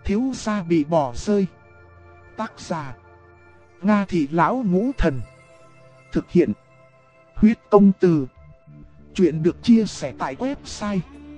thiếu gia bị bỏ rơi. Tác giả: Nga Thị Lão Ngũ Thần. Thực hiện: Huyết Công Từ. Chuyện được chia sẻ tại website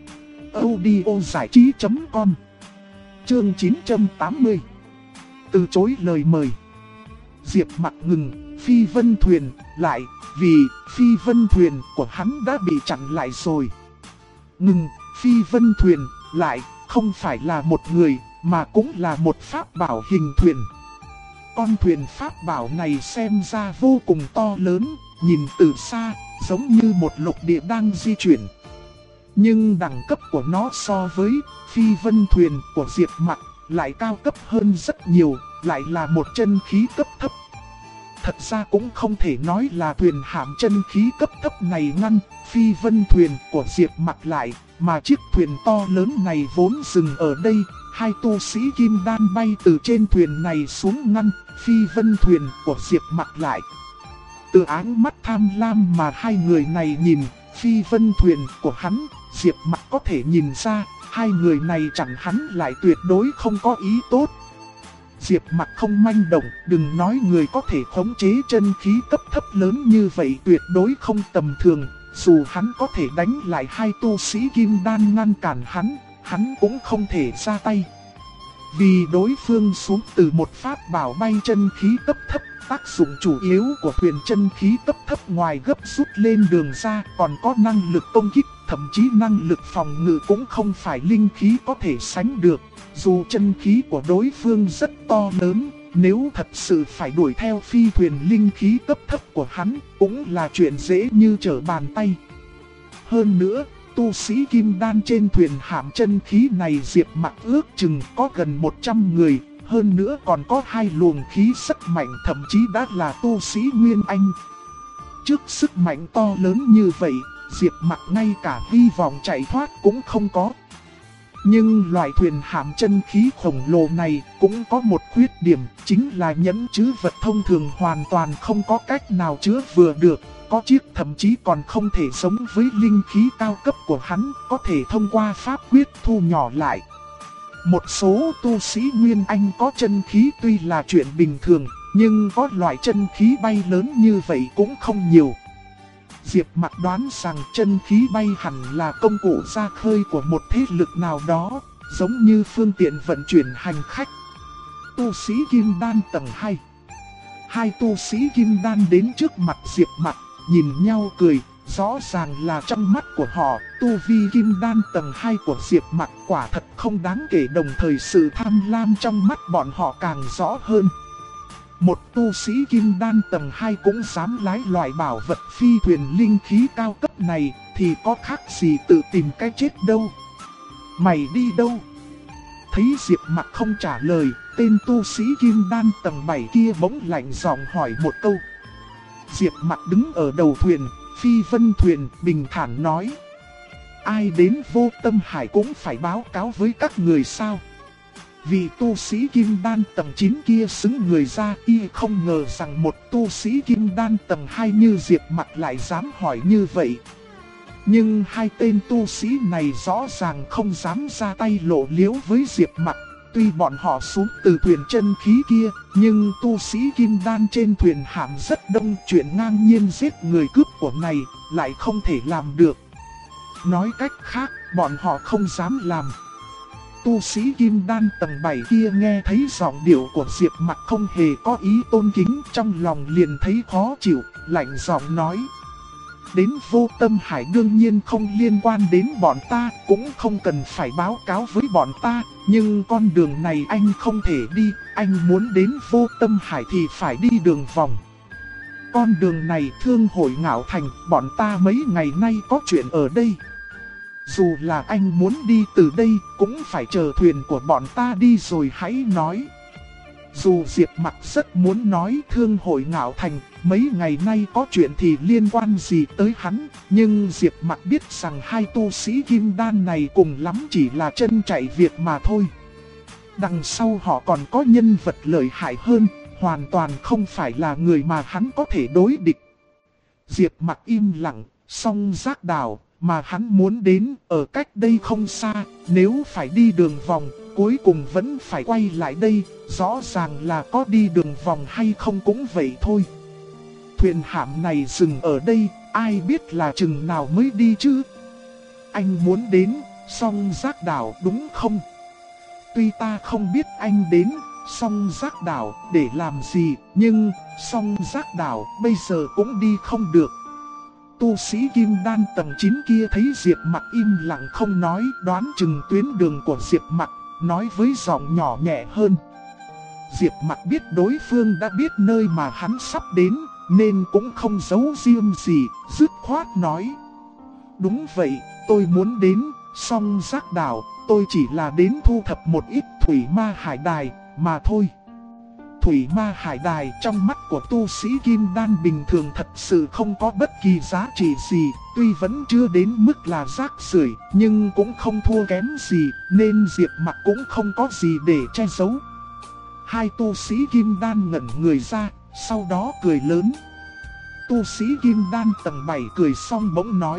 audiozảichí.com. Chương 980. Từ chối lời mời. Diệp Mặc ngừng phi vân thuyền lại, vì phi vân thuyền của hắn đã bị chặn lại rồi. Ngừng phi vân thuyền lại không phải là một người, mà cũng là một pháp bảo hình thuyền. Con thuyền pháp bảo này xem ra vô cùng to lớn, nhìn từ xa giống như một lục địa đang di chuyển. Nhưng đẳng cấp của nó so với phi vân thuyền của Diệp Mặc lại cao cấp hơn rất nhiều, lại là một chân khí cấp thấp. Thật ra cũng không thể nói là thuyền hạm chân khí cấp thấp này ngăn phi vân thuyền của Diệp Mặc lại, mà chiếc thuyền to lớn này vốn dừng ở đây. Hai tu sĩ kim đan bay từ trên thuyền này xuống ngăn phi vân thuyền của Diệp Mặc lại. Từ áng mắt tham lam mà hai người này nhìn phi vân thuyền của hắn, Diệp Mặc có thể nhìn ra hai người này chặn hắn lại tuyệt đối không có ý tốt. Diệp Mặc không manh động, đừng nói người có thể khống chế chân khí cấp thấp lớn như vậy tuyệt đối không tầm thường. Dù hắn có thể đánh lại hai tu sĩ kim đan ngăn cản hắn cũng không thể ra tay. Vì đối phương xuống từ một pháp bảo bay chân khí cấp thấp, tác dụng chủ yếu của thuyền chân khí cấp thấp ngoài gấp rút lên đường ra còn có năng lực công kích, thậm chí năng lực phòng ngự cũng không phải linh khí có thể sánh được. Dù chân khí của đối phương rất to lớn, nếu thật sự phải đuổi theo phi thuyền linh khí cấp thấp của hắn, cũng là chuyện dễ như trở bàn tay. Hơn nữa, tu sĩ kim đan trên thuyền hạm chân khí này Diệp Mặc ước chừng có gần 100 người, hơn nữa còn có hai luồng khí rất mạnh, thậm chí đã là tu sĩ Nguyên Anh. Trước sức mạnh to lớn như vậy, Diệp Mặc ngay cả hy vọng chạy thoát cũng không có. Nhưng loại thuyền hạm chân khí khổng lồ này cũng có một khuyết điểm, chính là nhẫn chứa vật thông thường hoàn toàn không có cách nào chứa vừa được. Có chiếc thậm chí còn không thể giống với linh khí cao cấp của hắn, có thể thông qua pháp quyết thu nhỏ lại. Một số tu sĩ Nguyên Anh có chân khí tuy là chuyện bình thường, nhưng có loại chân khí bay lớn như vậy cũng không nhiều. Diệp Mặc đoán rằng chân khí bay hẳn là công cụ ra khơi của một thế lực nào đó, giống như phương tiện vận chuyển hành khách. Tu sĩ Kim Đan tầng 2. Hai tu sĩ Kim Đan đến trước mặt Diệp Mặc, nhìn nhau cười, rõ ràng là trong mắt của họ, tu vi Kim Đan tầng 2 của Diệp Mặc quả thật không đáng kể, đồng thời sự tham lam trong mắt bọn họ càng rõ hơn. Một tu sĩ Kim Đan tầng 2 cũng dám lái loại bảo vật phi thuyền linh khí cao cấp này, thì có khác gì tự tìm cái chết đâu. Mày đi đâu? Thấy Diệp Mặc không trả lời, tên tu sĩ Kim Đan tầng 7 kia bỗng lạnh giọng hỏi một câu. Diệp Mặc đứng ở đầu thuyền, phi vân thuyền, bình thản nói. Ai đến Vô Tâm Hải cũng phải báo cáo với các người sao? Vị tu sĩ Kim Đan tầng 9 kia xứng người ra, y không ngờ rằng một tu sĩ Kim Đan tầng 2 như Diệp Mặc lại dám hỏi như vậy. Nhưng hai tên tu sĩ này rõ ràng không dám ra tay lộ liễu với Diệp Mặc. Tuy bọn họ xuống từ thuyền chân khí kia, nhưng tu sĩ Kim Đan trên thuyền hạm rất đông, chuyện ngang nhiên giết người cướp của này lại không thể làm được. Nói cách khác, bọn họ không dám làm. Tu sĩ Kim Đan tầng 7 kia nghe thấy giọng điệu của Diệp Mặc không hề có ý tôn kính, trong lòng liền thấy khó chịu, lạnh giọng nói. Đến Vô Tâm Hải đương nhiên không liên quan đến bọn ta, cũng không cần phải báo cáo với bọn ta, nhưng con đường này anh không thể đi, anh muốn đến Vô Tâm Hải thì phải đi đường vòng. Con đường này Thương Hội Ngạo Thành, bọn ta mấy ngày nay có chuyện ở đây. Dù là anh muốn đi từ đây, cũng phải chờ thuyền của bọn ta đi rồi hãy nói. Dù Diệp Mặc rất muốn nói Thương Hội Ngạo Thành, mấy ngày nay có chuyện thì liên quan gì tới hắn, nhưng Diệp Mặc biết rằng hai tu sĩ Kim Đan này cùng lắm chỉ là chân chạy việc mà thôi. Đằng sau họ còn có nhân vật lợi hại hơn, hoàn toàn không phải là người mà hắn có thể đối địch. Diệp Mặc im lặng, song giác đảo mà hắn muốn đến ở cách đây không xa, nếu phải đi đường vòng, cuối cùng vẫn phải quay lại đây, rõ ràng là có đi đường vòng hay không cũng vậy thôi. Thuyền hạm này dừng ở đây, ai biết là chừng nào mới đi chứ? Anh muốn đến Song Giác Đảo đúng không? Tuy ta không biết anh đến Song Giác Đảo để làm gì, nhưng Song Giác Đảo bây giờ cũng đi không được. Tu sĩ Kim Đan tầng 9 kia thấy Diệp Mặc im lặng không nói, đoán chừng tuyến đường của Diệp Mặc, nói với giọng nhỏ nhẹ hơn. Diệp Mặc biết đối phương đã biết nơi mà hắn sắp đến, nên cũng không giấu riêng gì, dứt khoát nói. Đúng vậy, tôi muốn đến Song Giác Đảo, tôi chỉ là đến thu thập một ít thủy ma hải đài mà thôi. Thủy ma hải đài trong mắt của tu sĩ Kim Đan bình thường thật sự không có bất kỳ giá trị gì, tuy vẫn chưa đến mức là rác rưởi, nhưng cũng không thua kém gì, nên Diệp Mặc cũng không có gì để che giấu. Hai tu sĩ Kim Đan ngẩn người ra, sau đó cười lớn. Tu sĩ Kim Đan tầng 7 cười xong bỗng nói.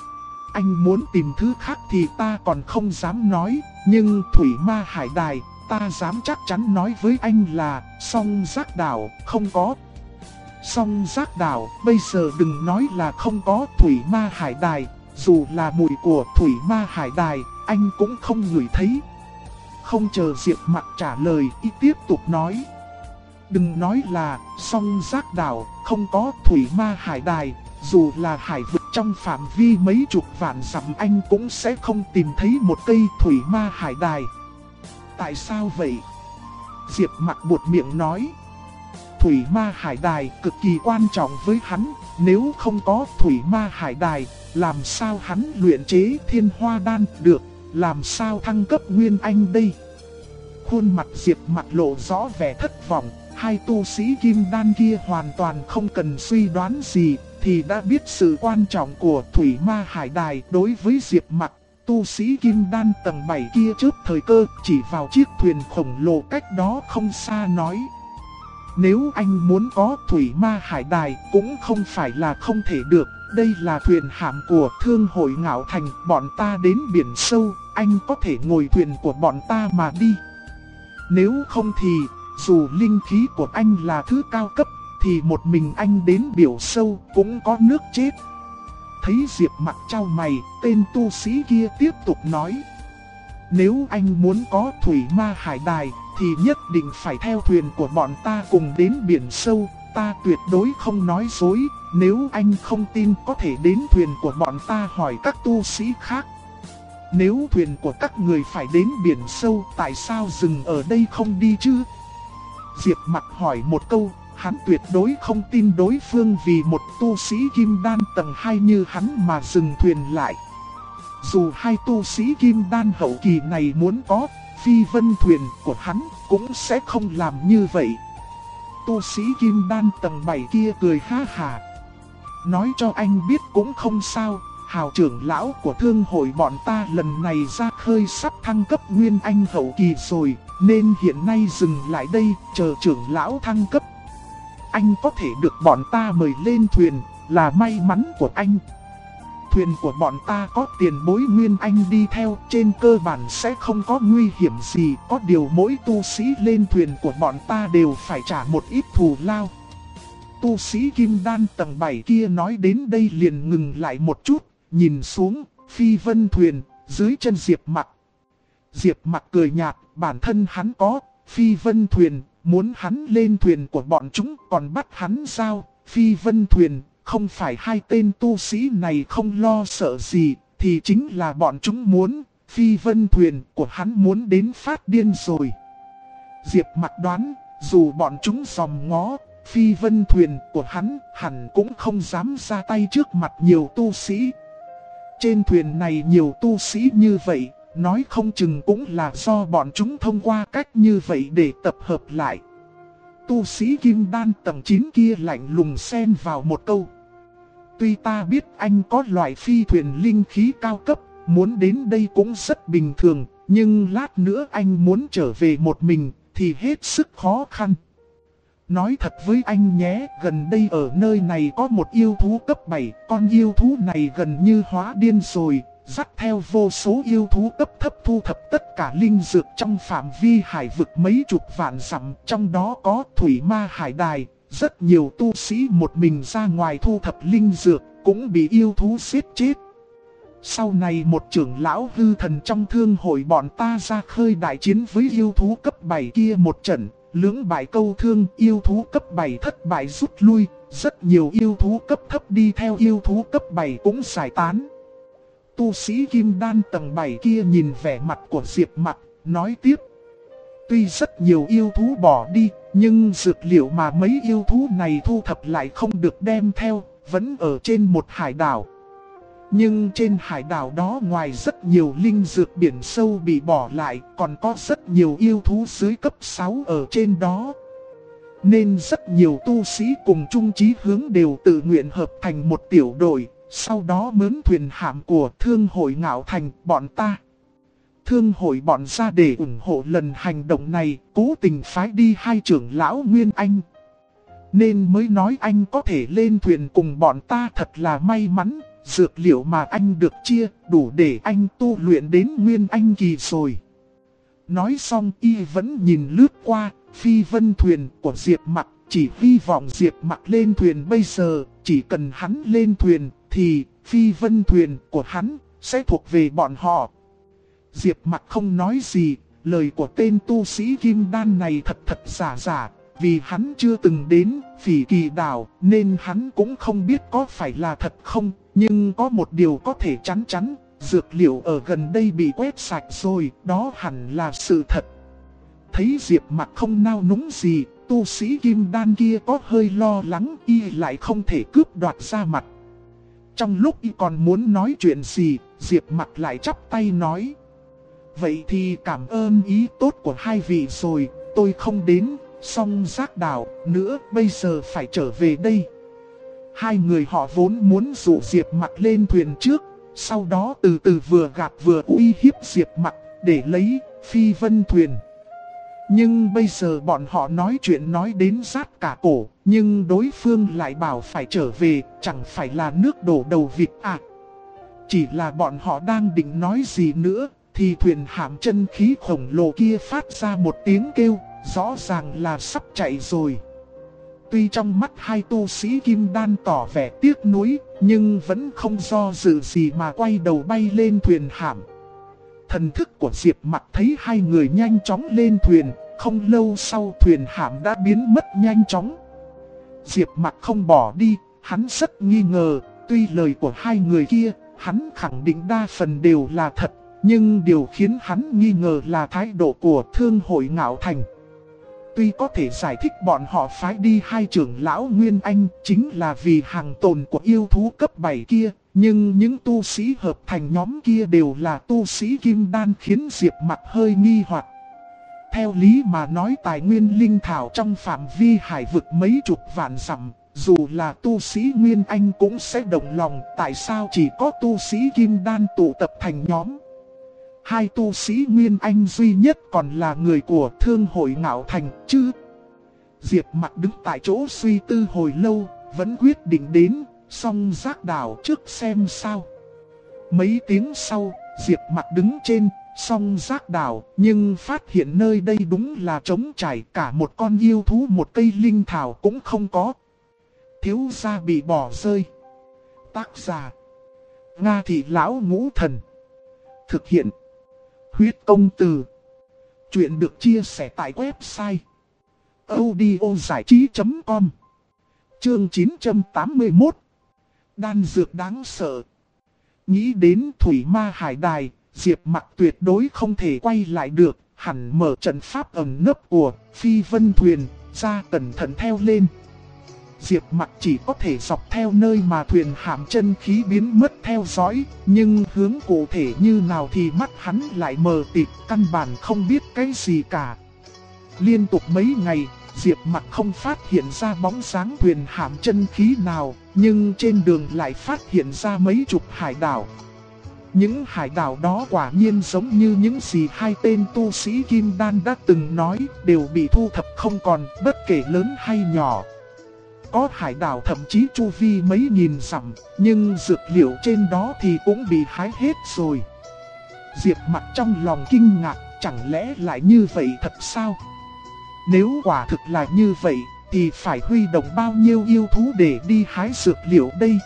Anh muốn tìm thứ khác thì ta còn không dám nói, nhưng thủy ma hải đài, ta dám chắc chắn nói với anh là Song Giác Đảo không có. Song Giác Đảo bây giờ đừng nói là không có thủy ma hải đài, dù là mùi của thủy ma hải đài, anh cũng không ngửi thấy. Không chờ Diệp Mặc trả lời, y tiếp tục nói. Đừng nói là Song Giác Đảo không có thủy ma hải đài, dù là hải vực trong phạm vi mấy chục vạn dặm anh cũng sẽ không tìm thấy một cây thủy ma hải đài. Tại sao vậy? Diệp Mặc buột miệng nói. Thủy ma hải đài cực kỳ quan trọng với hắn, nếu không có thủy ma hải đài, làm sao hắn luyện chế thiên hoa đan được, làm sao thăng cấp nguyên anh đây? Khuôn mặt Diệp Mặc lộ rõ vẻ thất vọng, hai tu sĩ Kim Đan kia hoàn toàn không cần suy đoán gì, thì đã biết sự quan trọng của thủy ma hải đài đối với Diệp Mặc. Tu sĩ Kim Đan tầng 7 kia chớp thời cơ, chỉ vào chiếc thuyền khổng lồ cách đó không xa nói. Nếu anh muốn có thủy ma hải đài cũng không phải là không thể được, đây là thuyền hạm của thương hội Ngạo Thành, bọn ta đến biển sâu, anh có thể ngồi thuyền của bọn ta mà đi. Nếu không thì, dù linh khí của anh là thứ cao cấp, thì một mình anh đến biển sâu cũng có nước chết. Thấy Diệp Mặc chau mày, tên tu sĩ kia tiếp tục nói. Nếu anh muốn có thủy ma hải đài, thì nhất định phải theo thuyền của bọn ta cùng đến biển sâu. Ta tuyệt đối không nói dối, nếu anh không tin có thể đến thuyền của bọn ta hỏi các tu sĩ khác. Nếu thuyền của các người phải đến biển sâu, tại sao dừng ở đây không đi chứ? Diệp Mặc hỏi một câu. Hắn tuyệt đối không tin đối phương vì một tu sĩ Kim Đan tầng 2 như hắn mà dừng thuyền lại. Dù hai tu sĩ Kim Đan hậu kỳ này muốn có phi vân thuyền của hắn cũng sẽ không làm như vậy. Tu sĩ Kim Đan tầng 7 kia cười ha hà. Nói cho anh biết cũng không sao, Hào trưởng lão của thương hội bọn ta lần này ra khơi sắp thăng cấp nguyên anh hậu kỳ rồi, nên hiện nay dừng lại đây chờ trưởng lão thăng cấp. Anh có thể được bọn ta mời lên thuyền, là may mắn của anh. Thuyền của bọn ta có tiền bối nguyên anh đi theo, trên cơ bản sẽ không có nguy hiểm gì. Có điều mỗi tu sĩ lên thuyền của bọn ta đều phải trả một ít thù lao. Tu sĩ Kim Đan tầng 7 kia nói đến đây liền ngừng lại một chút, nhìn xuống, phi vân thuyền, dưới chân Diệp Mặc. Diệp Mặc cười nhạt, bản thân hắn có phi vân thuyền. Muốn hắn lên thuyền của bọn chúng còn bắt hắn sao? Phi vân thuyền, không phải hai tên tu sĩ này không lo sợ gì, thì chính là bọn chúng muốn. Phi vân thuyền của hắn muốn đến phát điên rồi. Diệp Mặc đoán, dù bọn chúng dòm ngó, phi vân thuyền của hắn hẳn cũng không dám ra tay trước mặt nhiều tu sĩ. Trên thuyền này nhiều tu sĩ như vậy, nói không chừng cũng là do bọn chúng thông qua cách như vậy để tập hợp lại. Tu sĩ Kim Đan tầng 9 kia lạnh lùng xen vào một câu. Tuy ta biết anh có loại phi thuyền linh khí cao cấp, muốn đến đây cũng rất bình thường, nhưng lát nữa anh muốn trở về một mình thì hết sức khó khăn. Nói thật với anh nhé, gần đây ở nơi này có một yêu thú cấp 7, con yêu thú này gần như hóa điên rồi. dắt theo vô số yêu thú cấp thấp thu thập tất cả linh dược trong phạm vi hải vực mấy chục vạn dặm, trong đó có thủy ma hải đài. Rất nhiều tu sĩ một mình ra ngoài thu thập linh dược, cũng bị yêu thú giết chết. Sau này một trưởng lão hư thần trong thương hội bọn ta ra khơi đại chiến với yêu thú cấp 7 kia một trận, lưỡng bại câu thương, yêu thú cấp 7 thất bại rút lui, rất nhiều yêu thú cấp thấp đi theo yêu thú cấp 7 cũng giải tán. Tu sĩ kim đan tầng 7 kia nhìn vẻ mặt của Diệp Mặc, nói tiếp. Tuy rất nhiều yêu thú bỏ đi, nhưng dược liệu mà mấy yêu thú này thu thập lại không được đem theo, vẫn ở trên một hải đảo. Nhưng trên hải đảo đó ngoài rất nhiều linh dược biển sâu bị bỏ lại, còn có rất nhiều yêu thú dưới cấp 6 ở trên đó. Nên rất nhiều tu sĩ cùng chung chí hướng đều tự nguyện hợp thành một tiểu đội, sau đó mướn thuyền hạm của thương hội Ngạo Thành bọn ta. Thương hội bọn ra để ủng hộ lần hành động này, cố tình phái đi hai trưởng lão Nguyên Anh. Nên mới nói anh có thể lên thuyền cùng bọn ta thật là may mắn, dược liệu mà anh được chia đủ để anh tu luyện đến Nguyên Anh kỳ rồi. Nói xong y vẫn nhìn lướt qua phi vân thuyền của Diệp Mặc, chỉ hy vọng Diệp Mặc lên thuyền bây giờ, chỉ cần hắn lên thuyền thì phi vân thuyền của hắn sẽ thuộc về bọn họ. Diệp Mặc không nói gì, lời của tên tu sĩ kim đan này thật giả, vì hắn chưa từng đến Phỉ Kỳ đảo nên hắn cũng không biết có phải là thật không, nhưng có một điều có thể chắn chắn, dược liệu ở gần đây bị quét sạch rồi, đó hẳn là sự thật. Thấy Diệp Mặc không nao núng gì, tu sĩ kim đan kia có hơi lo lắng, y lại không thể cướp đoạt ra mặt. Trong lúc y còn muốn nói chuyện gì, Diệp Mặc lại chắp tay nói. Vậy thì cảm ơn ý tốt của hai vị rồi, tôi không đến Song Giác đảo nữa, bây giờ phải trở về đây. Hai người họ vốn muốn dụ Diệp Mặc lên thuyền trước, sau đó từ từ vừa gạt vừa uy hiếp Diệp Mặc để lấy phi vân thuyền. Nhưng bây giờ bọn họ nói chuyện nói đến rát cả cổ, nhưng đối phương lại bảo phải trở về, chẳng phải là nước đổ đầu vịt à. Chỉ là bọn họ đang định nói gì nữa, thì thuyền hạm chân khí khổng lồ kia phát ra một tiếng kêu, rõ ràng là sắp chạy rồi. Tuy trong mắt hai tu sĩ kim đan tỏ vẻ tiếc nuối, nhưng vẫn không do dự gì mà quay đầu bay lên thuyền hạm. Thần thức của Diệp Mặc thấy hai người nhanh chóng lên thuyền, không lâu sau thuyền hạm đã biến mất nhanh chóng. Diệp Mặc không bỏ đi, hắn rất nghi ngờ, tuy lời của hai người kia, hắn khẳng định đa phần đều là thật, nhưng điều khiến hắn nghi ngờ là thái độ của thương hội Ngạo Thành. Tuy có thể giải thích bọn họ phái đi hai trưởng lão Nguyên Anh chính là vì hàng tồn của yêu thú cấp 7 kia, nhưng những tu sĩ hợp thành nhóm kia đều là tu sĩ kim đan khiến Diệp Mặc hơi nghi hoặc. Theo lý mà nói tài nguyên linh thảo trong phạm vi hải vực mấy chục vạn dặm, dù là tu sĩ Nguyên Anh cũng sẽ động lòng, tại sao chỉ có tu sĩ kim đan tụ tập thành nhóm. Hai tu sĩ Nguyên Anh duy nhất còn là người của thương hội Ngạo Thành chứ. Diệp Mặc đứng tại chỗ suy tư hồi lâu, vẫn quyết định đến Song Giác đảo trước xem sao. Mấy tiếng sau, Diệp Mặc đứng trên Song Giác đảo, nhưng phát hiện nơi đây đúng là trống trải, cả một con yêu thú một cây linh thảo cũng không có. Thiếu gia bị bỏ rơi. Tác giả: Nga Thị Lão Ngũ Thần. Thực hiện: Huyết Công Từ. Chuyện được chia sẻ tại website audiozảichí.com. Chương 981. Đan dược đáng sợ. Nghĩ đến thủy ma hải đài, Diệp Mặc tuyệt đối không thể quay lại được, hẳn mở trận pháp ẩn nấp của phi vân thuyền ra, cẩn thận theo lên. Diệp Mặc chỉ có thể dọc theo nơi mà thuyền hạm chân khí biến mất theo dõi, nhưng hướng cụ thể như nào thì mắt hắn lại mờ tịt, căn bản không biết cái gì cả. Liên tục mấy ngày, Diệp Mặc không phát hiện ra bóng dáng thuyền hạm chân khí nào, nhưng trên đường lại phát hiện ra mấy chục hải đảo. Những hải đảo đó quả nhiên giống như những gì hai tên tu sĩ Kim Đan đã từng nói, đều bị thu thập không còn, bất kể lớn hay nhỏ. có hải đảo thậm chí chu vi mấy nghìn dặm, nhưng dược liệu trên đó thì cũng bị hái hết rồi. Diệp Mặc trong lòng kinh ngạc, chẳng lẽ lại như vậy thật sao? Nếu quả thực là như vậy, thì phải huy động bao nhiêu yêu thú để đi hái dược liệu đây?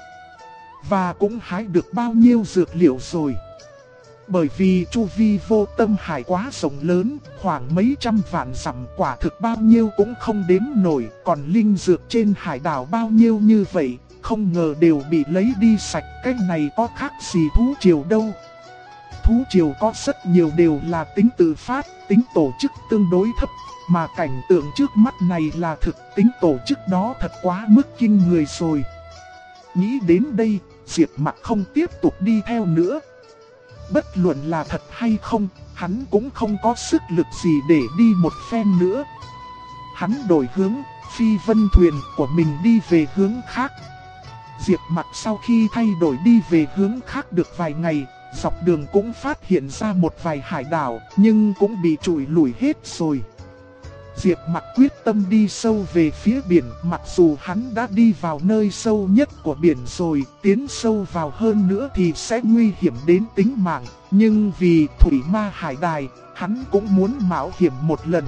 Và cũng hái được bao nhiêu dược liệu rồi? Bởi vì chu vi vô tâm hải quá rộng lớn, khoảng mấy trăm vạn dặm, quả thực bao nhiêu cũng không đếm nổi. Còn linh dược trên hải đảo bao nhiêu như vậy, không ngờ đều bị lấy đi sạch. Cái này có khác gì thú triều đâu. Thú triều có rất nhiều đều là tính tự phát, tính tổ chức tương đối thấp. Mà cảnh tượng trước mắt này là thực, tính tổ chức đó thật quá mức kinh người rồi. Nghĩ đến đây, Diệp Mặc không tiếp tục đi theo nữa. Bất luận là thật hay không, hắn cũng không có sức lực gì để đi một phen nữa. Hắn đổi hướng, phi vân thuyền của mình đi về hướng khác. Diệp Mặc sau khi thay đổi đi về hướng khác được vài ngày, dọc đường cũng phát hiện ra một vài hải đảo, nhưng cũng bị trụi lủi hết rồi. Diệp Mặc quyết tâm đi sâu về phía biển, mặc dù hắn đã đi vào nơi sâu nhất của biển rồi, tiến sâu vào hơn nữa thì sẽ nguy hiểm đến tính mạng, nhưng vì thủy ma hải đài, hắn cũng muốn mạo hiểm một lần.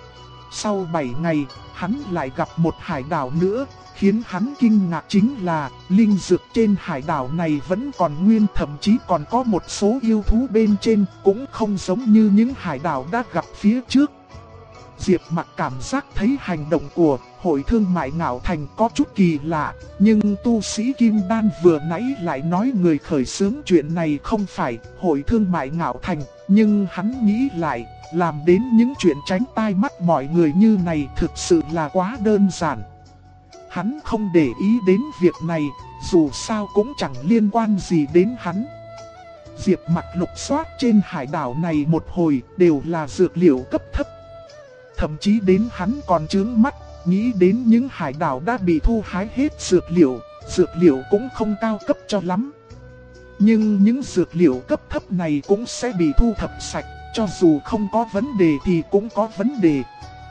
Sau 7 ngày, hắn lại gặp một hải đảo nữa, khiến hắn kinh ngạc chính là linh dược trên hải đảo này vẫn còn nguyên, thậm chí còn có một số yêu thú bên trên, cũng không giống như những hải đảo đã gặp phía trước. Diệp Mặc cảm giác thấy hành động của Hội Thương Mại Ngạo Thành có chút kỳ lạ, nhưng tu sĩ Kim Đan vừa nãy lại nói người khởi xướng chuyện này không phải Hội Thương Mại Ngạo Thành, nhưng hắn nghĩ lại, làm đến những chuyện tránh tai mắt mọi người như này thực sự là quá đơn giản. Hắn không để ý đến việc này, dù sao cũng chẳng liên quan gì đến hắn. Diệp Mặc lục soát trên hải đảo này một hồi đều là dược liệu cấp thấp. Thậm chí đến hắn còn chướng mắt, nghĩ đến những hải đảo đã bị thu hái hết dược liệu cũng không cao cấp cho lắm. Nhưng những dược liệu cấp thấp này cũng sẽ bị thu thập sạch, cho dù không có vấn đề thì cũng có vấn đề.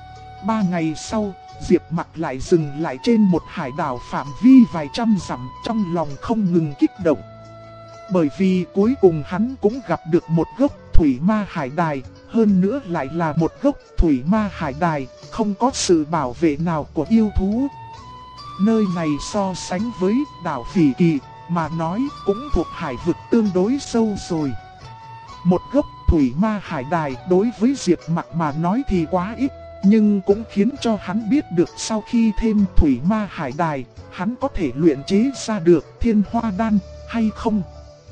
3 ngày sau, Diệp Mặc lại dừng lại trên một hải đảo phạm vi vài trăm dặm, trong lòng không ngừng kích động. Bởi vì cuối cùng hắn cũng gặp được một gốc thủy ma hải đài, hơn nữa lại là một gốc thủy ma hải đài, không có sự bảo vệ nào của yêu thú. Nơi này so sánh với đảo Phỉ Kỳ mà nói cũng thuộc hải vực tương đối sâu rồi. Một gốc thủy ma hải đài đối với Diệp Mặc mà nói thì quá ít, nhưng cũng khiến cho hắn biết được sau khi thêm thủy ma hải đài, hắn có thể luyện chế ra được thiên hoa đan hay không.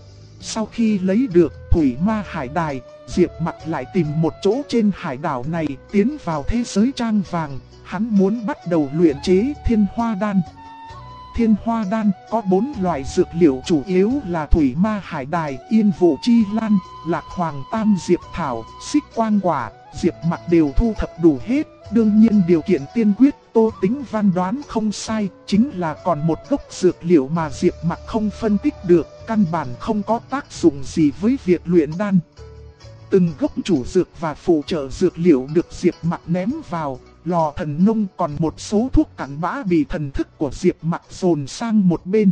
Sau khi lấy được thủy ma hải đài, Diệp Mặc lại tìm một chỗ trên hải đảo này tiến vào thế giới trang vàng, hắn muốn bắt đầu luyện chế thiên hoa đan. Thiên hoa đan có 4 loại dược liệu chủ yếu là thủy ma hải đài, yên vụ chi lan, lạc hoàng tam diệp thảo, xích quang quả. Diệp Mặc đều thu thập đủ hết, đương nhiên điều kiện tiên quyết Tô Tính Văn đoán không sai, chính là còn một gốc dược liệu mà Diệp Mặc không phân tích được, căn bản không có tác dụng gì với việc luyện đan. Từng gốc chủ dược và phụ trợ dược liệu được Diệp Mặc ném vào lò thần nông, còn một số thuốc cặn bã bị thần thức của Diệp Mặc dồn sang một bên.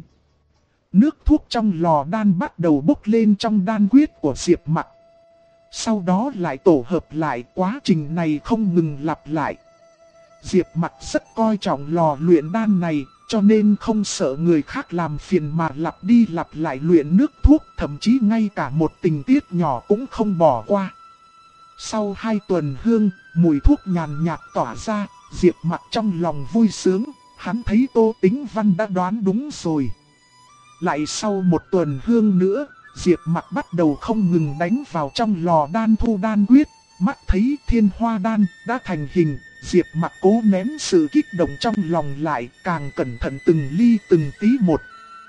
Nước thuốc trong lò đan bắt đầu bốc lên trong đan quyết của Diệp Mặc. Sau đó lại tổ hợp lại, quá trình này không ngừng lặp lại. Diệp Mặc rất coi trọng lò luyện đan này, cho nên không sợ người khác làm phiền mà lặp đi lặp lại luyện nước thuốc, thậm chí ngay cả một tình tiết nhỏ cũng không bỏ qua. Sau 2 tuần hương, mùi thuốc nhàn nhạt tỏa ra, Diệp Mặc trong lòng vui sướng, hắn thấy Tô Tính Văn đã đoán đúng rồi. Lại sau 1 tuần hương nữa, Diệp Mặc bắt đầu không ngừng đánh vào trong lò đan thu đan quyết, mắt thấy thiên hoa đan đã thành hình, Diệp Mặc cố nén sự kích động trong lòng lại, càng cẩn thận từng ly từng tí một.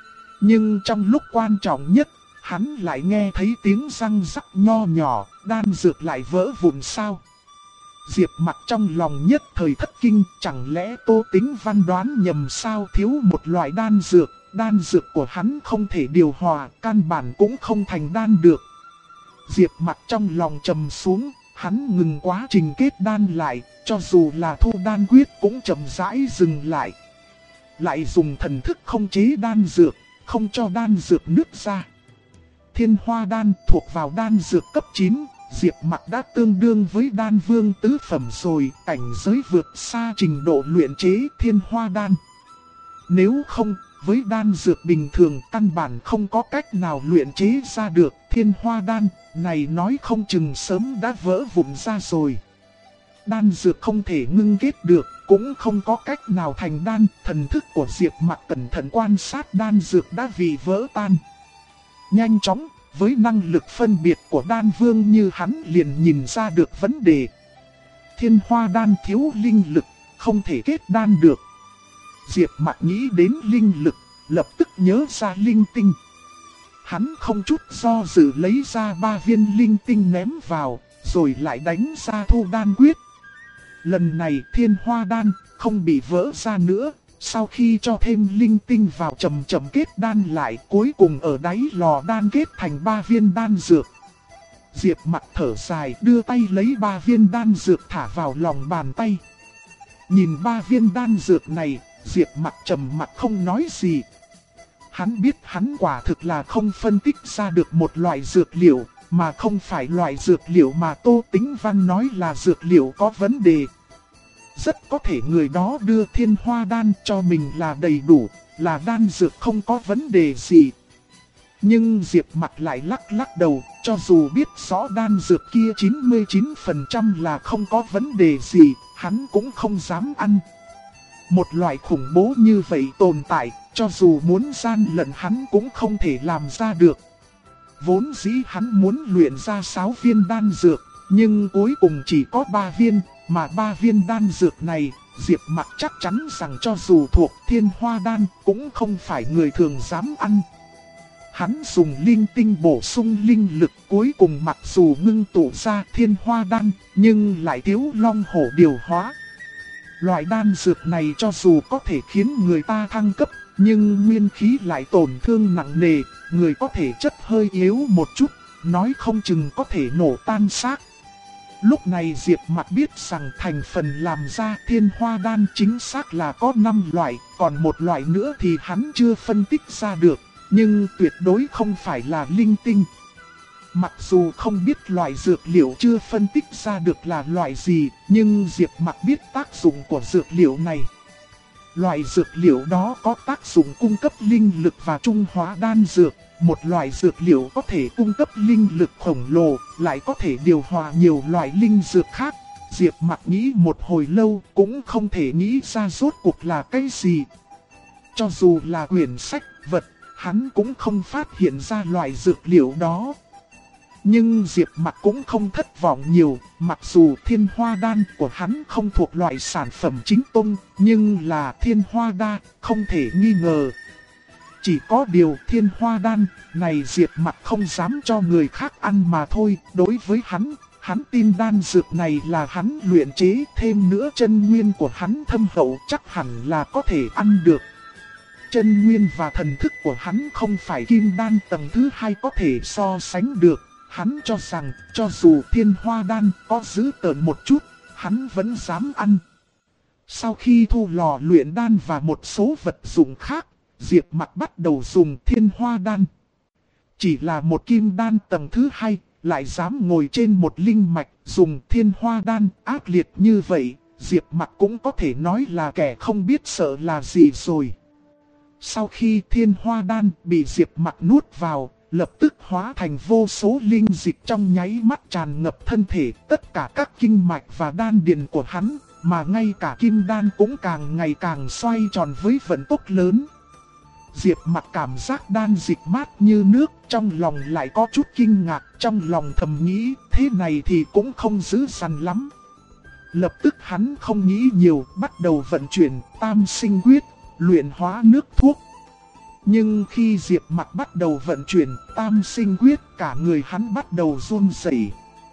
Nhưng trong lúc quan trọng nhất, hắn lại nghe thấy tiếng răng rắc nho nhỏ, đan dược lại vỡ vụn sao. Diệp Mặc trong lòng nhất thời thất kinh, chẳng lẽ Tô Tính Văn đoán nhầm sao, thiếu một loại đan dược của hắn không thể điều hòa, căn bản cũng không thành đan được. Diệp Mặc trong lòng trầm xuống, hắn ngừng quá trình kết đan lại, cho dù là thu đan quyết cũng chậm rãi dừng lại. lại dùng thần thức khống chế đan dược, không cho đan dược nứt ra. Thiên Hoa Đan thuộc vào đan dược cấp 9, Diệp Mặc đã tương đương với đan vương tứ phẩm rồi, cảnh giới vượt xa trình độ luyện chế Thiên Hoa Đan. Nếu không, với đan dược bình thường căn bản không có cách nào luyện chế ra được Thiên Hoa Đan, này nói không chừng sớm đã vỡ vụn ra rồi. Đan dược không thể ngưng kết được, cũng không có cách nào thành đan, thần thức của Diệp Mặc cẩn thận quan sát đan dược đã bị vỡ tan. Nhanh chóng, với năng lực phân biệt của đan vương như hắn liền nhìn ra được vấn đề. Thiên Hoa Đan thiếu linh lực, không thể kết đan được. Diệp Mặc nghĩ đến linh lực, lập tức nhớ ra linh tinh. Hắn không chút do dự lấy ra 3 viên linh tinh ném vào, rồi lại đánh ra Thu Đan Quyết. Lần này Thiên Hoa Đan không bị vỡ ra nữa, sau khi cho thêm linh tinh vào chậm chậm kết đan lại, cuối cùng ở đáy lò đan kết thành 3 viên đan dược. Diệp Mặc thở dài đưa tay lấy 3 viên đan dược thả vào lòng bàn tay. Nhìn 3 viên đan dược này, Diệp Mặc trầm mặc không nói gì. Hắn biết hắn quả thực là không phân tích ra được một loại dược liệu, mà không phải loại dược liệu mà Tô Tĩnh Văn nói là dược liệu có vấn đề. Rất có thể người đó đưa Thiên Hoa Đan cho mình là đầy đủ, là đan dược không có vấn đề gì. Nhưng Diệp Mặc lại lắc đầu, cho dù biết rõ đan dược kia 99% là không có vấn đề gì, hắn cũng không dám ăn. Một loại khủng bố như vậy tồn tại, cho dù muốn gian lận hắn cũng không thể làm ra được. Vốn dĩ hắn muốn luyện ra 6 viên đan dược, nhưng cuối cùng chỉ có 3 viên, mà 3 viên đan dược này, Diệp Mặc chắc chắn rằng cho dù thuộc Thiên Hoa Đan cũng không phải người thường dám ăn. Hắn dùng linh tinh bổ sung linh lực, cuối cùng mặc dù ngưng tụ ra Thiên Hoa Đan, nhưng lại thiếu long hổ điều hóa. Loại đan dược này cho dù có thể khiến người ta thăng cấp, nhưng nguyên khí lại tổn thương nặng nề, người có thể chất hơi yếu một chút, nói không chừng có thể nổ tan xác. Lúc này Diệp Mặc biết rằng thành phần làm ra Thiên Hoa Đan chính xác là có 5 loại, còn một loại nữa thì hắn chưa phân tích ra được, nhưng tuyệt đối không phải là linh tinh. Mặc dù không biết loại dược liệu chưa phân tích ra được là loại gì, nhưng Diệp Mặc biết tác dụng của dược liệu này. Loại dược liệu đó có tác dụng cung cấp linh lực và trung hóa đan dược. Một loại dược liệu có thể cung cấp linh lực khổng lồ, lại có thể điều hòa nhiều loại linh dược khác. Diệp Mặc nghĩ một hồi lâu cũng không thể nghĩ ra rốt cuộc là cái gì. Cho dù là quyển sách vật, hắn cũng không phát hiện ra loại dược liệu đó. Nhưng Diệp Mặc cũng không thất vọng nhiều, mặc dù Thiên Hoa Đan của hắn không thuộc loại sản phẩm chính tông, nhưng là Thiên Hoa Đan, không thể nghi ngờ. Chỉ có điều Thiên Hoa Đan này Diệp Mặc không dám cho người khác ăn mà thôi. Đối với hắn tin đan dược này là hắn luyện chế, thêm nữa chân nguyên của hắn thâm hậu chắc hẳn là có thể ăn được. Chân nguyên và thần thức của hắn không phải kim đan tầng thứ 2 có thể so sánh được. Hắn cho rằng cho dù Thiên Hoa Đan có dữ tợn một chút, hắn vẫn dám ăn. Sau khi thu lò luyện đan và một số vật dụng khác, Diệp Mặc bắt đầu dùng Thiên Hoa Đan. Chỉ là một kim đan tầng thứ 2, lại dám ngồi trên một linh mạch dùng Thiên Hoa Đan ác liệt như vậy, Diệp Mặc cũng có thể nói là kẻ không biết sợ là gì rồi. Sau khi Thiên Hoa Đan bị Diệp Mặc nuốt vào, lập tức hóa thành vô số linh dịch trong nháy mắt tràn ngập thân thể, tất cả các kinh mạch và đan điền của hắn, mà ngay cả kim đan cũng càng ngày càng xoay tròn với vận tốc lớn. Diệp Mặc cảm giác đan dịch mát như nước, trong lòng lại có chút kinh ngạc, trong lòng thầm nghĩ, thế này thì cũng không dữ dằn lắm. Lập tức hắn không nghĩ nhiều, bắt đầu vận chuyển Tam Sinh Quyết, luyện hóa nước thuốc. Nhưng khi Diệp Mặc bắt đầu vận chuyển Tam Sinh Quyết, cả người hắn bắt đầu run rẩy.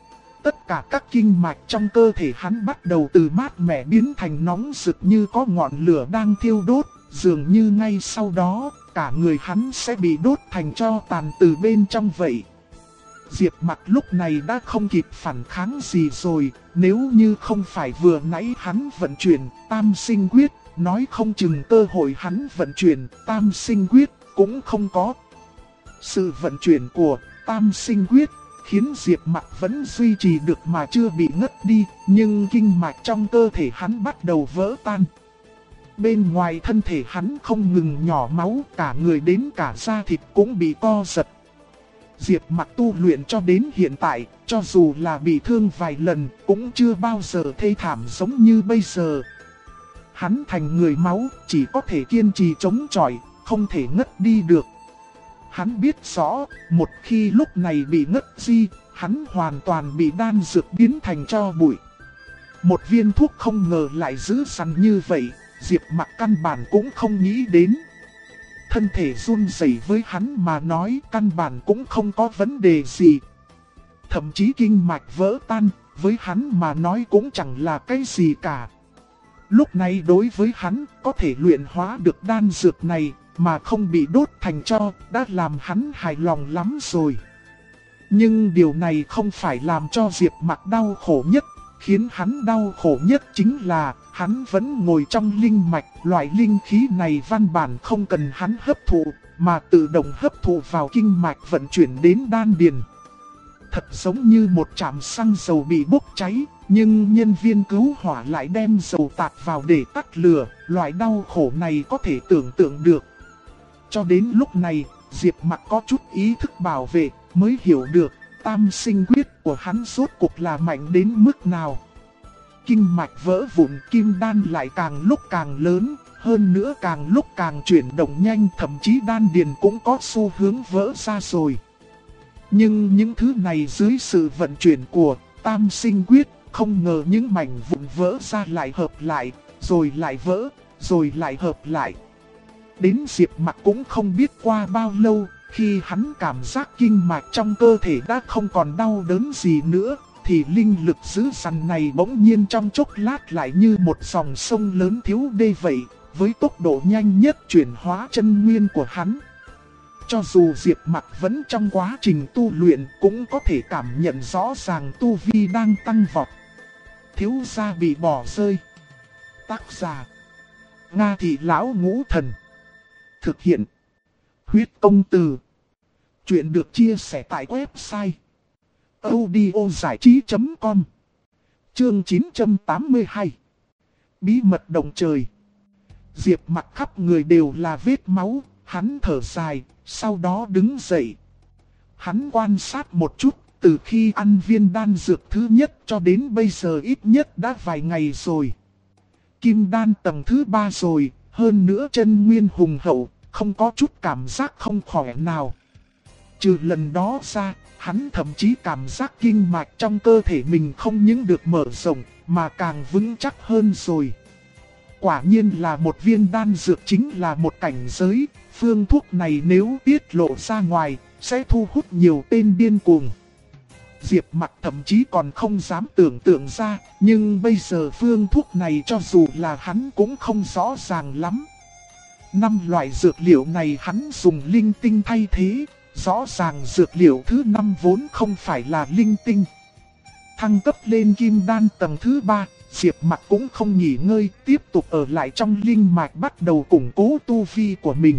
Tất cả các kinh mạch trong cơ thể hắn bắt đầu từ mát mẻ biến thành nóng rực như có ngọn lửa đang thiêu đốt, dường như ngay sau đó, cả người hắn sẽ bị đốt thành tro tàn từ bên trong vậy. Diệp Mặc lúc này đã không kịp phản kháng gì rồi, nếu như không phải vừa nãy hắn vận chuyển Tam Sinh Quyết, nói không chừng cơ hội hắn vận chuyển tam sinh quyết cũng không có. Sự vận chuyển của tam sinh quyết khiến Diệp Mặc vẫn duy trì được mà chưa bị ngất đi, nhưng kinh mạch trong cơ thể hắn bắt đầu vỡ tan. Bên ngoài thân thể hắn không ngừng nhỏ máu, cả người đến cả da thịt cũng bị co giật. Diệp Mặc tu luyện cho đến hiện tại, cho dù là bị thương vài lần, cũng chưa bao giờ thê thảm giống như bây giờ. Hắn thành người máu, chỉ có thể kiên trì chống chọi, không thể ngất đi được. Hắn biết rõ, một khi lúc này bị ngất đi, hắn hoàn toàn bị đan dược biến thành tro bụi. Một viên thuốc không ngờ lại dữ dằn như vậy, Diệp Mặc căn bản cũng không nghĩ đến. Thân thể run rẩy với hắn mà nói căn bản cũng không có vấn đề gì. Thậm chí kinh mạch vỡ tan, với hắn mà nói cũng chẳng là cái gì cả. Lúc này đối với hắn, có thể luyện hóa được đan dược này mà không bị đốt thành tro, đã làm hắn hài lòng lắm rồi. Nhưng điều này không phải làm cho Diệp Mặc đau khổ nhất. Khiến hắn đau khổ nhất chính là hắn vẫn ngồi trong linh mạch, loại linh khí này văn bản không cần hắn hấp thụ, mà tự động hấp thụ vào kinh mạch vận chuyển đến đan điền. Thật giống như một trạm xăng dầu bị bốc cháy, nhưng nhân viên cứu hỏa lại đem dầu tạt vào để tắt lửa, loại đau khổ này có thể tưởng tượng được. Cho đến lúc này, Diệp Mặc có chút ý thức bảo vệ, mới hiểu được tam sinh quyết của hắn rốt cuộc là mạnh đến mức nào. Kinh mạch vỡ vụn, kim đan lại càng lúc càng lớn, hơn nữa càng lúc càng chuyển động nhanh, thậm chí đan điền cũng có xu hướng vỡ ra rồi. Nhưng những thứ này dưới sự vận chuyển của tam sinh quyết, không ngờ những mảnh vụn vỡ ra lại hợp lại, rồi lại vỡ, rồi lại hợp lại. Đến Diệp Mặc cũng không biết qua bao lâu, khi hắn cảm giác kinh mạch trong cơ thể đã không còn đau đớn gì nữa, thì linh lực dữ dằn này bỗng nhiên trong chốc lát lại như một dòng sông lớn thiếu đê vậy, với tốc độ nhanh nhất chuyển hóa chân nguyên của hắn. Cho dù Diệp Mặc vẫn trong quá trình tu luyện cũng có thể cảm nhận rõ ràng tu vi đang tăng vọt. Thiếu gia bị bỏ rơi. Tác giả: Nga Thị Lão Ngũ Thần. Thực hiện: Huyết Công Từ. Chuyện được chia sẻ tại website audiozảichí.com. Chương 982. Bí mật động trời. Diệp Mặc khắp người đều là vết máu, hắn thở dài, sau đó đứng dậy. Hắn quan sát một chút, từ khi ăn viên đan dược thứ nhất cho đến bây giờ ít nhất đã vài ngày rồi. Kim đan tầng thứ 3 rồi, hơn nữa chân nguyên hùng hậu, không có chút cảm giác không khỏe nào. Trừ lần đó ra, hắn thậm chí cảm giác kinh mạch trong cơ thể mình không những được mở rộng, mà càng vững chắc hơn rồi. Quả nhiên là một viên đan dược chính là một cảnh giới, phương thuốc này nếu tiết lộ ra ngoài, sẽ thu hút nhiều tên điên cuồng. Diệp Mặc thậm chí còn không dám tưởng tượng ra, nhưng bây giờ phương thuốc này cho dù là hắn cũng không rõ ràng lắm. 5 loại dược liệu này hắn dùng linh tinh thay thế, rõ ràng dược liệu thứ 5 vốn không phải là linh tinh. Thăng cấp lên kim đan tầng thứ 3, Diệp Mặc cũng không nghỉ ngơi, tiếp tục ở lại trong linh mạch bắt đầu củng cố tu vi của mình.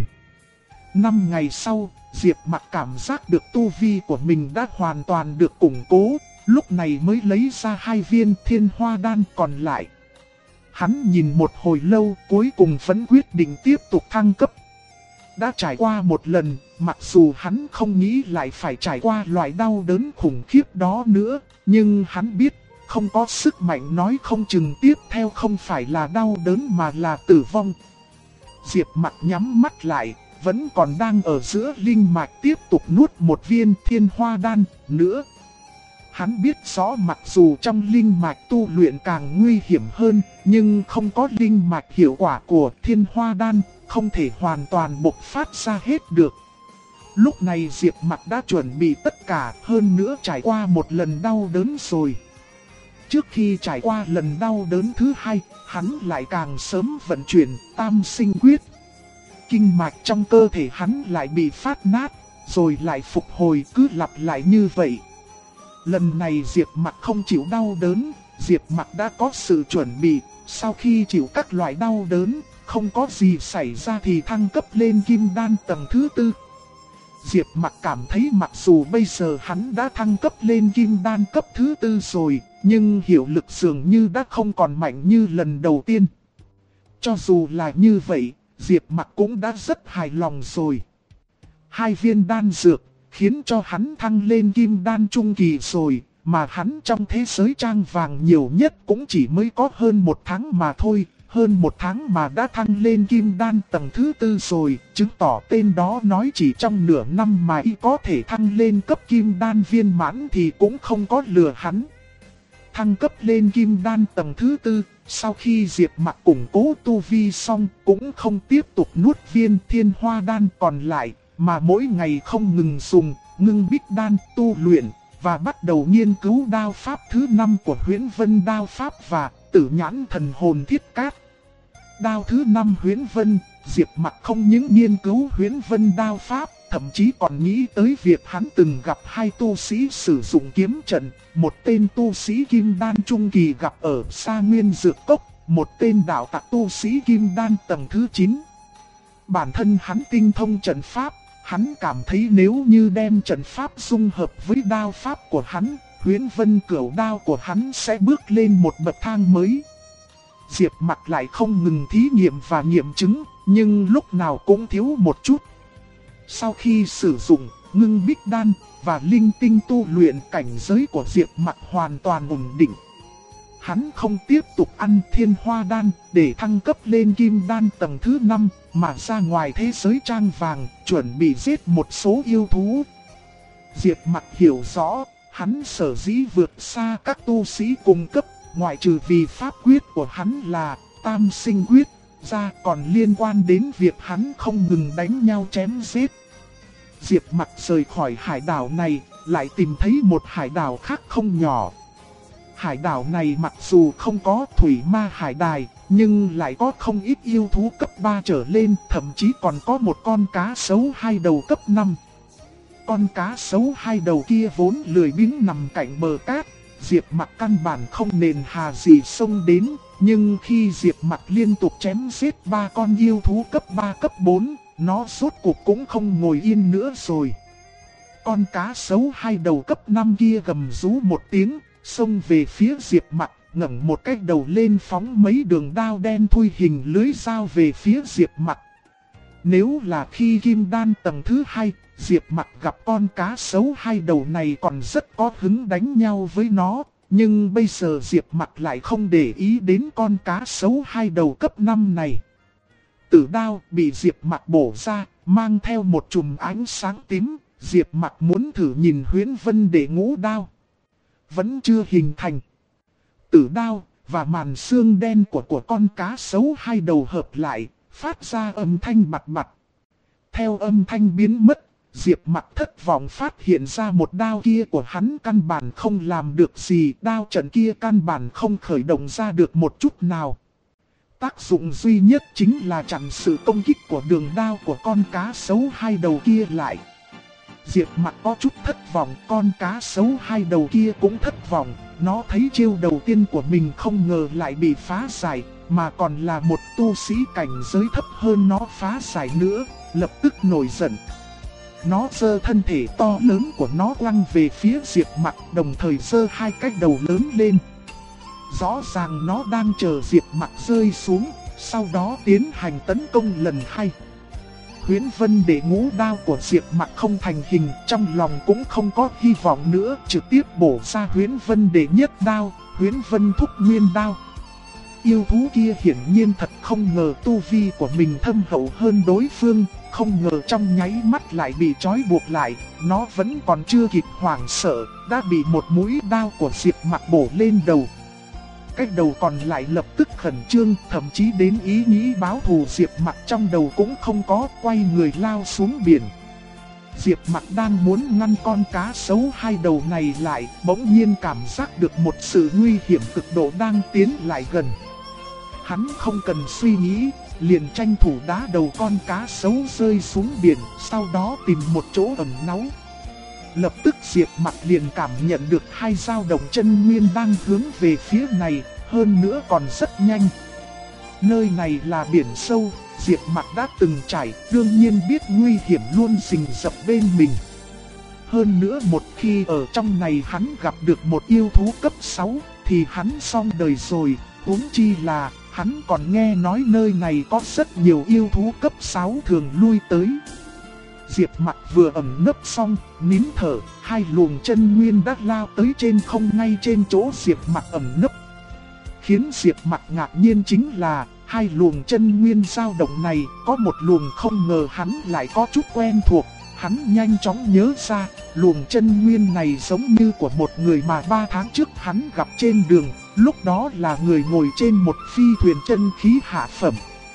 5 ngày sau, Diệp Mặc cảm giác được tu vi của mình đã hoàn toàn được củng cố, lúc này mới lấy ra 2 viên thiên hoa đan còn lại. Hắn nhìn một hồi lâu, cuối cùng vẫn quyết định tiếp tục thăng cấp. Đã trải qua một lần, mặc dù hắn không nghĩ lại phải trải qua loại đau đớn khủng khiếp đó nữa, nhưng hắn biết, không có sức mạnh nói không chừng tiếp theo không phải là đau đớn mà là tử vong. Diệp Mặc nhắm mắt lại, vẫn còn đang ở giữa linh mạch tiếp tục nuốt một viên thiên hoa đan nữa. Hắn biết rõ mặc dù trong linh mạch tu luyện càng nguy hiểm hơn, nhưng không có linh mạch hiệu quả của thiên hoa đan, không thể hoàn toàn bộc phát ra hết được. Lúc này Diệp Mặc đã chuẩn bị tất cả, hơn nữa trải qua một lần đau đớn rồi. Trước khi trải qua lần đau đớn thứ 2, hắn lại càng sớm vận chuyển tam sinh quyết. Kinh mạch trong cơ thể hắn lại bị phát nát, rồi lại phục hồi, cứ lặp lại như vậy. Lần này Diệp Mặc không chịu đau đớn, Diệp Mặc đã có sự chuẩn bị, sau khi chịu các loại đau đớn, không có gì xảy ra thì thăng cấp lên kim đan tầng thứ 4. Diệp Mặc cảm thấy mặc dù bây giờ hắn đã thăng cấp lên kim đan cấp thứ 4 rồi, nhưng hiệu lực dường như đã không còn mạnh như lần đầu tiên. Cho dù là như vậy, Diệp Mặc cũng đã rất hài lòng rồi. 2 viên đan dược khiến cho hắn thăng lên kim đan trung kỳ rồi, mà hắn trong thế giới trang vàng nhiều nhất cũng chỉ mới có hơn 1 tháng mà thôi. Hơn 1 tháng mà đã thăng lên kim đan tầng thứ 4 rồi, chứng tỏ tên đó nói chỉ trong nửa năm mà y có thể thăng lên cấp kim đan viên mãn thì cũng không có lừa hắn. Thăng cấp lên kim đan tầng thứ 4, sau khi Diệp Mặc củng cố tu vi xong cũng không tiếp tục nuốt viên thiên hoa đan còn lại, mà mỗi ngày không ngừng dùng ngưng bích đan tu luyện, và bắt đầu nghiên cứu đao pháp thứ 5 của Huyễn Vân đao pháp và Tử Nhãn thần hồn thiết cát. Đao thứ 5 Huyễn Vân, Diệp Mặc không những nghiên cứu Huyễn Vân đao pháp, thậm chí còn nghĩ tới việc hắn từng gặp 2 tu sĩ sử dụng kiếm trận, một tên tu sĩ kim đan trung kỳ gặp ở Sa Nguyên Dược Cốc, một tên đạo tặc tu sĩ kim đan tầng thứ 9. Bản thân hắn tinh thông trận pháp, hắn cảm thấy nếu như đem trận pháp dung hợp với đao pháp của hắn, Huyễn Vân cửu đao của hắn sẽ bước lên một bậc thang mới. Diệp Mặc lại không ngừng thí nghiệm và nghiệm chứng, nhưng lúc nào cũng thiếu một chút. Sau khi sử dụng ngưng bích đan và linh tinh tu luyện, cảnh giới của Diệp Mặc hoàn toàn ổn định. Hắn không tiếp tục ăn thiên hoa đan để thăng cấp lên kim đan tầng thứ 5, mà ra ngoài thế giới trang vàng, chuẩn bị giết một số yêu thú. Diệp Mặc hiểu rõ, hắn sở dĩ vượt xa các tu sĩ cùng cấp, ngoại trừ vì pháp quyết của hắn là Tam Sinh Quyết, ra còn liên quan đến việc hắn không ngừng đánh nhau chém giết. Diệp Mặc rời khỏi hải đảo này, lại tìm thấy một hải đảo khác không nhỏ. Hải đảo này mặc dù không có thủy ma hải đài, nhưng lại có không ít yêu thú cấp 3 trở lên, thậm chí còn có một con cá sấu 2 đầu cấp 5. Con cá sấu 2 đầu kia vốn lười biếng nằm cạnh bờ cát, Diệp Mặc căn bản không nền hà gì xông đến, nhưng khi Diệp Mặc liên tục chém giết 3 con yêu thú cấp 3 cấp 4, nó rốt cuộc cũng không ngồi yên nữa rồi. Con cá sấu 2 đầu cấp 5 kia gầm rú một tiếng, xông về phía Diệp Mặc, ngẩng một cái đầu lên phóng mấy đường đao đen thui hình lưới dao về phía Diệp Mặc. Nếu là khi kim đan tầng thứ 2, Diệp Mặc gặp con cá sấu 2 đầu này còn rất có hứng đánh nhau với nó, nhưng bây giờ Diệp Mặc lại không để ý đến con cá sấu 2 đầu cấp 5 này. Tử đao bị Diệp Mặc bổ ra, mang theo một chùm ánh sáng tím, Diệp Mặc muốn thử nhìn Huyễn Vân Đệ Ngũ đao. Vẫn chưa hình thành. Tử đao và màn xương đen của con cá sấu 2 đầu hợp lại, phát ra âm thanh bặt bặt. Theo âm thanh biến mất, Diệp Mặc thất vọng phát hiện ra một đao kia của hắn căn bản không làm được gì, đao trận kia căn bản không khởi động ra được một chút nào. Tác dụng duy nhất chính là chặn sự công kích của đường đao của con cá sấu 2 đầu kia lại. Diệp Mặc có chút thất vọng, con cá sấu 2 đầu kia cũng thất vọng, nó thấy chiêu đầu tiên của mình không ngờ lại bị phá giải, mà còn là một tu sĩ cảnh giới thấp hơn nó phá giải nữa, lập tức nổi giận. Nó giơ thân thể to lớn của nó quăng về phía Diệp Mặc, đồng thời giơ 2 cái đầu lớn lên. Rõ ràng nó đang chờ Diệp Mặc rơi xuống, sau đó tiến hành tấn công lần 2. Huyễn Vân Đệ Ngũ đao của Diệp Mặc không thành hình, trong lòng cũng không có hy vọng nữa, trực tiếp bổ ra Huyễn Vân Đệ Nhất đao, Huyễn Vân Thúc Nguyên đao. Yêu thú kia hiển nhiên thật không ngờ tu vi của mình thâm hậu hơn đối phương, không ngờ trong nháy mắt lại bị trói buộc lại, nó vẫn còn chưa kịp hoảng sợ, đã bị một mũi đao của Diệp Mặc bổ lên đầu. Cái đầu còn lại lập tức khẩn trương, thậm chí đến ý nghĩ báo thù Diệp Mặc trong đầu cũng không có, quay người lao xuống biển. Diệp Mặc đang muốn ngăn con cá sấu 2 đầu này lại, bỗng nhiên cảm giác được một sự nguy hiểm cực độ đang tiến lại gần. Hắn không cần suy nghĩ, liền tranh thủ đá đầu con cá sấu rơi xuống biển, sau đó tìm một chỗ ẩn náu. Lập tức Diệp Mặc liền cảm nhận được hai dao động chân nguyên đang hướng về phía này, hơn nữa còn rất nhanh. Nơi này là biển sâu, Diệp Mặc đã từng trải, đương nhiên biết nguy hiểm luôn rình rập bên mình. Hơn nữa một khi ở trong này hắn gặp được một yêu thú cấp 6, thì hắn xong đời rồi, huống chi là hắn còn nghe nói nơi này có rất nhiều yêu thú cấp 6 thường lui tới. Diệp Mặc vừa ẩn nấp xong, nín thở, hai luồng chân nguyên đã lao tới trên không ngay trên chỗ Diệp Mặc ẩn nấp. Khiến Diệp Mặc ngạc nhiên chính là, hai luồng chân nguyên dao động này, có một luồng không ngờ hắn lại có chút quen thuộc. Hắn nhanh chóng nhớ ra, luồng chân nguyên này giống như của một người mà 3 tháng trước hắn gặp trên đường, lúc đó là người ngồi trên một phi thuyền chân khí hạ phẩm.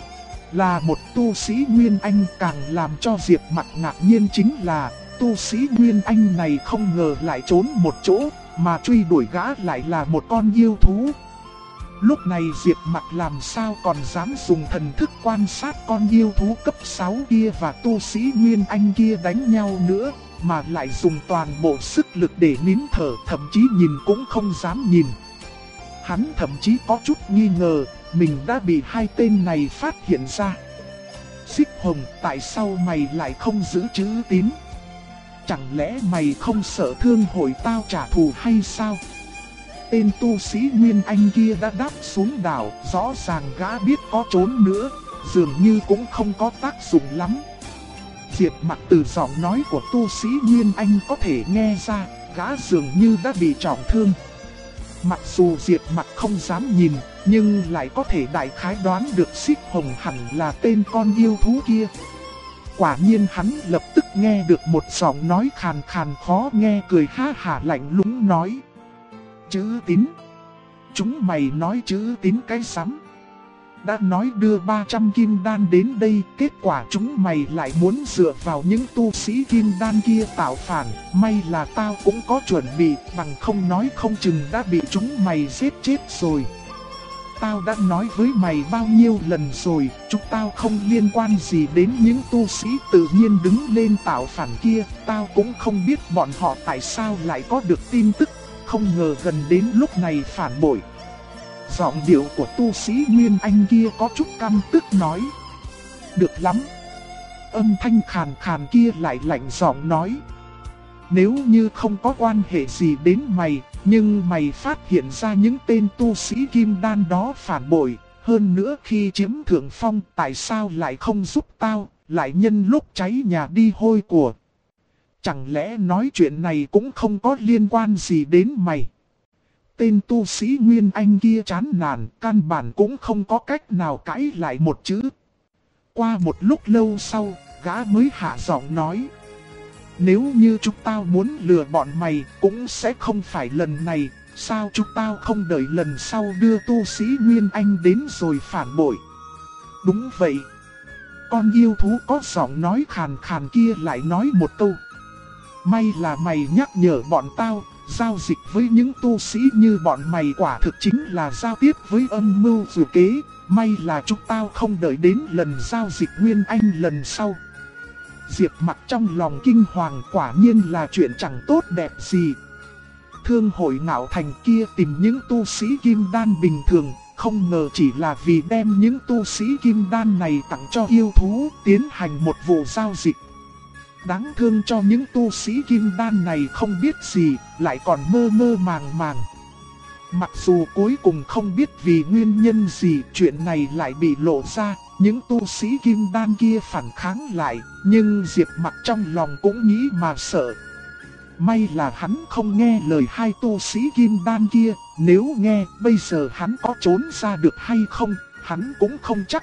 Là một tu sĩ Nguyên Anh. Càng làm cho Diệp Mặc ngạc nhiên chính là, tu sĩ Nguyên Anh này không ngờ lại trốn một chỗ, mà truy đuổi gã lại là một con yêu thú. Lúc này Diệp Mặc làm sao còn dám dùng thần thức quan sát con yêu thú cấp 6 kia và tu sĩ Nguyên Anh kia đánh nhau nữa, mà lại dùng toàn bộ sức lực để nín thở, thậm chí nhìn cũng không dám nhìn. Hắn thậm chí có chút nghi ngờ, mình đã bị hai tên này phát hiện ra. Xích Hồng, tại sao mày lại không giữ chữ tín? Chẳng lẽ mày không sợ thương hội tao trả thù hay sao? Tên tu sĩ Nguyên Anh kia đã đáp xuống đảo, rõ ràng gã biết có trốn nữa, dường như cũng không có tác dụng lắm. Diệp Mặc từ giọng nói của tu sĩ Nguyên Anh có thể nghe ra, gã dường như đã bị trọng thương. Mặc dù Diệp Mặc không dám nhìn, nhưng lại có thể đại khái đoán được Xích Hồng hẳn là tên con yêu thú kia. Quả nhiên hắn lập tức nghe được một giọng nói khàn khàn khó nghe, cười ha hả lạnh lùng nói: chữ tín? Chúng mày nói chữ tín cái sắm? Đã nói đưa 300 kim đan đến đây, kết quả chúng mày lại muốn dựa vào những tu sĩ kim đan kia tạo phản. May là tao cũng có chuẩn bị, bằng không nói không chừng đã bị chúng mày giết chết rồi. Tao đã nói với mày bao nhiêu lần rồi, chúng tao không liên quan gì đến những tu sĩ tự nhiên đứng lên tạo phản kia. Tao cũng không biết bọn họ tại sao lại có được tin tức, không ngờ gần đến lúc này phản bội. Giọng điệu của tu sĩ Nguyên Anh kia có chút căm tức nói: được lắm. Âm thanh khàn khàn kia lại lạnh giọng nói: nếu như không có quan hệ gì đến mày, nhưng mày phát hiện ra những tên tu sĩ kim đan đó phản bội, hơn nữa khi chiếm thượng phong, tại sao lại không giúp tao, lại nhân lúc cháy nhà đi hôi của? Chẳng lẽ nói chuyện này cũng không có liên quan gì đến mày? Tên tu sĩ Nguyên Anh kia chán nản, căn bản cũng không có cách nào cãi lại một chữ. Qua một lúc lâu sau, gã mới hạ giọng nói: nếu như chúng tao muốn lừa bọn mày, cũng sẽ không phải lần này. Sao chúng tao không đợi lần sau đưa tu sĩ Nguyên Anh đến rồi phản bội? Đúng vậy. Con yêu thú có giọng nói khàn khàn kia lại nói một câu: may là mày nhắc nhở bọn tao. Giao dịch với những tu sĩ như bọn mày quả thực chính là giao tiếp với âm mưu dự kế. May là chúng tao không đợi đến lần giao dịch Nguyên Anh lần sau. Diệp Mặc trong lòng kinh hoàng, quả nhiên là chuyện chẳng tốt đẹp gì. Thương hội Ngạo Thành kia tìm những tu sĩ kim đan bình thường, không ngờ chỉ là vì đem những tu sĩ kim đan này tặng cho yêu thú, tiến hành một vụ giao dịch. Đáng thương cho những tu sĩ kim đan này không biết gì, lại còn mơ mơ màng màng. Mặc dù cuối cùng không biết vì nguyên nhân gì chuyện này lại bị lộ ra, những tu sĩ kim đan kia phản kháng lại, nhưng Diệp Mặc trong lòng cũng nghĩ mà sợ. May là hắn không nghe lời hai tu sĩ kim đan kia, nếu nghe bây giờ hắn có trốn ra được hay không, hắn cũng không chắc.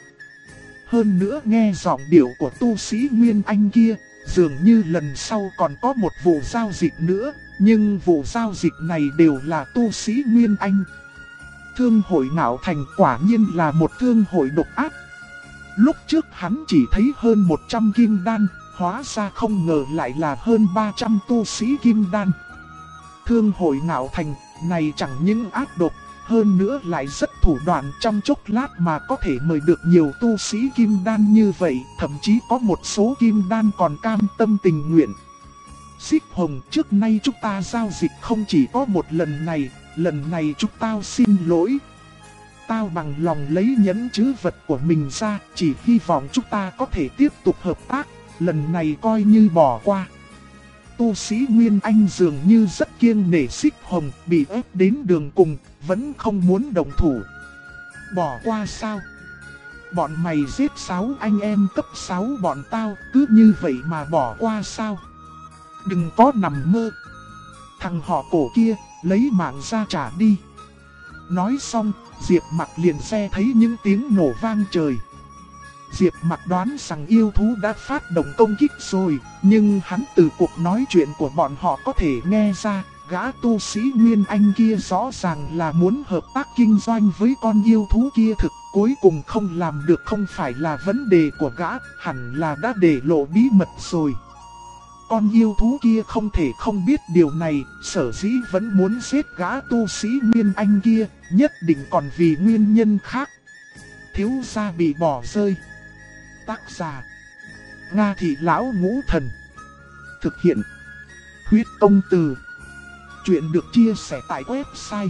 Hơn nữa nghe giọng điệu của tu sĩ Nguyên Anh kia, dường như lần sau còn có một vụ giao dịch nữa, nhưng vụ giao dịch này đều là tu sĩ Nguyên Anh. Thương hội Ngạo Thành quả nhiên là một thương hội độc ác. Lúc trước hắn chỉ thấy hơn 100 kim đan, hóa ra không ngờ lại là hơn 300 tu sĩ kim đan. Thương hội Ngạo Thành này chẳng những ác độc, hơn nữa lại rất thủ đoạn, trong chốc lát mà có thể mời được nhiều tu sĩ kim đan như vậy, thậm chí có một số kim đan còn cam tâm tình nguyện. Xích Hồng, trước nay chúng ta giao dịch không chỉ có một lần này chúng tao xin lỗi. Tao bằng lòng lấy nhẫn trữ vật của mình ra, chỉ hy vọng chúng ta có thể tiếp tục hợp tác, lần này coi như bỏ qua. Tu sĩ Nguyên Anh dường như rất kiêng nể Xích Hồng, bị ép đến đường cùng, vẫn không muốn động thủ. Bỏ qua sao? Bọn mày giết 6 anh em cấp 6 bọn tao, cứ như vậy mà bỏ qua sao? Đừng có nằm mơ. Thằng họ Cổ kia, lấy mạng ra trả đi. Nói xong, Diệp Mặc liền nghe thấy những tiếng nổ vang trời. Diệp Mặc đoán rằng yêu thú đã phát động công kích rồi, nhưng hắn từ cuộc nói chuyện của bọn họ có thể nghe ra, gã tu sĩ Nguyên Anh kia rõ ràng là muốn hợp tác kinh doanh với con yêu thú kia, thực cuối cùng không làm được không phải là vấn đề của gã, hẳn là đã để lộ bí mật rồi. Con yêu thú kia không thể không biết điều này, sở dĩ vẫn muốn giết gã tu sĩ Nguyên Anh kia, nhất định còn vì nguyên nhân khác. Thiếu gia bị bỏ rơi. Tác giả: Nga Thị Lão Ngũ Thần. Thực hiện: Huyết Công Từ. Chuyện được chia sẻ tại website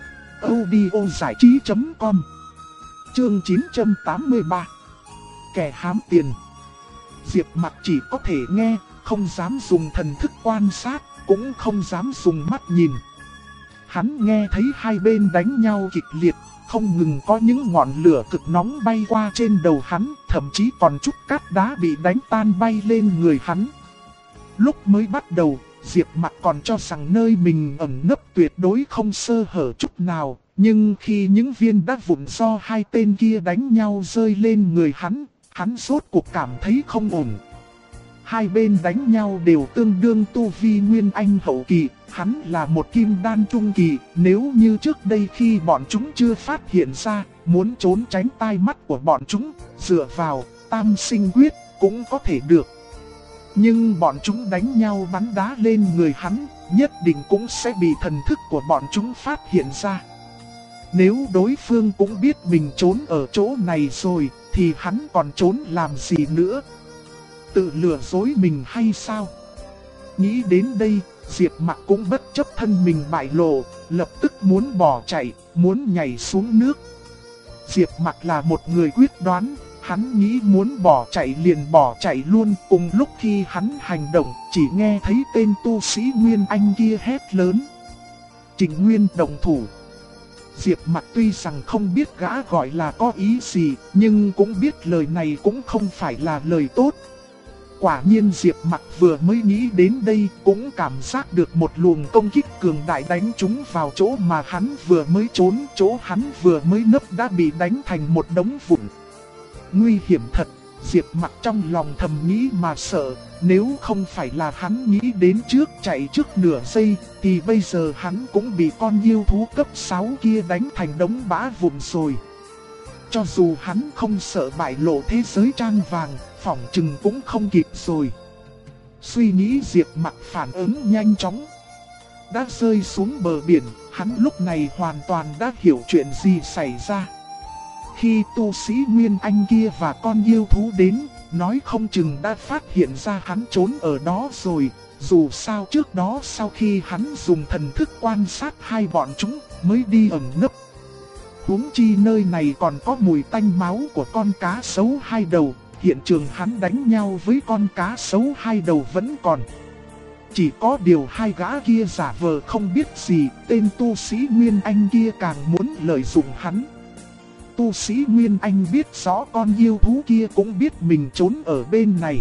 audiozảichí.com. Chương 983. Kẻ hám tiền. Diệp Mặc chỉ có thể nghe, không dám dùng thần thức quan sát, cũng không dám dùng mắt nhìn. Hắn nghe thấy hai bên đánh nhau kịch liệt, không ngừng có những ngọn lửa cực nóng bay qua trên đầu hắn, thậm chí còn chút cát đá bị đánh tan bay lên người hắn. Lúc mới bắt đầu, Diệp Mặc còn cho rằng nơi mình ẩn nấp tuyệt đối không sơ hở chút nào, nhưng khi những viên đá vụn do hai tên kia đánh nhau rơi lên người hắn rốt cuộc cảm thấy không ổn. Hai bên đánh nhau đều tương đương tu vi Nguyên Anh hậu kỳ, hắn là một kim đan trung kỳ, nếu như trước đây khi bọn chúng chưa phát hiện ra, muốn trốn tránh tai mắt của bọn chúng, dựa vào tam sinh quyết cũng có thể được. Nhưng bọn chúng đánh nhau bắn đá lên người hắn, nhất định cũng sẽ bị thần thức của bọn chúng phát hiện ra. Nếu đối phương cũng biết mình trốn ở chỗ này rồi, thì hắn còn trốn làm gì nữa? Tự lừa dối mình hay sao? Nghĩ đến đây, Diệp Mặc cũng bất chấp thân mình bại lộ, lập tức muốn bỏ chạy, muốn nhảy xuống nước. Diệp Mặc là một người quyết đoán, hắn nghĩ muốn bỏ chạy liền bỏ chạy luôn. Cùng lúc khi hắn hành động, chỉ nghe thấy tên tu sĩ Nguyên Anh kia hét lớn: Trịnh Nguyên động thủ. Diệp Mặc tuy rằng không biết gã gọi là có ý gì, nhưng cũng biết lời này cũng không phải là lời tốt. Quả nhiên Diệp Mặc vừa mới nghĩ đến đây cũng cảm giác được một luồng công kích cường đại đánh trúng vào chỗ mà hắn vừa mới trốn, chỗ hắn vừa mới nấp đã bị đánh thành một đống vụn. Nguy hiểm thật, Diệp Mặc trong lòng thầm nghĩ mà sợ, nếu không phải là hắn nghĩ đến trước chạy trước nửa giây, thì bây giờ hắn cũng bị con yêu thú cấp 6 kia đánh thành đống bã vụn rồi. Cho dù hắn không sợ bại lộ thế giới trang vàng, phỏng chừng cũng không kịp rồi. Suy nghĩ Diệp Mặc phản ứng nhanh chóng. Đã rơi xuống bờ biển, hắn lúc này hoàn toàn đã hiểu chuyện gì xảy ra. Khi tu sĩ Nguyên Anh kia và con yêu thú đến, nói không chừng đã phát hiện ra hắn trốn ở đó rồi. Dù sao trước đó sau khi hắn dùng thần thức quan sát hai bọn chúng mới đi ẩn nấp. Huống chi nơi này còn có mùi tanh máu của con cá sấu hai đầu, hiện trường hắn đánh nhau với con cá sấu hai đầu vẫn còn. Chỉ có điều hai gã kia giả vờ không biết gì, tên tu sĩ Nguyên Anh kia càng muốn lợi dụng hắn. Tu sĩ Nguyên Anh biết rõ con yêu thú kia cũng biết mình trốn ở bên này.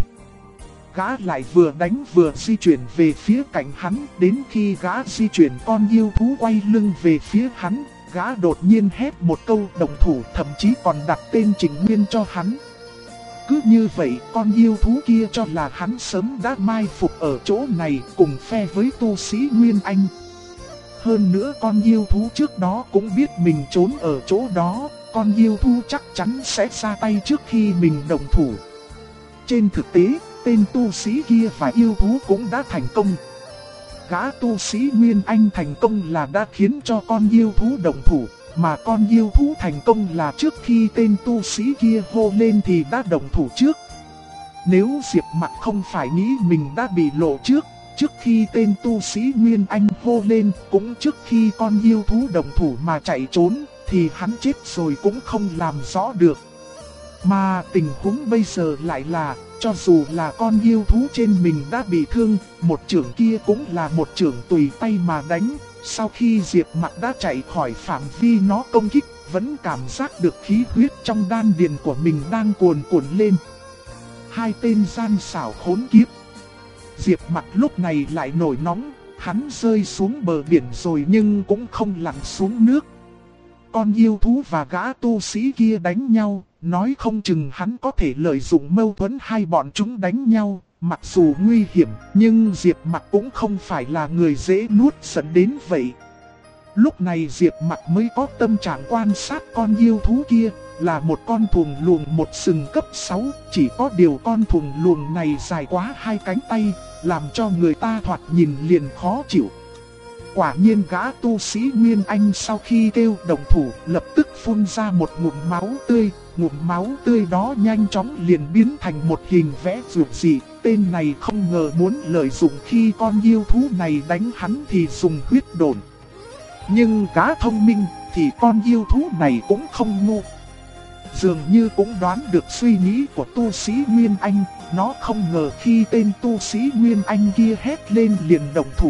Gã lại vừa đánh vừa di chuyển về phía cạnh hắn, đến khi gã di chuyển con yêu thú quay lưng về phía hắn, gã đột nhiên hét một câu động thủ, thậm chí còn đặt tên Trịnh Nguyên cho hắn. Cứ như vậy con yêu thú kia cho là hắn sớm đã mai phục ở chỗ này cùng phe với tu sĩ Nguyên Anh. Hơn nữa con yêu thú trước đó cũng biết mình trốn ở chỗ đó, con yêu thú chắc chắn sẽ ra tay trước khi mình động thủ. Trên thực tế, tên tu sĩ kia và yêu thú cũng đã thành công. Gã tu sĩ Nguyên Anh thành công là đã khiến cho con yêu thú động thủ, mà con yêu thú thành công là trước khi tên tu sĩ kia hô lên thì đã động thủ trước. Nếu Diệp Mặc không phải nghĩ mình đã bị lộ trước, Trước khi tên tu sĩ Nguyên Anh hô lên, cũng trước khi con yêu thú đồng thủ mà chạy trốn, thì hắn chết rồi cũng không làm rõ được. Mà tình huống bây giờ lại là, cho dù là con yêu thú trên mình đã bị thương, một chưởng kia cũng là một chưởng tùy tay mà đánh. Sau khi Diệp Mặc đã chạy khỏi phạm vi nó công kích, vẫn cảm giác được khí huyết trong đan điền của mình đang cuồn cuộn lên. Hai tên gian xảo khốn kiếp. Diệp Mặc lúc này lại nổi nóng, hắn rơi xuống bờ biển rồi nhưng cũng không lặn xuống nước. Con yêu thú và gã tu sĩ kia đánh nhau, nói không chừng hắn có thể lợi dụng mâu thuẫn hai bọn chúng đánh nhau. Mặc dù nguy hiểm, nhưng Diệp Mặc cũng không phải là người dễ nuốt giận đến vậy. Lúc này Diệp Mặc mới có tâm trạng quan sát con yêu thú kia, là một con thuồng luồng một sừng cấp 6, chỉ có điều con thuồng luồng này dài quá hai cánh tay, làm cho người ta thoạt nhìn liền khó chịu. Quả nhiên gã tu sĩ Nguyên Anh sau khi kêu đồng thủ lập tức phun ra một ngụm máu tươi đó nhanh chóng liền biến thành một hình vẽ dược dị. Tên này không ngờ muốn lợi dụng khi con yêu thú này đánh hắn thì dùng huyết độn. Nhưng gã thông minh thì con yêu thú này cũng không ngu. Dường như cũng đoán được suy nghĩ của tu sĩ Nguyên Anh, nó không ngờ khi tên tu sĩ Nguyên Anh kia hét lên liền đồng thủ.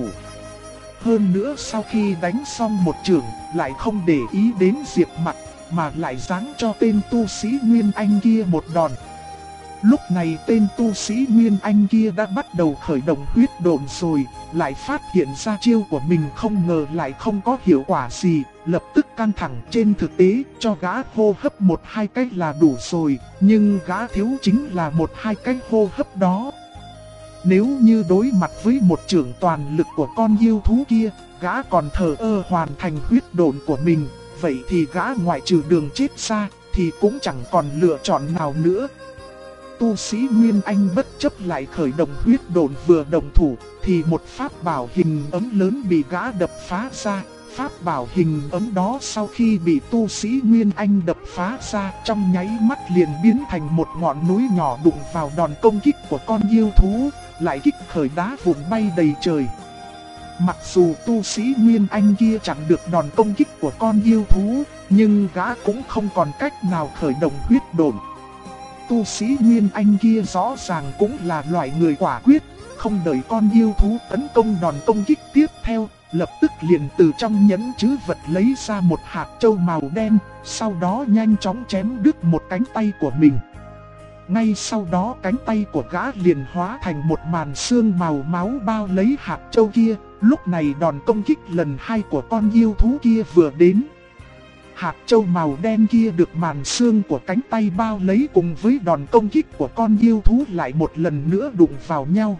Hơn nữa sau khi đánh xong một chưởng, lại không để ý đến Diệp Mặc, mà lại giáng cho tên tu sĩ Nguyên Anh kia một đòn. Lúc này tên tu sĩ Nguyên Anh kia đã bắt đầu khởi động huyết độn rồi, lại phát hiện ra chiêu của mình không ngờ lại không có hiệu quả gì, lập tức căng thẳng. Trên thực tế, cho gã hô hấp một hai cách là đủ rồi, nhưng gã thiếu chính là một hai cách hô hấp đó. Nếu như đối mặt với một chưởng toàn lực của con yêu thú kia, gã còn thờ ơ hoàn thành huyết độn của mình, vậy thì gã ngoại trừ đường chết ra, thì cũng chẳng còn lựa chọn nào nữa. Tu sĩ Nguyên Anh bất chấp lại khởi động huyết độn vừa đồng thủ, thì một pháp bảo hình ấm lớn bị gã đập phá ra. Pháp bảo hình ấm đó sau khi bị tu sĩ Nguyên Anh đập phá ra, trong nháy mắt liền biến thành một ngọn núi nhỏ đụng vào đòn công kích của con yêu thú, lại kích khởi đá vụn bay đầy trời. Mặc dù tu sĩ Nguyên Anh kia chặn được đòn công kích của con yêu thú, nhưng gã cũng không còn cách nào khởi động huyết độn. Tu sĩ Nguyên Anh kia rõ ràng cũng là loại người quả quyết, không đợi con yêu thú tấn công đòn công kích tiếp theo, lập tức liền từ trong nhẫn trữ vật lấy ra một hạt châu màu đen, sau đó nhanh chóng chém đứt một cánh tay của mình. Ngay sau đó cánh tay của gã liền hóa thành một màn xương màu máu bao lấy hạt châu kia. Lúc này đòn công kích lần 2 của con yêu thú kia vừa đến. Hạt châu màu đen kia được màn xương của cánh tay bao lấy cùng với đòn công kích của con yêu thú lại một lần nữa đụng vào nhau.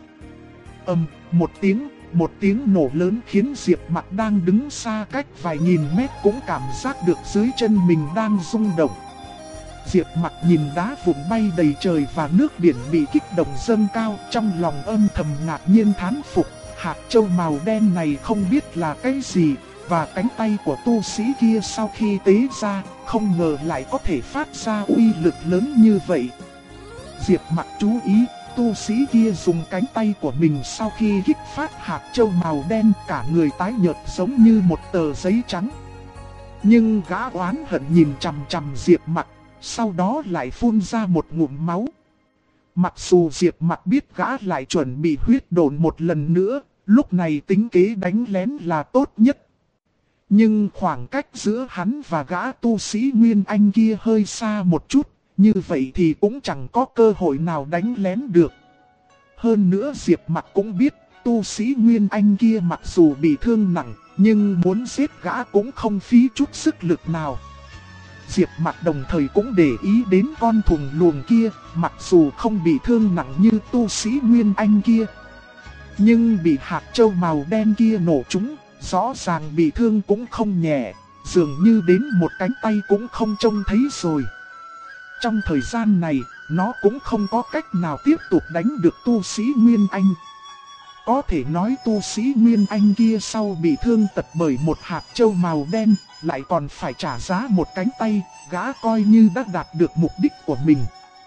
Một tiếng nổ lớn khiến Diệp Mặc đang đứng xa cách vài nghìn mét cũng cảm giác được dưới chân mình đang rung động. Diệp Mặc nhìn đá vụn bay đầy trời và nước biển bị kích động dâng cao, trong lòng âm thầm ngạc nhiên thán phục. Hạt châu màu đen này không biết là cái gì, và cánh tay của tu sĩ kia sau khi tế ra, không ngờ lại có thể phát ra uy lực lớn như vậy. Diệp Mặc chú ý, tu sĩ kia dùng cánh tay của mình sau khi kích phát hạt châu màu đen, cả người tái nhợt giống như một tờ giấy trắng. Nhưng gã oán hận nhìn chằm chằm Diệp Mặc, sau đó lại phun ra một ngụm máu. Mặc dù Diệp Mặc biết gã lại chuẩn bị huyết độn một lần nữa, lúc này tính kế đánh lén là tốt nhất. Nhưng khoảng cách giữa hắn và gã tu sĩ Nguyên Anh kia hơi xa một chút, như vậy thì cũng chẳng có cơ hội nào đánh lén được. Hơn nữa Diệp Mặc cũng biết, tu sĩ Nguyên Anh kia mặc dù bị thương nặng, nhưng muốn giết gã cũng không phí chút sức lực nào. Diệp Mặc đồng thời cũng để ý đến con thuồng luồng kia, mặc dù không bị thương nặng như tu sĩ Nguyên Anh kia, nhưng bị hạt châu màu đen kia nổ trúng, rõ ràng bị thương cũng không nhẹ, dường như đến một cánh tay cũng không trông thấy rồi. Trong thời gian này, nó cũng không có cách nào tiếp tục đánh được tu sĩ Nguyên Anh. Có thể nói tu sĩ Nguyên Anh kia sau bị thương tật bởi một hạt châu màu đen, lại còn phải trả giá một cánh tay, gã coi như đã đạt được mục đích của mình.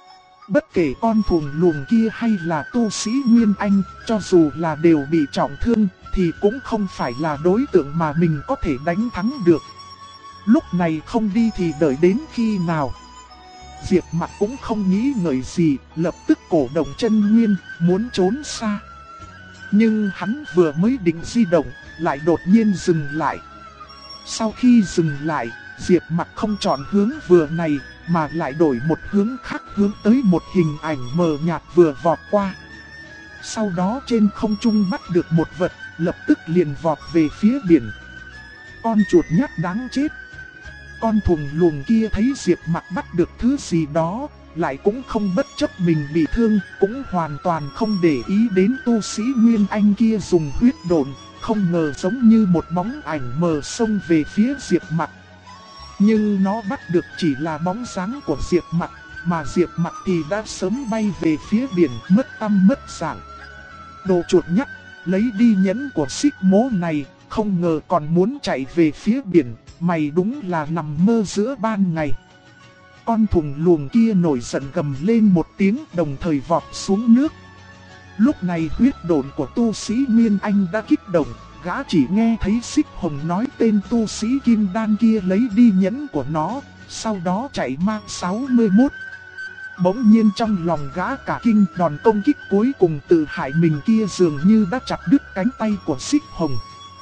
Bất kể con thuồng luồng kia hay là tu sĩ Nguyên Anh, cho dù là đều bị trọng thương, thì cũng không phải là đối tượng mà mình có thể đánh thắng được. Lúc này không đi thì đợi đến khi nào? Diệp Mặc cũng không nghĩ ngợi gì, lập tức cổ động chân nguyên, muốn trốn xa. Nhưng hắn vừa mới định di động, lại đột nhiên dừng lại. Sau khi dừng lại, Diệp Mặc không chọn hướng vừa này, mà lại đổi một hướng khác, hướng tới một hình ảnh mờ nhạt vừa vọt qua. Sau đó trên không trung bắt được một vật, lập tức liền vọt về phía biển. Con chuột nhắt đáng chết. Con thuồng luồng kia thấy Diệp Mặc bắt được thứ gì đó, lại cũng không bất chấp mình bị thương, cũng hoàn toàn không để ý đến tu sĩ Nguyên Anh kia dùng huyết độn, không ngờ giống như một bóng ảnh mờ xông về phía Diệp Mặc. Nhưng nó bắt được chỉ là bóng dáng của Diệp Mặc, mà Diệp Mặc thì đã sớm bay về phía biển, mất tăm mất dạng. Đồ chuột nhắt, lấy đi nhẫn của Xích Mỗ này, không ngờ còn muốn chạy về phía biển, mày đúng là nằm mơ giữa ban ngày. Con thuồng luồng kia nổi giận gầm lên một tiếng, đồng thời vọt xuống nước. Lúc này huyết độn của tu sĩ Nguyên Anh đã kích động, gã chỉ nghe thấy Xích Hồng nói tên tu sĩ Kim Đan kia lấy đi nhẫn của nó, sau đó chạy mang 61. Bỗng nhiên trong lòng gã cả kinh, đòn công kích cuối cùng tự hại mình kia dường như đã chặt đứt cánh tay của Xích Hồng.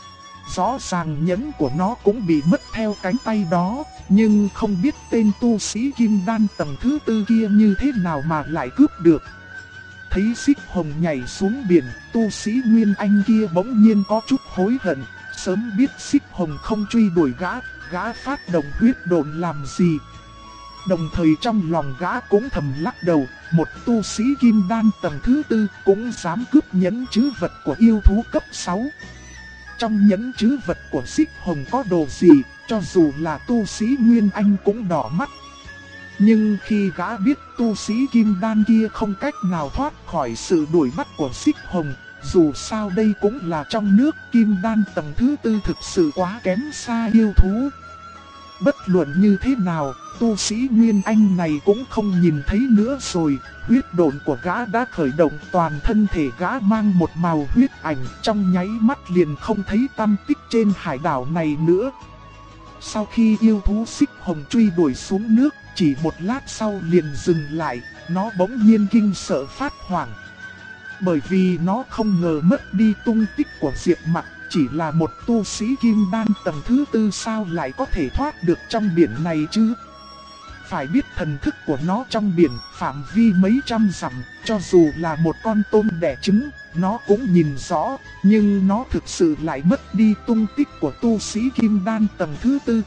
Rõ ràng nhẫn của nó cũng bị mất theo cánh tay đó, nhưng không biết tên tu sĩ Kim Đan tầng thứ tư kia như thế nào mà lại cướp được. Thấy Xích Hồng nhảy xuống biển, tu sĩ Nguyên Anh kia bỗng nhiên có chút hối hận, sớm biết Xích Hồng không truy đuổi gã phát động huyết độn làm gì. Đồng thời trong lòng gã cũng thầm lắc đầu, một tu sĩ Kim Đan tầng thứ tư cũng dám cướp nhẫn trữ vật của yêu thú cấp 6. Trong nhẫn trữ vật của Xích Hồng có đồ gì, cho dù là tu sĩ Nguyên Anh cũng đỏ mắt. Nhưng khi gã biết tu sĩ Kim Đan kia không cách nào thoát khỏi sự đuổi bắt của Xích Hồng, dù sao đây cũng là trong nước, Kim Đan tầng thứ tư thực sự quá kém xa yêu thú. Bất luận như thế nào, tu sĩ Nguyên Anh này cũng không nhìn thấy nữa rồi, huyết độn của gã đã khởi động, toàn thân thể gã mang một màu huyết ảnh, trong nháy mắt liền không thấy tăm tích trên hải đảo này nữa. Sau khi yêu thú Xích Hồng truy đuổi xuống nước, chỉ một lát sau liền dừng lại, nó bỗng nhiên kinh sợ phát hoảng. Bởi vì nó không ngờ mất đi tung tích của Diệp Mặc, chỉ là một tu sĩ Kim Đan tầng thứ tư sao lại có thể thoát được trong biển này chứ? Phải biết thần thức của nó trong biển phạm vi mấy trăm dặm, cho dù là một con tôm đẻ trứng, nó cũng nhìn rõ, nhưng nó thực sự lại mất đi tung tích của tu sĩ Kim Đan tầng thứ tư.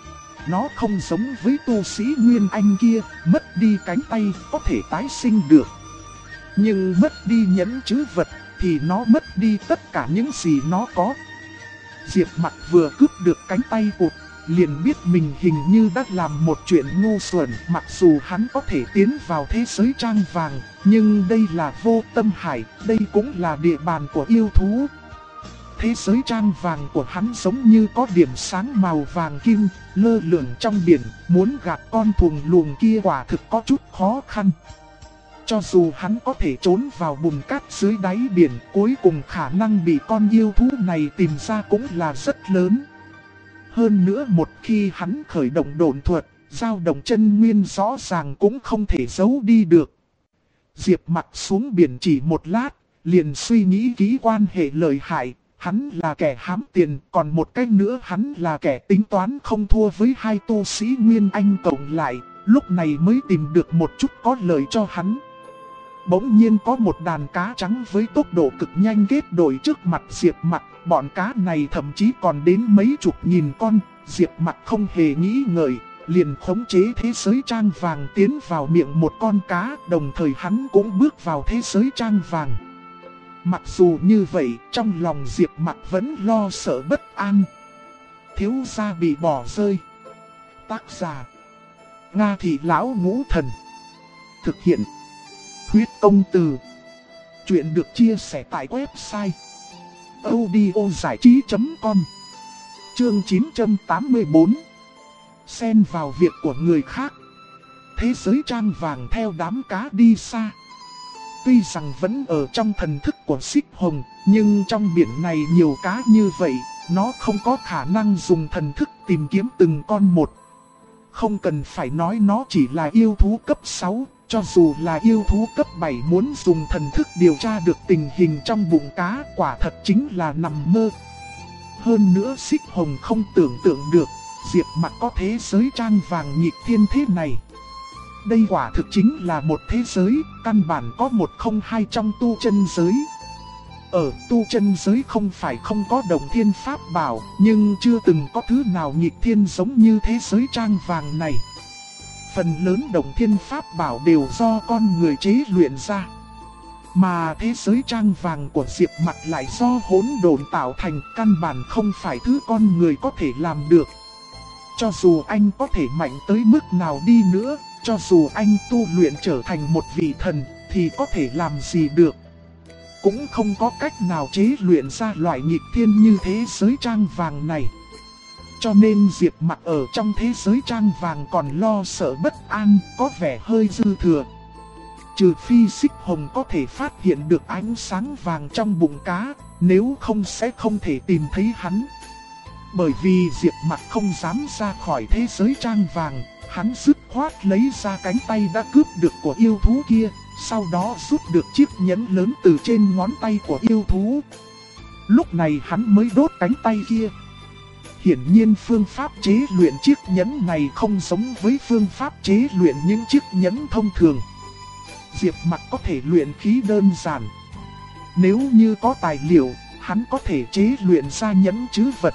Nó không giống với tu sĩ Nguyên Anh kia, mất đi cánh tay có thể tái sinh được. Nhưng mất đi nhẫn trữ vật thì nó mất đi tất cả những gì nó có. Diệp Mặc vừa cướp được cánh tay cụt, liền biết mình hình như đã làm một chuyện ngu xuẩn. Mặc dù hắn có thể tiến vào thế giới trang vàng, nhưng đây là vô tâm hải, đây cũng là địa bàn của yêu thú. Thế giới trang vàng của hắn giống như có điểm sáng màu vàng kim, lơ lửng trong biển, muốn gạt con thuồng luồng kia quả thực có chút khó khăn. Cho dù hắn có thể trốn vào bùn cát dưới đáy biển, cuối cùng khả năng bị con yêu thú này tìm ra cũng là rất lớn. Hơn nữa một khi hắn khởi động độn thuật, dao động chân nguyên rõ ràng cũng không thể giấu đi được. Diệp Mặc xuống biển chỉ một lát, liền suy nghĩ kỹ quan hệ lợi hại. Hắn là kẻ hám tiền, còn một cách nữa hắn là kẻ tính toán không thua với hai tu sĩ Nguyên Anh cộng lại, lúc này mới tìm được một chút có lợi cho hắn. Bỗng nhiên có một đàn cá trắng với tốc độ cực nhanh kết đội trước mặt Diệp Mặc, bọn cá này thậm chí còn đến mấy chục nghìn con. Diệp Mặc không hề nghĩ ngợi, liền khống chế thế giới trang vàng tiến vào miệng một con cá, đồng thời hắn cũng bước vào thế giới trang vàng. Mặc dù như vậy, trong lòng Diệp Mặc vẫn lo sợ bất an. Thiếu gia bị bỏ rơi. Tác giả: Nga Thị Lão Ngũ Thần. Thực hiện: Huyết Công Từ. Chuyện được chia sẻ tại website audiozảichí.com. Chương 984. Xen vào việc của người khác. thế giới trang vàng theo đám cá đi xa. Tuy rằng vẫn ở trong thần thức của Xích Hồng, nhưng trong biển này nhiều cá như vậy, nó không có khả năng dùng thần thức tìm kiếm từng con một. Không cần phải nói nó chỉ là yêu thú cấp 6, cho dù là yêu thú cấp 7 muốn dùng thần thức điều tra được tình hình trong bụng cá, quả thật chính là nằm mơ. Hơn nữa Xích Hồng không tưởng tượng được, Diệp Mặc có thế giới trang vàng nghịch thiên thế này. Đây quả thực chính là một thế giới, căn bản có một không hai trong tu chân giới. Ở tu chân giới không phải không có động thiên pháp bảo, nhưng chưa từng có thứ nào nghịch thiên giống như thế giới trang vàng này. Phần lớn động thiên pháp bảo đều do con người chế luyện ra. Mà thế giới trang vàng của Diệp Mặc lại do hỗn độn tạo thành, căn bản không phải thứ con người có thể làm được. Cho dù anh có thể mạnh tới mức nào đi nữa, cho dù anh tu luyện trở thành một vị thần, thì có thể làm gì được. Cũng không có cách nào chế luyện ra loại nghịch thiên như thế giới trang vàng này. Cho nên Diệp Mặc ở trong thế giới trang vàng còn lo sợ bất an, có vẻ hơi dư thừa. Trừ phi Xích Hồng có thể phát hiện được ánh sáng vàng trong bụng cá, nếu không sẽ không thể tìm thấy hắn. Bởi vì Diệp Mặc không dám ra khỏi thế giới trang vàng, hắn dứt khoát lấy ra cánh tay đã cướp được của yêu thú kia, sau đó rút được chiếc nhẫn lớn từ trên ngón tay của yêu thú. Lúc này hắn mới đốt cánh tay kia. Hiển nhiên phương pháp chế luyện chiếc nhẫn này không giống với phương pháp chế luyện những chiếc nhẫn thông thường. Diệp Mặc có thể luyện khí đơn giản. Nếu như có tài liệu, hắn có thể chế luyện ra nhẫn trữ vật.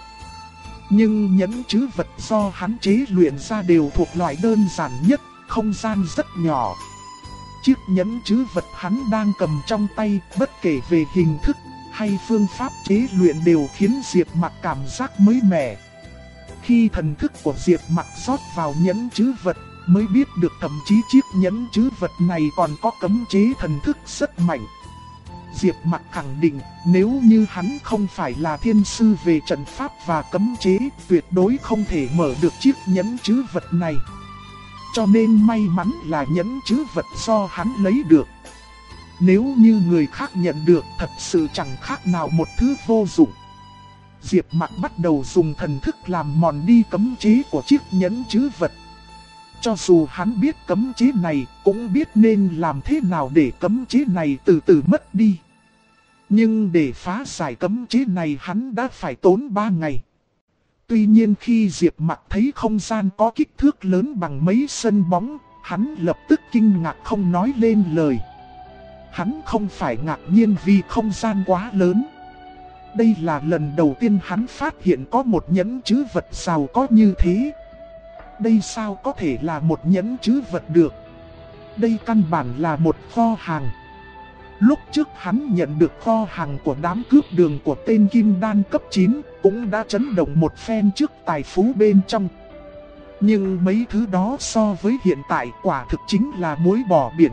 Nhưng nhẫn trữ vật do hắn chế luyện ra đều thuộc loại đơn giản nhất, không gian rất nhỏ. Chiếc nhẫn trữ vật hắn đang cầm trong tay, bất kể về hình thức hay phương pháp chế luyện đều khiến Diệp Mặc cảm giác mới mẻ. Khi thần thức của Diệp Mặc rót vào nhẫn trữ vật, mới biết được thậm chí chiếc nhẫn trữ vật này còn có cấm chế thần thức rất mạnh. Diệp Mặc khẳng định nếu như hắn không phải là thiên sư về trận pháp và cấm chế, tuyệt đối không thể mở được chiếc nhẫn trữ vật này. Cho nên may mắn là nhẫn trữ vật do hắn lấy được. Nếu như người khác nhận được, thật sự chẳng khác nào một thứ vô dụng. Diệp Mặc bắt đầu dùng thần thức làm mòn đi cấm chế của chiếc nhẫn trữ vật. Cho dù hắn biết cấm chế này, cũng biết nên làm thế nào để cấm chế này từ từ mất đi. Nhưng để phá giải cấm chế này hắn đã phải tốn 3 ngày. Tuy nhiên khi Diệp Mặc thấy không gian có kích thước lớn bằng mấy sân bóng, hắn lập tức kinh ngạc không nói lên lời. Hắn không phải ngạc nhiên vì không gian quá lớn. Đây là lần đầu tiên hắn phát hiện có một nhẫn trữ vật giàu có như thế. Đây sao có thể là một nhẫn trữ vật được? Đây căn bản là một kho hàng. Lúc trước hắn nhận được kho hàng của đám cướp đường của tên Kim Đan cấp 9, cũng đã chấn động một phen trước tài phú bên trong. Nhưng mấy thứ đó so với hiện tại quả thực chính là muối bỏ biển.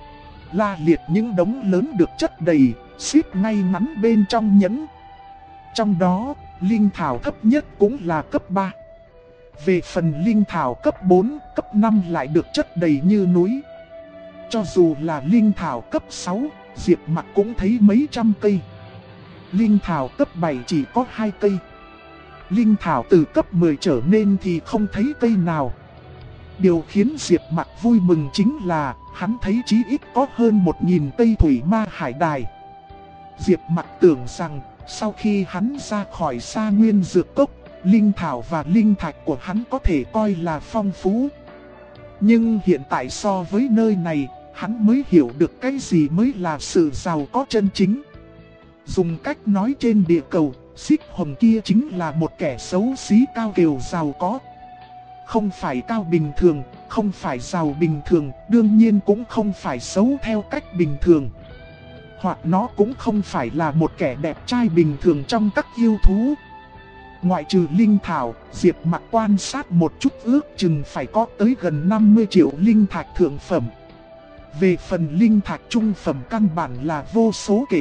La liệt những đống lớn được chất đầy, xếp ngay ngắn bên trong nhẫn. Trong đó, linh thảo thấp nhất cũng là cấp 3. Về phần linh thảo cấp 4, cấp 5 lại được chất đầy như núi. Cho dù là linh thảo cấp 6, Diệp Mặc cũng thấy mấy trăm cây. Linh thảo cấp 7 chỉ có 2 cây. Linh thảo từ cấp 10 trở lên thì không thấy cây nào. Điều khiến Diệp Mặc vui mừng chính là hắn thấy chí ít có hơn 1000 cây thủy ma hải đài. Diệp Mặc tưởng rằng sau khi hắn ra khỏi Sa Nguyên Dược Cốc, linh thảo và linh thạch của hắn có thể coi là phong phú. Nhưng hiện tại so với nơi này, hắn mới hiểu được cái gì mới là sự giàu có chân chính. Dùng cách nói trên địa cầu, Xích Hồng kia chính là một kẻ xấu xí cao kiều giàu có. Không phải cao bình thường, không phải giàu bình thường, đương nhiên cũng không phải xấu theo cách bình thường. Hoặc nó cũng không phải là một kẻ đẹp trai bình thường trong các yêu thú. Ngoại trừ linh thảo, Diệp Mặc quan sát một chút ước chừng phải có tới gần 50 triệu linh thạch thượng phẩm. Về phần linh thạch trung phẩm căn bản là vô số kể.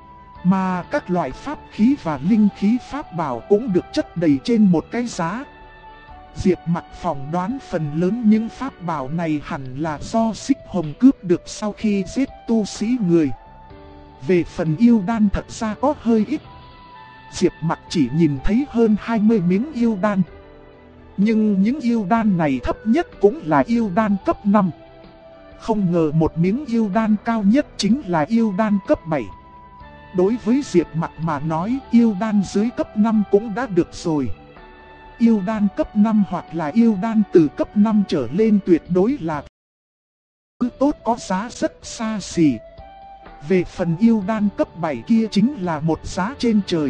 Mà các loại pháp khí và linh khí pháp bảo cũng được chất đầy trên một cái giá. Diệp Mặc phỏng đoán phần lớn những pháp bảo này hẳn là do Xích Hồng cướp được sau khi giết tu sĩ người. Về phần yêu đan thật ra có hơi ít. Diệp Mặc chỉ nhìn thấy hơn 20 miếng yêu đan. Nhưng những yêu đan này thấp nhất cũng là yêu đan cấp 5. Không ngờ một miếng yêu đan cao nhất chính là yêu đan cấp 7. Đối với Diệp Mặc mà nói, yêu đan dưới cấp 5 cũng đã được rồi. Yêu đan cấp 5 hoặc là yêu đan từ cấp 5 trở lên tuyệt đối là thứ tốt có giá rất xa xỉ. Về phần yêu đan cấp 7 kia chính là một giá trên trời.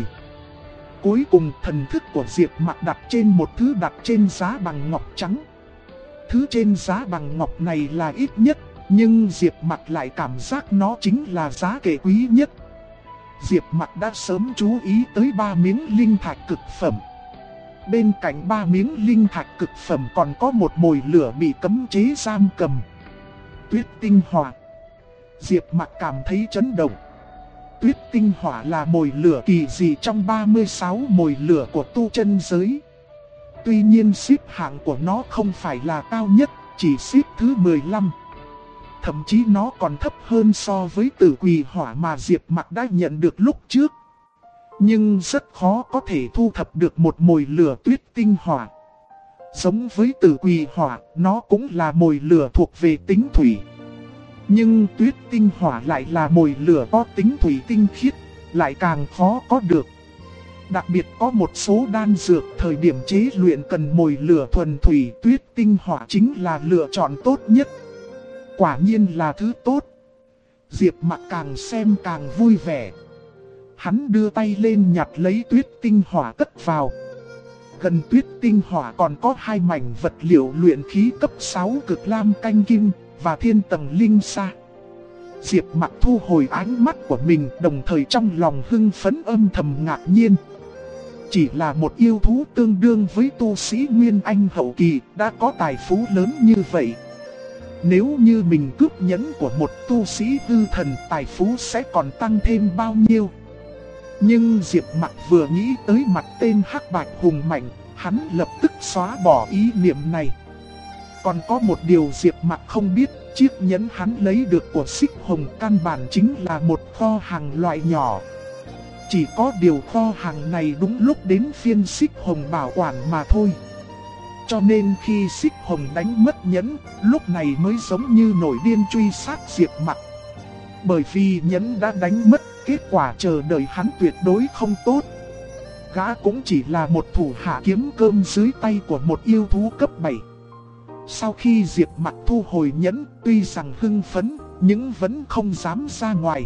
Cuối cùng thần thức của Diệp Mặc đặt trên một thứ đặt trên giá bằng ngọc trắng. Thứ trên giá bằng ngọc này là ít nhất, nhưng Diệp Mặc lại cảm giác nó chính là giá kệ quý nhất. Diệp Mặc đã sớm chú ý tới 3 miếng linh thạch cực phẩm. Bên cạnh 3 miếng linh thạch cực phẩm còn có một mồi lửa bị cấm chế giam cầm. Tuyết tinh hỏa. Diệp Mặc cảm thấy chấn động. Tuyết tinh hỏa là mồi lửa kỳ dị trong 36 mồi lửa của tu chân giới. Tuy nhiên xếp hạng của nó không phải là cao nhất, chỉ xếp thứ 15. Thậm chí nó còn thấp hơn so với tử quỳ hỏa mà Diệp Mặc đã nhận được lúc trước. Nhưng rất khó có thể thu thập được một mồi lửa tuyết tinh hỏa. Giống với tử quỳ hỏa, nó cũng là mồi lửa thuộc về tính thủy. Nhưng tuyết tinh hỏa lại là mồi lửa có tính thủy tinh khiết, lại càng khó có được. Đặc biệt có một số đan dược thời điểm chế luyện cần mồi lửa thuần thủy, tuyết tinh hỏa chính là lựa chọn tốt nhất. Quả nhiên là thứ tốt. Diệp Mặc càng xem càng vui vẻ. Hắn đưa tay lên nhặt lấy tuyết tinh hỏa cất vào. Gần tuyết tinh hỏa còn có 2 mảnh vật liệu luyện khí cấp 6 cực lam canh kim và thiên tầng linh sa. Diệp Mặc thu hồi ánh mắt của mình, đồng thời trong lòng hưng phấn âm thầm ngạc nhiên. Chỉ là một yêu thú tương đương với tu sĩ Nguyên Anh hậu kỳ đã có tài phú lớn như vậy. Nếu như mình cướp nhẫn của một tu sĩ hư thần, tài phú sẽ còn tăng thêm bao nhiêu? Nhưng Diệp Mặc vừa nghĩ tới mặt tên Hắc Bạch hùng mạnh, hắn lập tức xóa bỏ ý niệm này. Còn có một điều Diệp Mặc không biết, chiếc nhẫn hắn lấy được của Xích Hồng căn bản chính là một kho hàng loại nhỏ. Chỉ có điều kho hàng này đúng lúc đến phiên Xích Hồng bảo quản mà thôi. Cho nên khi Xích Hồng đánh mất nhẫn, lúc này mới giống như nổi điên truy sát Diệp Mặc. Bởi vì nhẫn đã đánh mất, kết quả chờ đợi hắn tuyệt đối không tốt. Gã cũng chỉ là một thủ hạ kiếm cơm dưới tay của một yêu thú cấp 7. Sau khi Diệp Mặc thu hồi nhẫn, tuy rằng hưng phấn, nhưng vẫn không dám ra ngoài.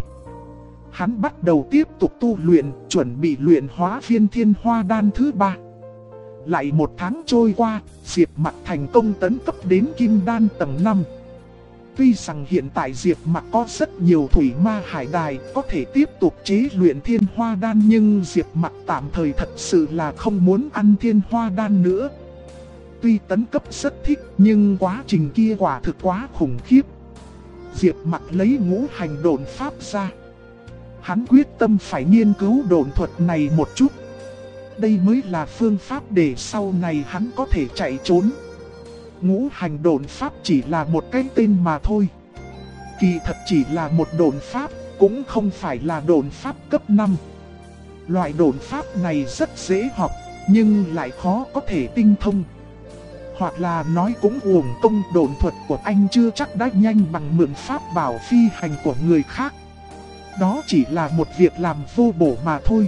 Hắn bắt đầu tiếp tục tu luyện, chuẩn bị luyện hóa viên thiên hoa đan thứ 3. Lại một tháng trôi qua, Diệp Mặc thành công tấn cấp đến kim đan tầng 5. Tuy rằng hiện tại Diệp Mặc có rất nhiều thủy ma hải đài có thể tiếp tục chế luyện thiên hoa đan, nhưng Diệp Mặc tạm thời thật sự là không muốn ăn thiên hoa đan nữa. Tuy tấn cấp rất thích, nhưng quá trình kia quả thực quá khủng khiếp. Diệp Mặc lấy ngũ hành độn pháp ra. Hắn quyết tâm phải nghiên cứu độn thuật này một chút. Đây mới là phương pháp để sau này hắn có thể chạy trốn. Ngũ hành độn pháp chỉ là một cái tên mà thôi. Kỳ thật chỉ là một độn pháp, cũng không phải là độn pháp cấp 5. Loại độn pháp này rất dễ học, nhưng lại khó có thể tinh thông. Hoặc là nói cũng uổng công, độn thuật của anh chưa chắc đã nhanh bằng mượn pháp bảo phi hành của người khác. Đó chỉ là một việc làm vô bổ mà thôi.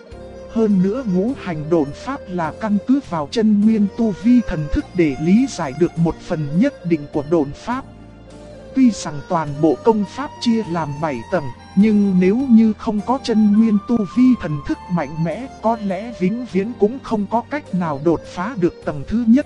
Hơn nữa ngũ hành độn pháp là căn cứ vào chân nguyên tu vi thần thức để lý giải được một phần nhất định của độn pháp. Tuy rằng toàn bộ công pháp chia làm 7 tầng, nhưng nếu như không có chân nguyên tu vi thần thức mạnh mẽ, có lẽ vĩnh viễn cũng không có cách nào đột phá được tầng thứ nhất.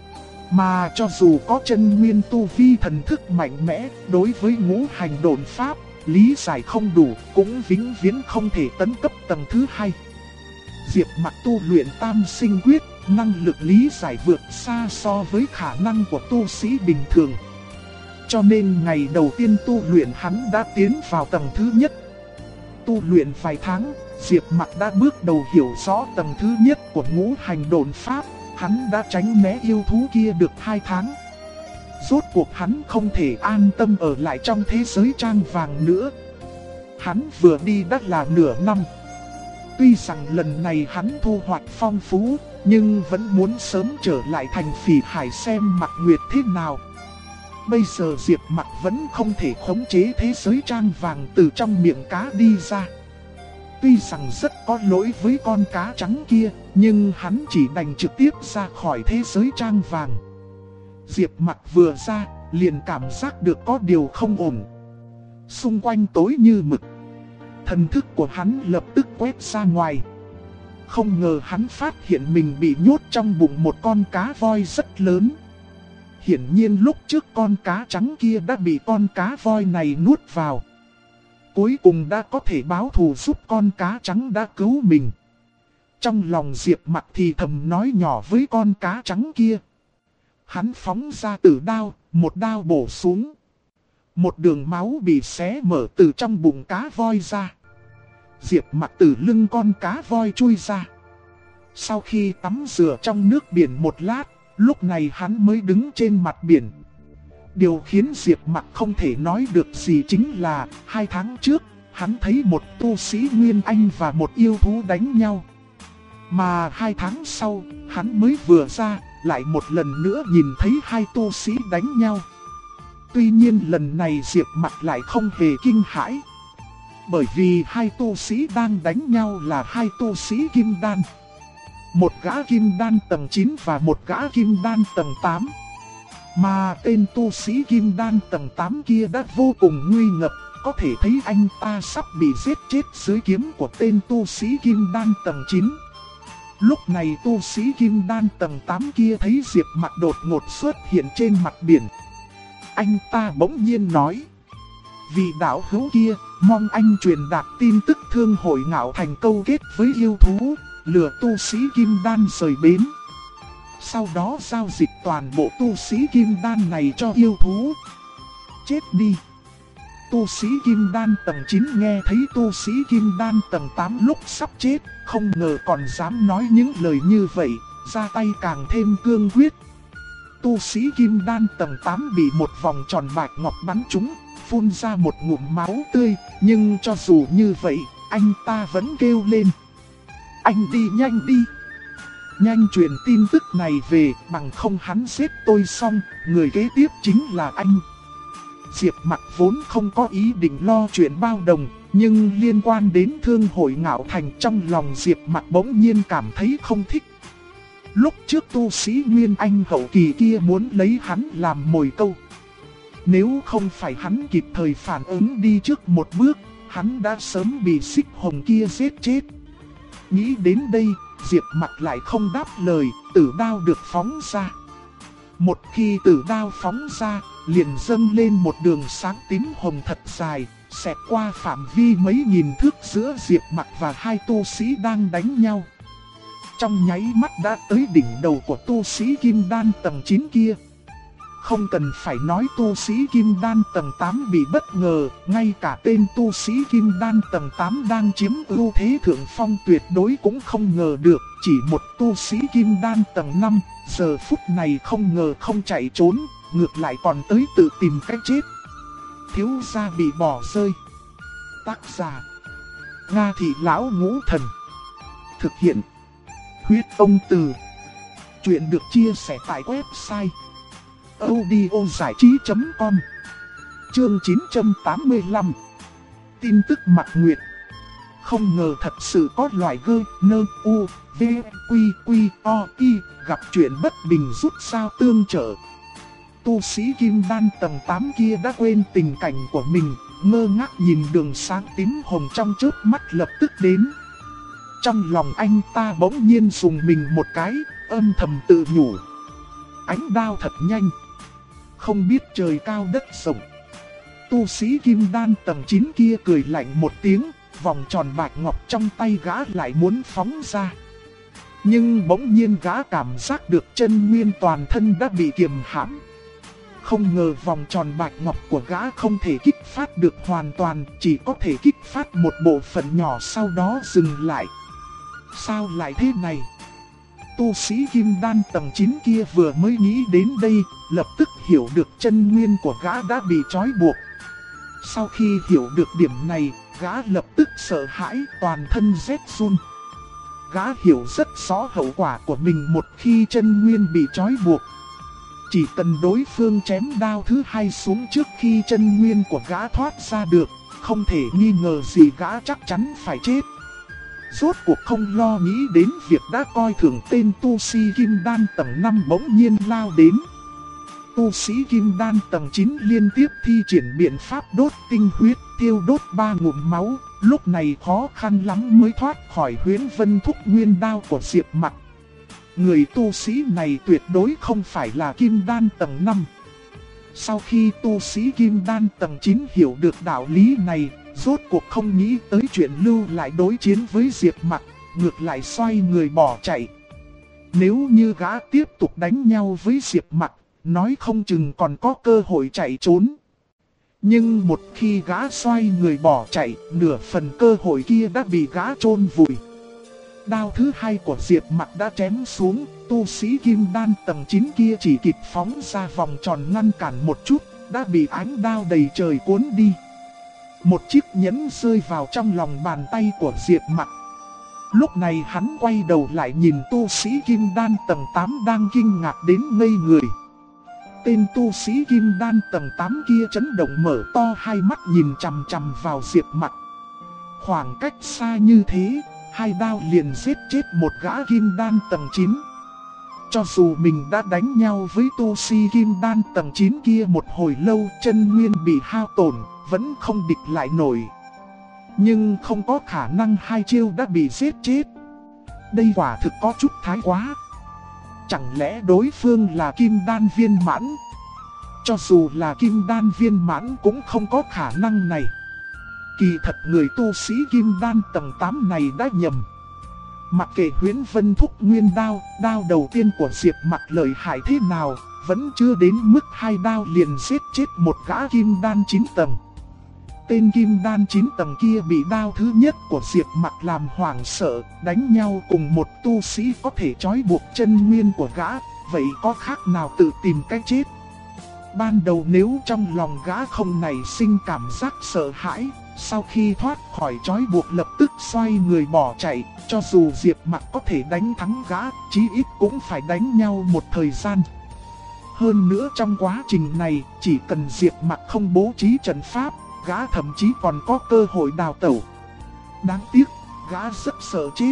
Mà cho dù có chân nguyên tu vi thần thức mạnh mẽ, đối với ngũ hành độn pháp, lý giải không đủ, cũng vĩnh viễn không thể tấn cấp tầng thứ 2. Diệp Mặc tu luyện tam sinh quyết, năng lực lý giải vượt xa so với khả năng của tu sĩ bình thường. Cho nên ngày đầu tiên tu luyện hắn đã tiến vào tầng thứ nhất. Tu luyện vài tháng, Diệp Mặc đã bước đầu hiểu rõ tầng thứ nhất của ngũ hành độn pháp, Hắn đã tránh né yêu thú kia được 2 tháng. Rốt cuộc hắn không thể an tâm ở lại trong thế giới trang vàng nữa. Hắn vừa đi đã là nửa năm. Tuy rằng lần này hắn thu hoạch phong phú, nhưng vẫn muốn sớm trở lại thành Phỉ Hải xem Mặc Nguyệt thế nào. Bây giờ Diệp Mặc vẫn không thể khống chế thế giới trang vàng từ trong miệng cá đi ra. Tuy rằng rất có lỗi với con cá trắng kia, nhưng hắn chỉ đành trực tiếp ra khỏi thế giới trang vàng. Diệp Mặc vừa ra, liền cảm giác được có điều không ổn. Xung quanh tối như mực. Thần thức của hắn lập tức quét ra ngoài. Không ngờ hắn phát hiện mình bị nhốt trong bụng một con cá voi rất lớn. Hiển nhiên lúc trước con cá trắng kia đã bị con cá voi này nuốt vào. Cuối cùng đã có thể báo thù giúp con cá trắng đã cứu mình. Trong lòng Diệp Mặc thì thầm nói nhỏ với con cá trắng kia. Hắn phóng ra tử đao, một đao bổ xuống. Một đường máu bị xé mở từ trong bụng cá voi ra. Diệp Mặc từ lưng con cá voi chui ra. Sau khi tắm rửa trong nước biển một lát, lúc này hắn mới đứng trên mặt biển. Điều khiến Diệp Mặc không thể nói được gì chính là 2 tháng trước, hắn thấy một tu sĩ Nguyên Anh và một yêu thú đánh nhau. Mà 2 tháng sau, hắn mới vừa ra, lại một lần nữa nhìn thấy 2 tu sĩ đánh nhau. Tuy nhiên lần này Diệp Mặc lại không hề kinh hãi. Bởi vì 2 tu sĩ đang đánh nhau là 2 tu sĩ kim đan. Một gã kim đan tầng 9 và một gã kim đan tầng 8. Mà tên tu sĩ kim đan tầng 8 kia đã vô cùng nguy ngập, có thể thấy anh ta sắp bị giết chết dưới kiếm của tên tu sĩ kim đan tầng 9. Lúc này tu sĩ kim đan tầng 8 kia thấy Diệp Mặc đột ngột xuất hiện trên mặt biển. Anh ta bỗng nhiên nói: Vị đạo hữu kia, mong anh truyền đạt tin tức Thương Hội Ngạo Thành câu kết với yêu thú, lừa tu sĩ kim đan rời bến. Sau đó giao dịch toàn bộ tu sĩ kim đan này cho yêu thú. Chết đi! Tu sĩ kim đan tầng 9 nghe thấy tu sĩ kim đan tầng 8 lúc sắp chết, không ngờ còn dám nói những lời như vậy, ra tay càng thêm cương quyết. Tu sĩ kim đan tầng 8 bị một vòng tròn bạch ngọc bắn trúng, phun ra một ngụm máu tươi, nhưng cho dù như vậy, anh ta vẫn kêu lên: Anh đi nhanh đi! Nhanh truyền tin tức này về, bằng không hắn giết tôi xong, người kế tiếp chính là anh. Diệp Mặc vốn không có ý định lo chuyện bao đồng, nhưng liên quan đến Thương Hội Ngạo Thành, trong lòng Diệp Mặc bỗng nhiên cảm thấy không thích. Lúc trước tu sĩ Nguyên Anh hậu kỳ kia muốn lấy hắn làm mồi câu. Nếu không phải hắn kịp thời phản ứng đi trước một bước, hắn đã sớm bị Xích Hồng kia giết chết. Nghĩ đến đây, Diệp Mặc lại không đáp lời, tử đao được phóng ra. Một khi tử đao phóng ra, liền dâng lên một đường sáng tím hồng thật dài, xẹt qua phạm vi mấy nghìn thước giữa Diệp Mặc và 2 tu sĩ đang đánh nhau. Trong nháy mắt đã tới đỉnh đầu của tu sĩ kim đan tầng 9 kia. Không cần phải nói tu sĩ kim đan tầng 8 bị bất ngờ, ngay cả tên tu sĩ kim đan tầng 8 đang chiếm ưu thế thượng phong tuyệt đối cũng không ngờ được. Chỉ một tu sĩ kim đan tầng 5, giờ phút này không ngờ không chạy trốn, ngược lại còn tới tự tìm cách chết. Thiếu gia bị bỏ rơi. Tác giả: Nga Thị Lão Ngũ Thần. Thực hiện: Huyết Ông Từ. Chuyện được chia sẻ tại website audiozảichí.com. Chương 985. Tin tức Mặc Nguyệt. Không ngờ thật sự có loài gơ, nơ, u, v, quy, quy, o, y, gặp chuyện bất bình rút sao tương trợ. Tu sĩ kim đan tầng 8 kia đã quên tình cảnh của mình, ngơ ngác nhìn đường sáng tím hồng trong chớp mắt lập tức đến. Trong lòng anh ta bỗng nhiên dùng mình một cái, âm thầm tự nhủ: Ánh đao thật nhanh, không biết trời cao đất rộng. Tu sĩ kim đan tầng 9 kia cười lạnh một tiếng, vòng tròn bạch ngọc trong tay gã lại muốn phóng ra. Nhưng bỗng nhiên gã cảm giác được chân nguyên toàn thân đã bị kiềm hãm. Không ngờ vòng tròn bạch ngọc của gã không thể kích phát được hoàn toàn, chỉ có thể kích phát một bộ phận nhỏ sau đó dừng lại. Sao lại thế này? tu sĩ kim đan tầng 9 kia vừa mới nghĩ đến đây, lập tức hiểu được chân nguyên của gã đã bị trói buộc. Sau khi hiểu được điểm này, gã lập tức sợ hãi toàn thân rét run. Gã hiểu rất rõ hậu quả của mình một khi chân nguyên bị trói buộc. Chỉ cần đối phương chém đao thứ hai xuống trước khi chân nguyên của gã thoát ra được, không thể nghi ngờ gì gã chắc chắn phải chết. Rốt cuộc không lo nghĩ đến việc đã coi thường tên tu sĩ kim đan tầng 5 bỗng nhiên lao đến. Tu sĩ kim đan tầng 9 liên tiếp thi triển biện pháp đốt tinh huyết, tiêu đốt 3 ngụm máu, lúc này khó khăn lắm mới thoát khỏi Huyễn Vân Thúc nguyên đao của Diệp Mặc. Người tu sĩ này tuyệt đối không phải là kim đan tầng 5. Sau khi tu sĩ kim đan tầng 9 hiểu được đạo lý này, rốt cuộc không nghĩ tới chuyện lưu lại đối chiến với Diệp Mặc, ngược lại xoay người bỏ chạy. Nếu như gã tiếp tục đánh nhau với Diệp Mặc, nói không chừng còn có cơ hội chạy trốn. Nhưng một khi gã xoay người bỏ chạy, nửa phần cơ hội kia đã bị gã chôn vùi. Đao thứ hai của Diệp Mặc đã chém xuống, tu sĩ kim đan tầng 9 kia chỉ kịp phóng ra vòng tròn ngăn cản một chút, đã bị ánh đao đầy trời cuốn đi. Một chiếc nhẫn rơi vào trong lòng bàn tay của Diệp Mặc. Lúc này hắn quay đầu lại nhìn tu sĩ kim đan tầng 8 đang kinh ngạc đến ngây người. Tên tu sĩ kim đan tầng 8 kia chấn động mở to hai mắt nhìn chằm chằm vào Diệp Mặc. Khoảng cách xa như thế, hai đao liền giết chết một gã kim đan tầng 9. Cho dù mình đã đánh nhau với tu sĩ kim đan tầng 9 kia một hồi lâu, chân nguyên bị hao tổn, vẫn không địch lại nổi. Nhưng không có khả năng hai chiêu đã bị giết chết. Đây quả thực có chút thái quá. Chẳng lẽ đối phương là kim đan viên mãn? Cho dù là kim đan viên mãn cũng không có khả năng này. Kỳ thật người tu sĩ kim đan tầng 8 này đã nhầm. Mặc kệ Huyễn Vân Thúc nguyên đao, đao đầu tiên của Diệp Mặc lợi hại thế nào, vẫn chưa đến mức hai đao liền giết chết một gã kim đan 9 tầng. Tên kim đan 9 tầng kia bị đao thứ nhất của Diệp Mặc làm hoảng sợ, đánh nhau cùng một tu sĩ có thể trói buộc chân nguyên của gã, vậy có khác nào tự tìm cách chết. Ban đầu nếu trong lòng gã không nảy sinh cảm giác sợ hãi, sau khi thoát khỏi trói buộc lập tức xoay người bỏ chạy, cho dù Diệp Mặc có thể đánh thắng gã, chí ít cũng phải đánh nhau một thời gian. Hơn nữa trong quá trình này, chỉ cần Diệp Mặc không bố trí trận pháp, gã thậm chí còn có cơ hội đào tẩu. Đáng tiếc, gã rất sợ chết.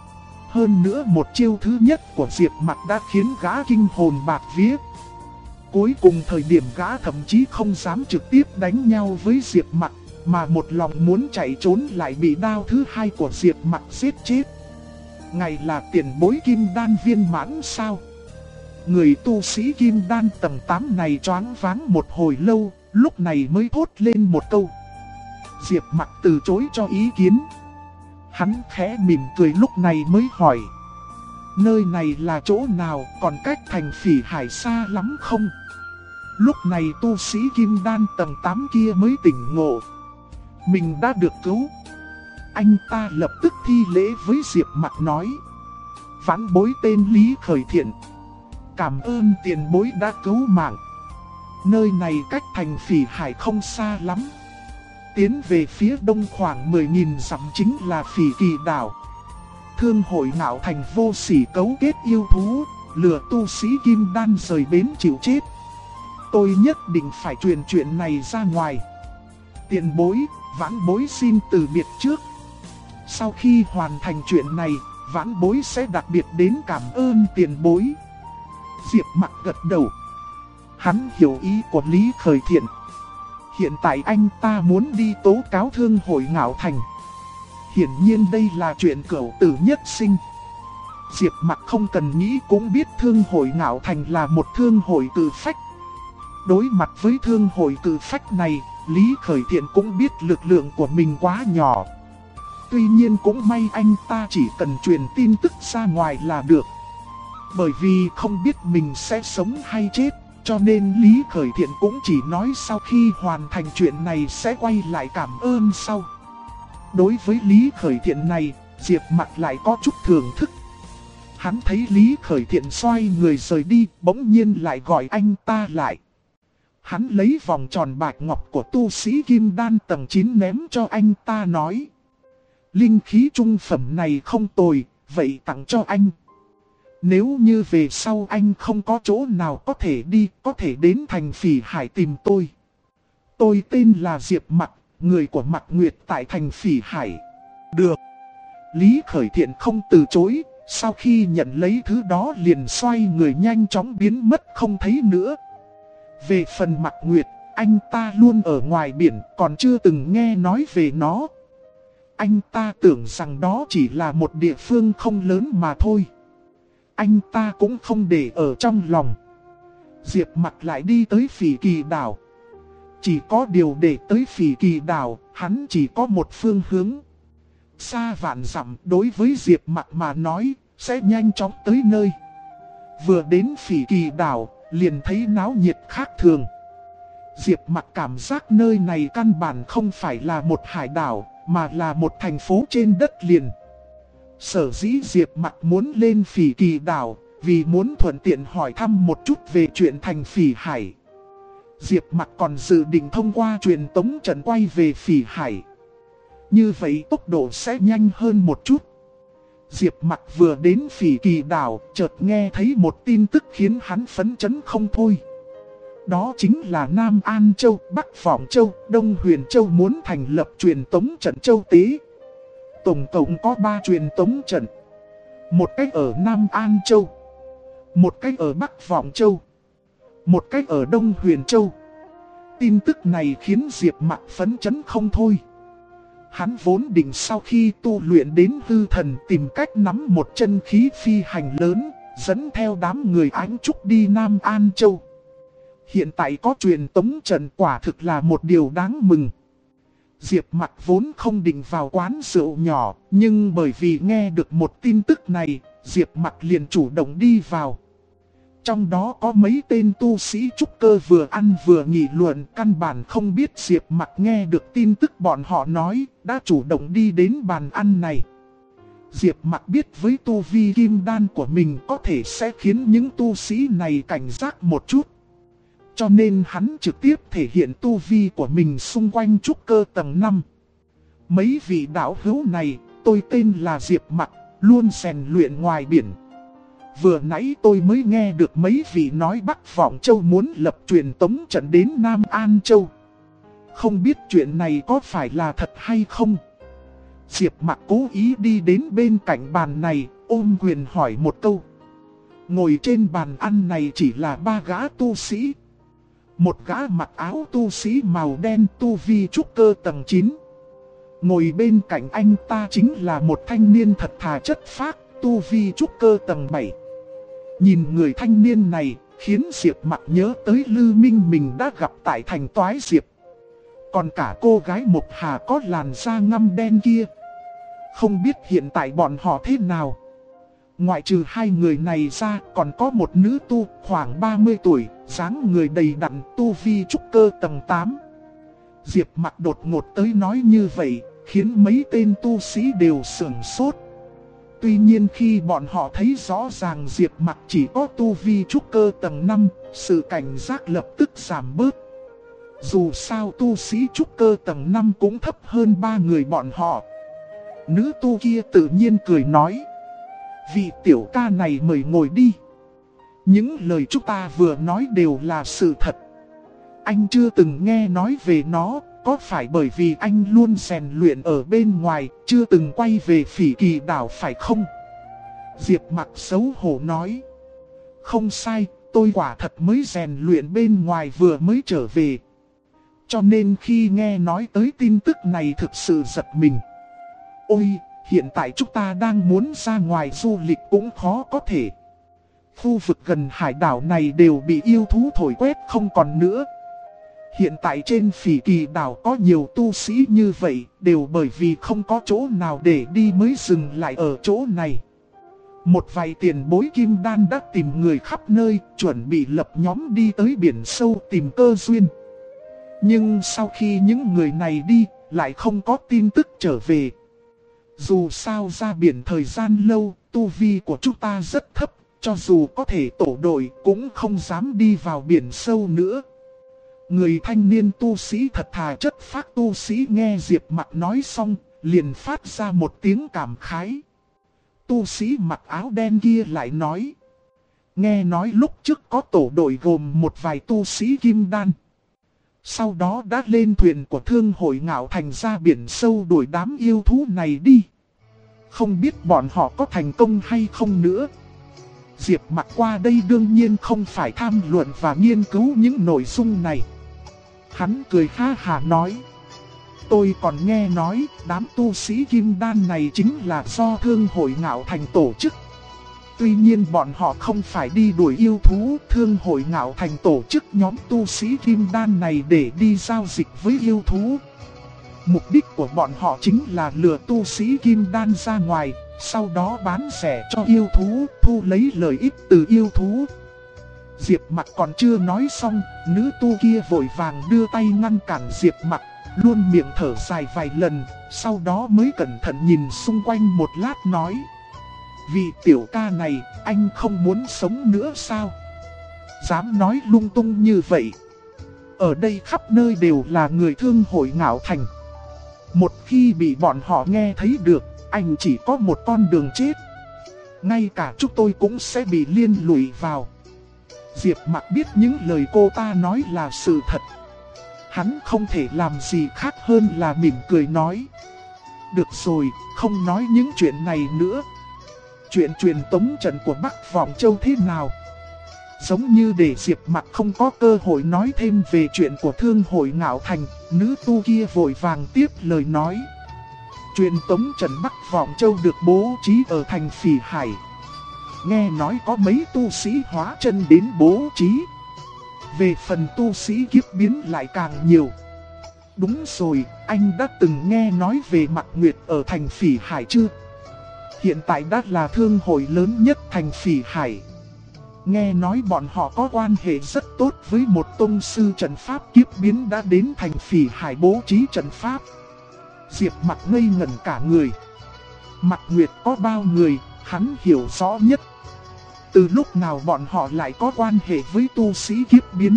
Hơn nữa một chiêu thứ nhất của Diệp Mặc đã khiến gã kinh hồn bạt vía. Cuối cùng thời điểm gã thậm chí không dám trực tiếp đánh nhau với Diệp Mặc, mà một lòng muốn chạy trốn lại bị đao thứ hai của Diệp Mặc giết chết. Ngài là tiền bối kim đan viên mãn sao? Người tu sĩ kim đan tầng 8 này choáng váng một hồi lâu, lúc này mới thốt lên một câu. Diệp Mặc từ chối cho ý kiến. Hắn khẽ mỉm cười lúc này mới hỏi. Nơi này là chỗ nào, còn cách thành Phỉ Hải xa lắm không? Lúc này tu sĩ kim đan tầng 8 kia mới tỉnh ngộ. Mình đã được cứu. Anh ta lập tức thi lễ với Diệp Mặc nói. Vãn bối tên Lý Khởi Thiện. Cảm ơn tiền bối đã cứu mạng. Nơi này cách thành Phỉ Hải không xa lắm. Tiến về phía đông khoảng 10.000 dặm chính là Phỉ Kỳ đảo. Thương hội Ngạo Thành vô sỉ cấu kết yêu thú, lừa tu sĩ kim đan rời bến chịu chết. Tôi nhất định phải truyền chuyện này ra ngoài. Tiền bối, vãn bối xin từ biệt trước. Sau khi hoàn thành chuyện này, vãn bối sẽ đặc biệt đến cảm ơn tiền bối. Diệp Mặc gật đầu. Hắn hiểu ý của Lý Khởi Thiện. Hiện tại anh ta muốn đi tố cáo thương hội Ngạo Thành. Hiển nhiên đây là chuyện cửu tử nhất sinh. Diệp Mặc không cần nghĩ cũng biết thương hội Ngạo Thành là một thương hội cử phách. Đối mặt với thương hội cử phách này, Lý Khởi Thiện cũng biết lực lượng của mình quá nhỏ. Tuy nhiên cũng may anh ta chỉ cần truyền tin tức ra ngoài là được. Bởi vì không biết mình sẽ sống hay chết, cho nên Lý Khởi Thiện cũng chỉ nói sau khi hoàn thành chuyện này sẽ quay lại cảm ơn sau. Đối với Lý Khởi Thiện này, Diệp Mặc lại có chút thưởng thức. Hắn thấy Lý Khởi Thiện xoay người rời đi, bỗng nhiên lại gọi anh ta lại. Hắn lấy vòng tròn bạch ngọc của tu sĩ kim đan tầng 9 ném cho anh ta nói. Linh khí trung phẩm này không tồi, vậy tặng cho anh. Nếu như về sau anh không có chỗ nào có thể đi, có thể đến thành Phỉ Hải tìm tôi. Tôi tên là Diệp Mặc, người của Mặc Nguyệt tại thành Phỉ Hải. Được. Lý Khởi Thiện không từ chối, sau khi nhận lấy thứ đó liền xoay người nhanh chóng biến mất không thấy nữa. Về phần Mặc Nguyệt, anh ta luôn ở ngoài biển, còn chưa từng nghe nói về nó. Anh ta tưởng rằng đó chỉ là một địa phương không lớn mà thôi. Anh ta cũng không để ở trong lòng. Diệp Mặc lại đi tới Phỉ Kỳ đảo. Chỉ có điều để tới Phỉ Kỳ đảo, hắn chỉ có một phương hướng. Xa vạn dặm đối với Diệp Mặc mà nói, sẽ nhanh chóng tới nơi. Vừa đến Phỉ Kỳ đảo, liền thấy náo nhiệt khác thường. Diệp Mặc cảm giác nơi này căn bản không phải là một hải đảo, mà là một thành phố trên đất liền. Sở dĩ Diệp Mặc muốn lên Phỉ Kỳ đảo, vì muốn thuận tiện hỏi thăm một chút về chuyện thành Phỉ Hải. Diệp Mặc còn dự định thông qua truyền tống trận quay về Phỉ Hải. Như vậy tốc độ sẽ nhanh hơn một chút. Diệp Mặc vừa đến Phỉ Kỳ đảo, chợt nghe thấy một tin tức khiến hắn phấn chấn không thôi. Đó chính là Nam An Châu, Bắc Vọng Châu, Đông Huyền Châu muốn thành lập truyền tống trận châu tế. Tổng cộng có 3 truyền tống trận. Một cách ở Nam An Châu, một cách ở Bắc Vọng Châu, một cách ở Đông Huyền Châu. Tin tức này khiến Diệp Mặc phấn chấn không thôi. Hắn vốn định sau khi tu luyện đến hư thần tìm cách nắm một chân khí phi hành lớn, dẫn theo đám người Ánh Trúc đi Nam An Châu. Hiện tại có truyền tống trận quả thực là một điều đáng mừng. Diệp Mặc vốn không định vào quán rượu nhỏ, nhưng bởi vì nghe được một tin tức này, Diệp Mặc liền chủ động đi vào. Trong đó có mấy tên tu sĩ trúc cơ vừa ăn vừa nghị luận, căn bản không biết Diệp Mặc nghe được tin tức bọn họ nói, đã chủ động đi đến bàn ăn này. Diệp Mặc biết với tu vi kim đan của mình có thể sẽ khiến những tu sĩ này cảnh giác một chút. Cho nên hắn trực tiếp thể hiện tu vi của mình xung quanh trúc cơ tầng 5. Mấy vị đạo hữu này, tôi tên là Diệp Mặc, luôn rèn luyện ngoài biển. Vừa nãy tôi mới nghe được mấy vị nói Bắc Vọng Châu muốn lập truyền tống trận đến Nam An Châu. Không biết chuyện này có phải là thật hay không? Diệp Mặc cố ý đi đến bên cạnh bàn này, ôm quyền hỏi một câu. Ngồi trên bàn ăn này chỉ là 3 gã tu sĩ. Một gã mặc áo tu sĩ màu đen tu vi trúc cơ tầng 9. Ngồi bên cạnh anh ta chính là một thanh niên thật thà chất phác, tu vi trúc cơ tầng 7. Nhìn người thanh niên này, khiến Diệp Mặc nhớ tới Lư Minh mình đã gặp tại thành Toái Diệp. Còn cả cô gái Mộc Hà có làn da ngăm đen kia. Không biết hiện tại bọn họ thế nào. Ngoại trừ 2 người này ra, còn có một nữ tu khoảng 30 tuổi, dáng người đầy đặn, tu vi trúc cơ tầng 8. Diệp Mặc đột ngột tới nói như vậy, khiến mấy tên tu sĩ đều sửng sốt. Tuy nhiên khi bọn họ thấy rõ ràng Diệp Mặc chỉ có tu vi trúc cơ tầng 5, sự cảnh giác lập tức giảm bớt. Dù sao tu sĩ trúc cơ tầng 5 cũng thấp hơn 3 người bọn họ. Nữ tu kia tự nhiên cười nói. Vị tiểu ca này mời ngồi đi. Những lời chúng ta vừa nói đều là sự thật. Anh chưa từng nghe nói về nó, có phải bởi vì anh luôn rèn luyện ở bên ngoài, chưa từng quay về Phỉ Kỳ đảo phải không? Diệp Mặc xấu hổ nói. Không sai, tôi quả thật mới rèn luyện bên ngoài vừa mới trở về. Cho nên khi nghe nói tới tin tức này thực sự giật mình. Ôi, hiện tại chúng ta đang muốn ra ngoài du lịch cũng khó có thể. Khu vực gần hải đảo này đều bị yêu thú thổi quét không còn nữa. Hiện tại trên Phỉ Kỳ đảo có nhiều tu sĩ như vậy, đều bởi vì không có chỗ nào để đi mới dừng lại ở chỗ này. Một vài tiền bối kim đan đã tìm người khắp nơi, chuẩn bị lập nhóm đi tới biển sâu tìm cơ duyên. Nhưng sau khi những người này đi, lại không có tin tức trở về. Dù sao ra biển thời gian lâu, tu vi của chúng ta rất thấp, cho dù có thể tổ đội cũng không dám đi vào biển sâu nữa. Người thanh niên tu sĩ thật thà chất phác tu sĩ nghe Diệp Mặc nói xong, liền phát ra một tiếng cảm khái. Tu sĩ mặc áo đen kia lại nói. Nghe nói lúc trước có tổ đội gồm một vài tu sĩ kim đan. Sau đó đã lên thuyền của thương hội Ngạo Thành ra biển sâu đuổi đám yêu thú này đi. Không biết bọn họ có thành công hay không nữa. Diệp Mặc qua đây đương nhiên không phải tham luận và nghiên cứu những nội dung này. Hắn cười ha hả nói. Tôi còn nghe nói đám tu sĩ kim đan này chính là do thương hội Ngạo Thành tổ chức. Tuy nhiên bọn họ không phải đi đuổi yêu thú, thương hội Ngạo Thành tổ chức nhóm tu sĩ kim đan này để đi giao dịch với yêu thú. Mục đích của bọn họ chính là lừa tu sĩ kim đan ra ngoài, sau đó bán rẻ cho yêu thú, thu lấy lợi ích từ yêu thú. Diệp Mặc còn chưa nói xong, nữ tu kia vội vàng đưa tay ngăn cản Diệp Mặc, luôn miệng thở dài vài lần, sau đó mới cẩn thận nhìn xung quanh một lát nói. Vị tiểu ca này, anh không muốn sống nữa sao? Dám nói lung tung như vậy. Ở đây khắp nơi đều là người thương hội Ngạo Thành. Một khi bị bọn họ nghe thấy được, anh chỉ có một con đường chết. Ngay cả chúng tôi cũng sẽ bị liên lụy vào. Diệp Mặc biết những lời cô ta nói là sự thật. Hắn không thể làm gì khác hơn là mỉm cười nói. Được rồi, không nói những chuyện này nữa. Chuyện truyền tống trận của Bắc Vọng Châu thế nào? Giống như để Diệp Mặc không có cơ hội nói thêm về chuyện của thương hội Ngạo Thành, nữ tu kia vội vàng tiếp lời nói. Truyền tống trận Bắc Vọng Châu được bố trí ở thành Phỉ Hải. Nghe nói có mấy tu sĩ hóa chân đến bố trí. Về phần tu sĩ kiếp biến lại càng nhiều. Đúng rồi, anh đã từng nghe nói về Mạc Nguyệt ở thành Phỉ Hải chưa? Hiện tại đã là thương hội lớn nhất thành Phỉ Hải. Nghe nói bọn họ có quan hệ rất tốt với một tông sư trận pháp kiếp biến đã đến thành Phỉ Hải bố trí trận pháp. Diệp Mặc ngây ngẩn cả người. Mạc Nguyệt có bao người, hắn hiểu rõ nhất. Từ lúc nào bọn họ lại có quan hệ với tu sĩ kiếp biến?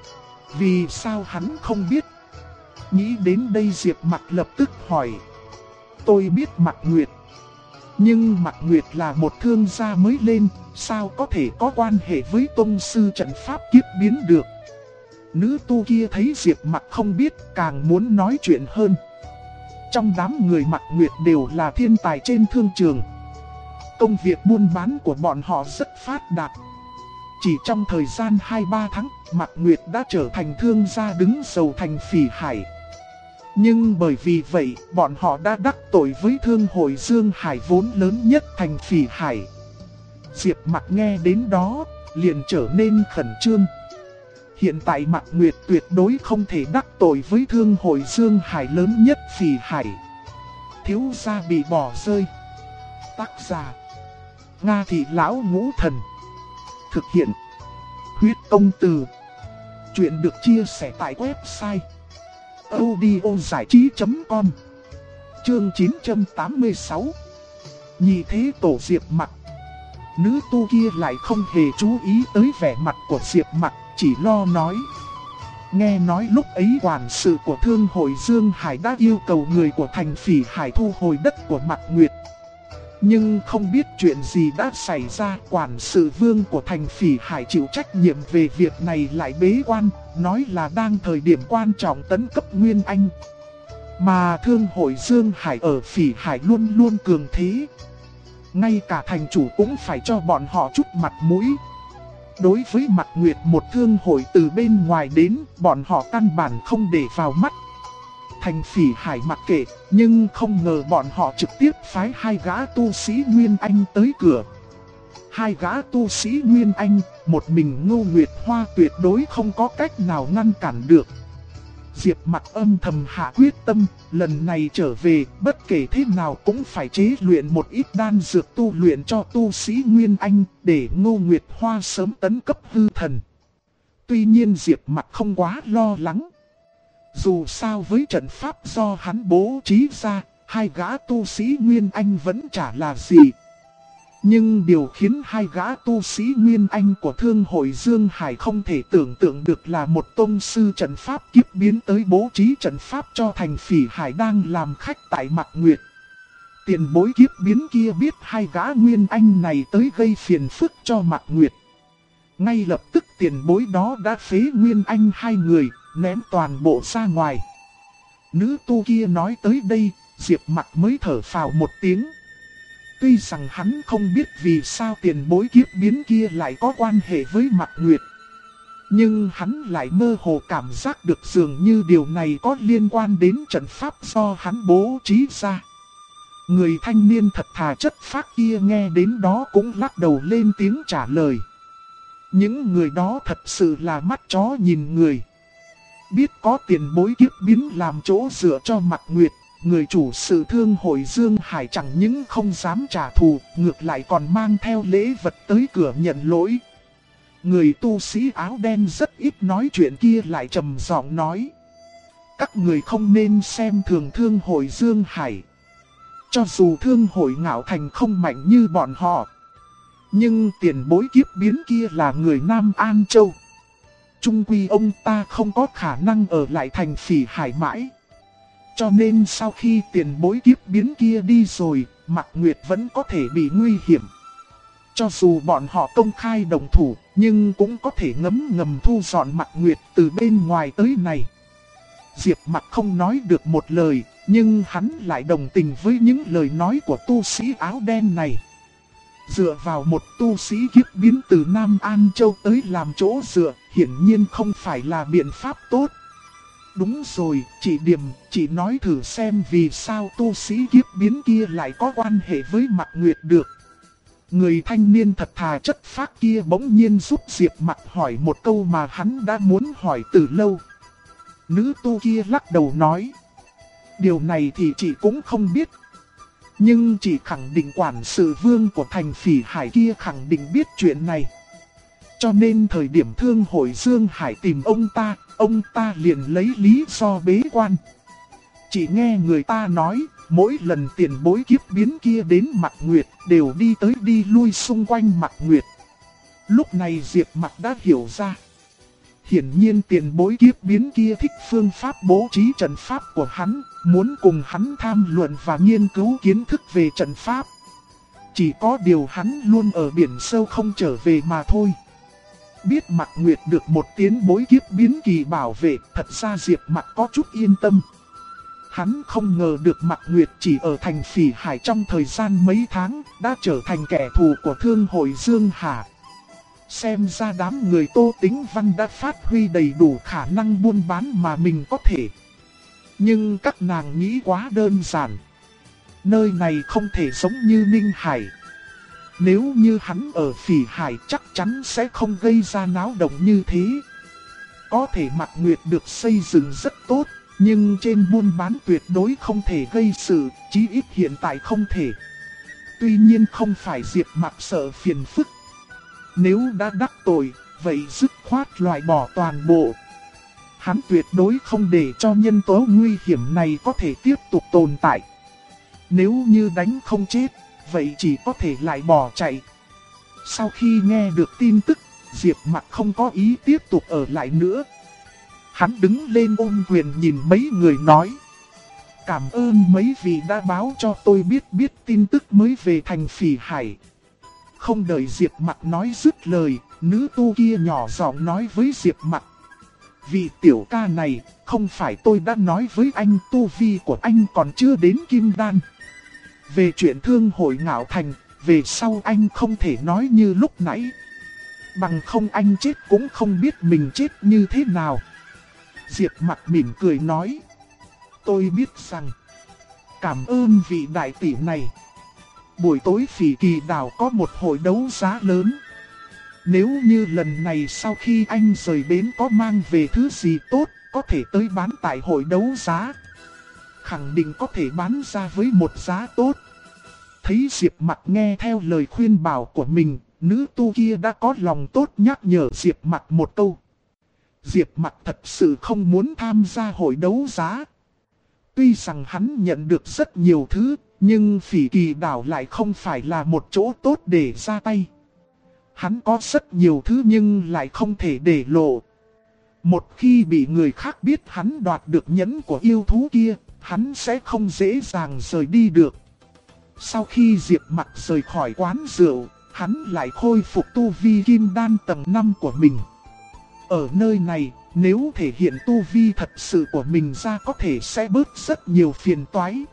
Vì sao hắn không biết? Nghĩ đến đây Diệp Mặc lập tức hỏi. Tôi biết Mạc Nguyệt. Nhưng Mạc Nguyệt là một thương gia mới lên, sao có thể có quan hệ với tông sư trận pháp kiếp biến được? Nữ tu kia thấy Diệp Mặc không biết, càng muốn nói chuyện hơn. Trong đám người Mạc Nguyệt đều là thiên tài trên thương trường. Công việc buôn bán của bọn họ rất phát đạt. Chỉ trong thời gian 2-3 tháng, Mạc Nguyệt đã trở thành thương gia đứng đầu thành Phỉ Hải. Nhưng bởi vì vậy, bọn họ đã đắc tội với thương hội Dương Hải vốn lớn nhất thành Phỉ Hải. Diệp Mặc nghe đến đó, liền trở nên khẩn trương. Hiện tại Mạc Nguyệt tuyệt đối không thể đắc tội với thương hội Dương Hải lớn nhất Phỉ Hải. Thiếu gia bị bỏ rơi. Tác giả Nga Thị Lão Ngũ Thần. Thực hiện Huyết Công Từ. Chuyện được chia sẻ tại website audiozảichí.com. Chương 986. Nhị thế tổ Diệp Mặc. Nữ tu kia lại không hề chú ý tới vẻ mặt của Diệp Mặc, chỉ lo nói. Nghe nói lúc ấy quản sự của thương hội Dương Hải đã yêu cầu người của thành Phỉ Hải thu hồi đất của Mạc Nguyệt. Nhưng không biết chuyện gì đã xảy ra, quản sự vương của thành Phỉ Hải chịu trách nhiệm về việc này lại bế quan, nói là đang thời điểm quan trọng tấn cấp Nguyên Anh. Mà thương hội Dương Hải ở Phỉ Hải luôn luôn cường thế. Ngay cả thành chủ cũng phải cho bọn họ chút mặt mũi. Đối với Mạc Nguyệt một thương hội từ bên ngoài đến, bọn họ căn bản không để vào mắt. Thành Phỉ Hải mặc kệ, nhưng không ngờ bọn họ trực tiếp phái hai gã tu sĩ Nguyên Anh tới cửa. Hai gã tu sĩ Nguyên Anh, một mình Ngô Nguyệt Hoa tuyệt đối không có cách nào ngăn cản được. Diệp Mặc âm thầm hạ quyết tâm, lần này trở về, bất kể thế nào cũng phải chế luyện một ít đan dược tu luyện cho tu sĩ Nguyên Anh, để Ngô Nguyệt Hoa sớm tấn cấp hư thần. Tuy nhiên Diệp Mặc không quá lo lắng. Dù sao với trận pháp do hắn bố trí ra, hai gã tu sĩ Nguyên Anh vẫn chả là gì. Nhưng điều khiến hai gã tu sĩ Nguyên Anh của Thương hội Dương Hải không thể tưởng tượng được là một tông sư trận pháp kiếp biến tới bố trí trận pháp cho thành Phỉ Hải đang làm khách tại Mạc Nguyệt. Tiền bối kiếp biến kia biết hai gã Nguyên Anh này tới gây phiền phức cho Mạc Nguyệt. Ngay lập tức tiền bối đó đã phế Nguyên Anh hai người, ném toàn bộ ra ngoài. Nữ tu kia nói tới đây, Diệp Mặc mới thở phào một tiếng. Tuy rằng hắn không biết vì sao tiền bối kiếp biến kia lại có quan hệ với Mạc Nguyệt, nhưng hắn lại mơ hồ cảm giác được dường như điều này có liên quan đến trận pháp do hắn bố trí ra. Người thanh niên thật thà chất phác kia nghe đến đó cũng lắc đầu lên tiếng trả lời. Những người đó thật sự là mắt chó nhìn người. Biết có tiền bối kiếp biến làm chỗ dựa cho Mạc Nguyệt, người chủ sự Thương hội Dương Hải chẳng những không dám trả thù, ngược lại còn mang theo lễ vật tới cửa nhận lỗi. Người tu sĩ áo đen rất ít nói chuyện kia lại trầm giọng nói. Các người không nên xem thường Thương hội Dương Hải. Cho dù Thương hội Ngạo Thành không mạnh như bọn họ, nhưng tiền bối kiếp biến kia là người Nam An Châu. Trung quy ông ta không có khả năng ở lại thành Phỉ Hải mãi. Cho nên sau khi tiền bối kiếp biến kia đi rồi, Mạc Nguyệt vẫn có thể bị nguy hiểm. Cho dù bọn họ công khai đồng thủ, nhưng cũng có thể ngấm ngầm thu dọn Mạc Nguyệt từ bên ngoài tới này. Diệp Mặc không nói được một lời, nhưng hắn lại đồng tình với những lời nói của tu sĩ áo đen này. Dựa vào một tu sĩ kiếp biến từ Nam An Châu tới làm chỗ dựa, hiển nhiên không phải là biện pháp tốt. Đúng rồi, chị Điềm, chị nói thử xem vì sao tu sĩ kiếp biến kia lại có quan hệ với Mạc Nguyệt được. Người thanh niên thật thà chất phác kia bỗng nhiên giúp Diệp Mặc hỏi một câu mà hắn đã muốn hỏi từ lâu. Nữ tu kia lắc đầu nói. Điều này thì chị cũng không biết. Nhưng chị khẳng định quản sự vương của thành Phỉ Hải kia khẳng định biết chuyện này. Cho nên thời điểm Thương hội Dương Hải tìm ông ta liền lấy lý do bế quan. Chị nghe người ta nói, mỗi lần tiền bối kiếp biến kia đến Mạc Nguyệt đều đi tới đi lui xung quanh Mạc Nguyệt. Lúc này Diệp Mặc đã hiểu ra. Hiển nhiên tiền bối kiếp biến kia thích phương pháp bố trí trận pháp của hắn, muốn cùng hắn tham luận và nghiên cứu kiến thức về trận pháp. Chỉ có điều hắn luôn ở biển sâu không trở về mà thôi. Biết Mạc Nguyệt được một tiến bối kiếp biến kỳ bảo vệ, thật ra Diệp Mặc có chút yên tâm. Hắn không ngờ được Mạc Nguyệt chỉ ở thành Phỉ Hải trong thời gian mấy tháng, đã trở thành kẻ thù của Thương hội Dương Hải. Xem ra đám người Tô Tĩnh Văn đã phát huy đầy đủ khả năng buôn bán mà mình có thể. Nhưng các nàng nghĩ quá đơn giản. Nơi này không thể giống như Ninh Hải. Nếu như hắn ở Phỉ Hải chắc chắn sẽ không gây ra náo động như thế. Có thể Mạc Nguyệt được xây dựng rất tốt, nhưng trên buôn bán tuyệt đối không thể gây sự, chí ít hiện tại không thể. Tuy nhiên không phải Diệp Mặc sợ phiền phức. Nếu đã đắc tội, vậy dứt khoát loại bỏ toàn bộ. Hắn tuyệt đối không để cho nhân tố nguy hiểm này có thể tiếp tục tồn tại. Nếu như đánh không chết, vậy chỉ có thể lại bỏ chạy. Sau khi nghe được tin tức, Diệp Mặc không có ý tiếp tục ở lại nữa. Hắn đứng lên ôm quyền nhìn mấy người nói. Cảm ơn mấy vị đã báo cho tôi biết tin tức mới về thành Phỉ Hải. Không đợi Diệp Mặc nói dứt lời, nữ tu kia nhỏ giọng nói với Diệp Mặc. Vị tiểu ca này, không phải tôi đã nói với anh tu vi của anh còn chưa đến Kim Đan. Về chuyện Thương hội Ngạo Thành, về sau anh không thể nói như lúc nãy. Bằng không anh chết cũng không biết mình chết như thế nào. Diệp Mặc mỉm cười nói. Tôi biết rằng, cảm ơn vị đại tỷ này. Buổi tối Phỉ Kỳ Đảo có một hội đấu giá lớn. Nếu như lần này sau khi anh rời bến có mang về thứ gì tốt, có thể tới bán tại hội đấu giá. Khẳng định có thể bán ra với một giá tốt. Thấy Diệp Mặc nghe theo lời khuyên bảo của mình, nữ tu kia đã có lòng tốt nhắc nhở Diệp Mặc một câu. Diệp Mặc thật sự không muốn tham gia hội đấu giá. Tuy rằng hắn nhận được rất nhiều thứ, nhưng Phỉ Kỳ Đảo lại không phải là một chỗ tốt để ra tay. Hắn có rất nhiều thứ nhưng lại không thể để lộ. Một khi bị người khác biết hắn đoạt được nhẫn của yêu thú kia, hắn sẽ không dễ dàng rời đi được. Sau khi Diệp Mặc rời khỏi quán rượu, hắn lại khôi phục tu vi kim đan tầng 5 của mình. Ở nơi này, nếu thể hiện tu vi thật sự của mình ra có thể sẽ bớt rất nhiều phiền toái.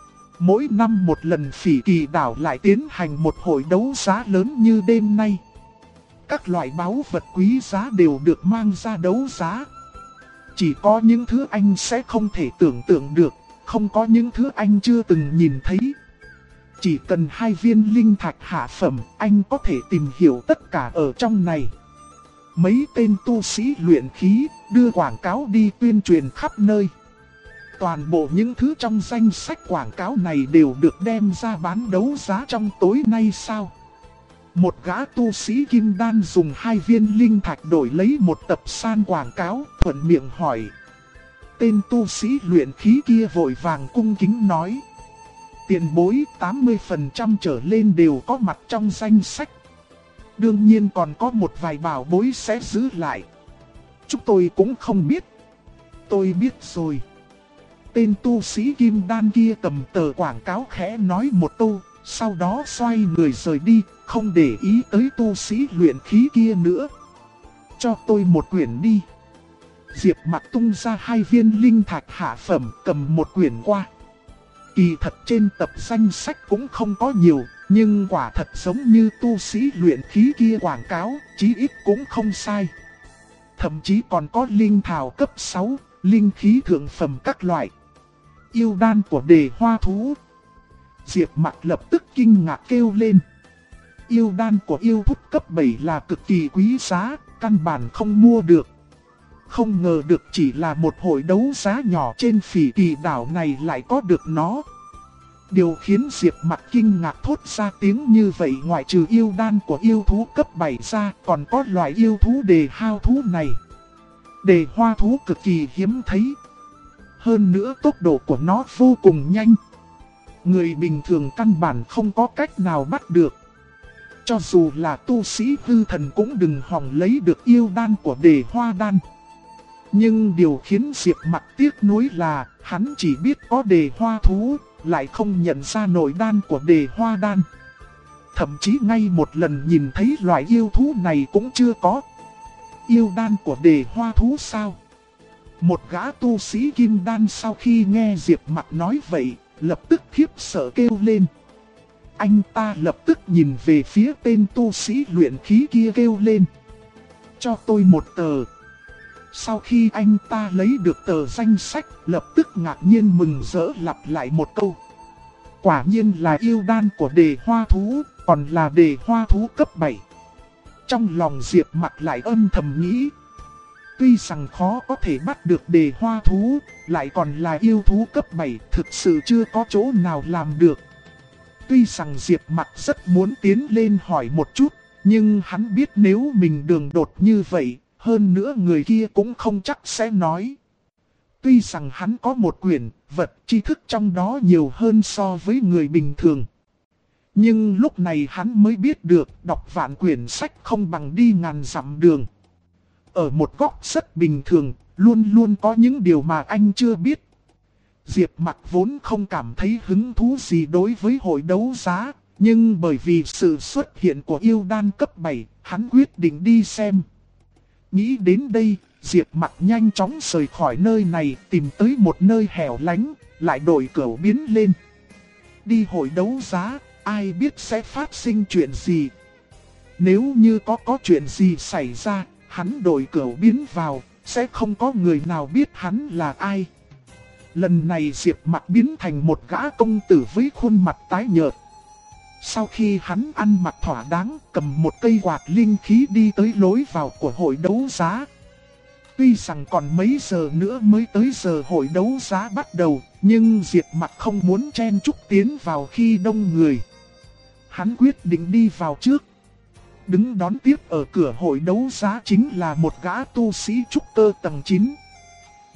Mỗi năm một lần Phỉ Kỳ Đảo lại tiến hành một hội đấu giá lớn như đêm nay. Các loại báu vật quý giá đều được mang ra đấu giá. Chỉ có những thứ anh sẽ không thể tưởng tượng được, không có những thứ anh chưa từng nhìn thấy. Chỉ cần 2 viên linh thạch hạ phẩm, anh có thể tìm hiểu tất cả ở trong này. Mấy tên tu sĩ luyện khí đưa quảng cáo đi tuyên truyền khắp nơi. Toàn bộ những thứ trong danh sách quảng cáo này đều được đem ra bán đấu giá trong tối nay sao? Một gã tu sĩ kim đan dùng 2 viên linh thạch đổi lấy một tập san quảng cáo, thuận miệng hỏi. Tên tu sĩ luyện khí kia vội vàng cung kính nói. Tiền bối 80% trở lên đều có mặt trong danh sách. Đương nhiên còn có một vài bảo bối sẽ giữ lại. Chúng tôi cũng không biết. Tôi biết rồi. Tên tu sĩ kim đan kia cầm tờ quảng cáo khẽ nói một câu, sau đó xoay người rời đi, không để ý tới tu sĩ luyện khí kia nữa. Cho tôi một quyển đi. Diệp Mặc tung ra 2 viên linh thạch hạ phẩm, cầm một quyển qua. Kỳ thật trên tập danh sách cũng không có nhiều, nhưng quả thật giống như tu sĩ luyện khí kia quảng cáo, chí ít cũng không sai. Thậm chí còn có linh thảo cấp 6, linh khí thượng phẩm các loại. Yêu đan của Đề Hoa Thú. Diệp Mặc lập tức kinh ngạc kêu lên. Yêu đan của yêu thú cấp 7 là cực kỳ quý giá, căn bản không mua được. Không ngờ được chỉ là một hội đấu giá nhỏ trên Phỉ Kỳ Đảo này lại có được nó. Điều khiến Diệp Mặc kinh ngạc thốt ra tiếng như vậy, ngoại trừ yêu đan của yêu thú cấp 7 ra, còn có loại yêu thú đề hao thú này. Đề hoa thú cực kỳ hiếm thấy. Hơn nữa tốc độ của nó vô cùng nhanh. Người bình thường căn bản không có cách nào bắt được. Cho dù là tu sĩ hư thần cũng đừng hòng lấy được yêu đan của đề hoa đan. Nhưng điều khiến Diệp Mặc tiếc nuối là hắn chỉ biết có đề hoa thú, lại không nhận ra nội đan của đề hoa đan. Thậm chí ngay một lần nhìn thấy loại yêu thú này cũng chưa có. Yêu đan của đề hoa thú sao? Một gã tu sĩ kim đan sau khi nghe Diệp Mặc nói vậy, lập tức khiếp sợ kêu lên. Anh ta lập tức nhìn về phía tên tu sĩ luyện khí kia kêu lên. Cho tôi một tờ. Sau khi anh ta lấy được tờ danh sách, lập tức ngạc nhiên mừng rỡ lặp lại một câu. Quả nhiên là yêu đan của đề hoa thú, còn là đề hoa thú cấp 7. Trong lòng Diệp Mặc lại âm thầm nghĩ. Tuy rằng khó có thể bắt được đề hoa thú, lại còn là yêu thú cấp 7, thực sự chưa có chỗ nào làm được. Tuy rằng Diệp Mặc rất muốn tiến lên hỏi một chút, nhưng hắn biết nếu mình đường đột như vậy, hơn nữa người kia cũng không chắc sẽ nói. Tuy rằng hắn có một quyển vật tri thức trong đó nhiều hơn so với người bình thường. Nhưng lúc này hắn mới biết được đọc vạn quyển sách không bằng đi ngàn dặm đường. Ở một góc rất bình thường, luôn luôn có những điều mà anh chưa biết. Diệp Mặc vốn không cảm thấy hứng thú gì đối với hội đấu giá, nhưng bởi vì sự xuất hiện của yêu đan cấp 7, hắn quyết định đi xem. Nghĩ đến đây, Diệp Mặc nhanh chóng rời khỏi nơi này, tìm tới một nơi hẻo lánh, lại đổi cửu biến lên. Đi hội đấu giá, ai biết sẽ phát sinh chuyện gì. Nếu như có chuyện gì xảy ra, hắn đổi cửu biến vào, sẽ không có người nào biết hắn là ai. Lần này Diệp Mặc biến thành một gã công tử với khuôn mặt tái nhợt. Sau khi hắn ăn mặc thỏa đáng, cầm một cây quạt linh khí đi tới lối vào của hội đấu giá. Tuy rằng còn mấy giờ nữa mới tới giờ hội đấu giá bắt đầu, nhưng Diệp Mặc không muốn chen chúc tiến vào khi đông người. Hắn quyết định đi vào trước. Đứng đón tiếp ở cửa hội đấu giá chính là một gã tu sĩ trúc cơ tầng 9.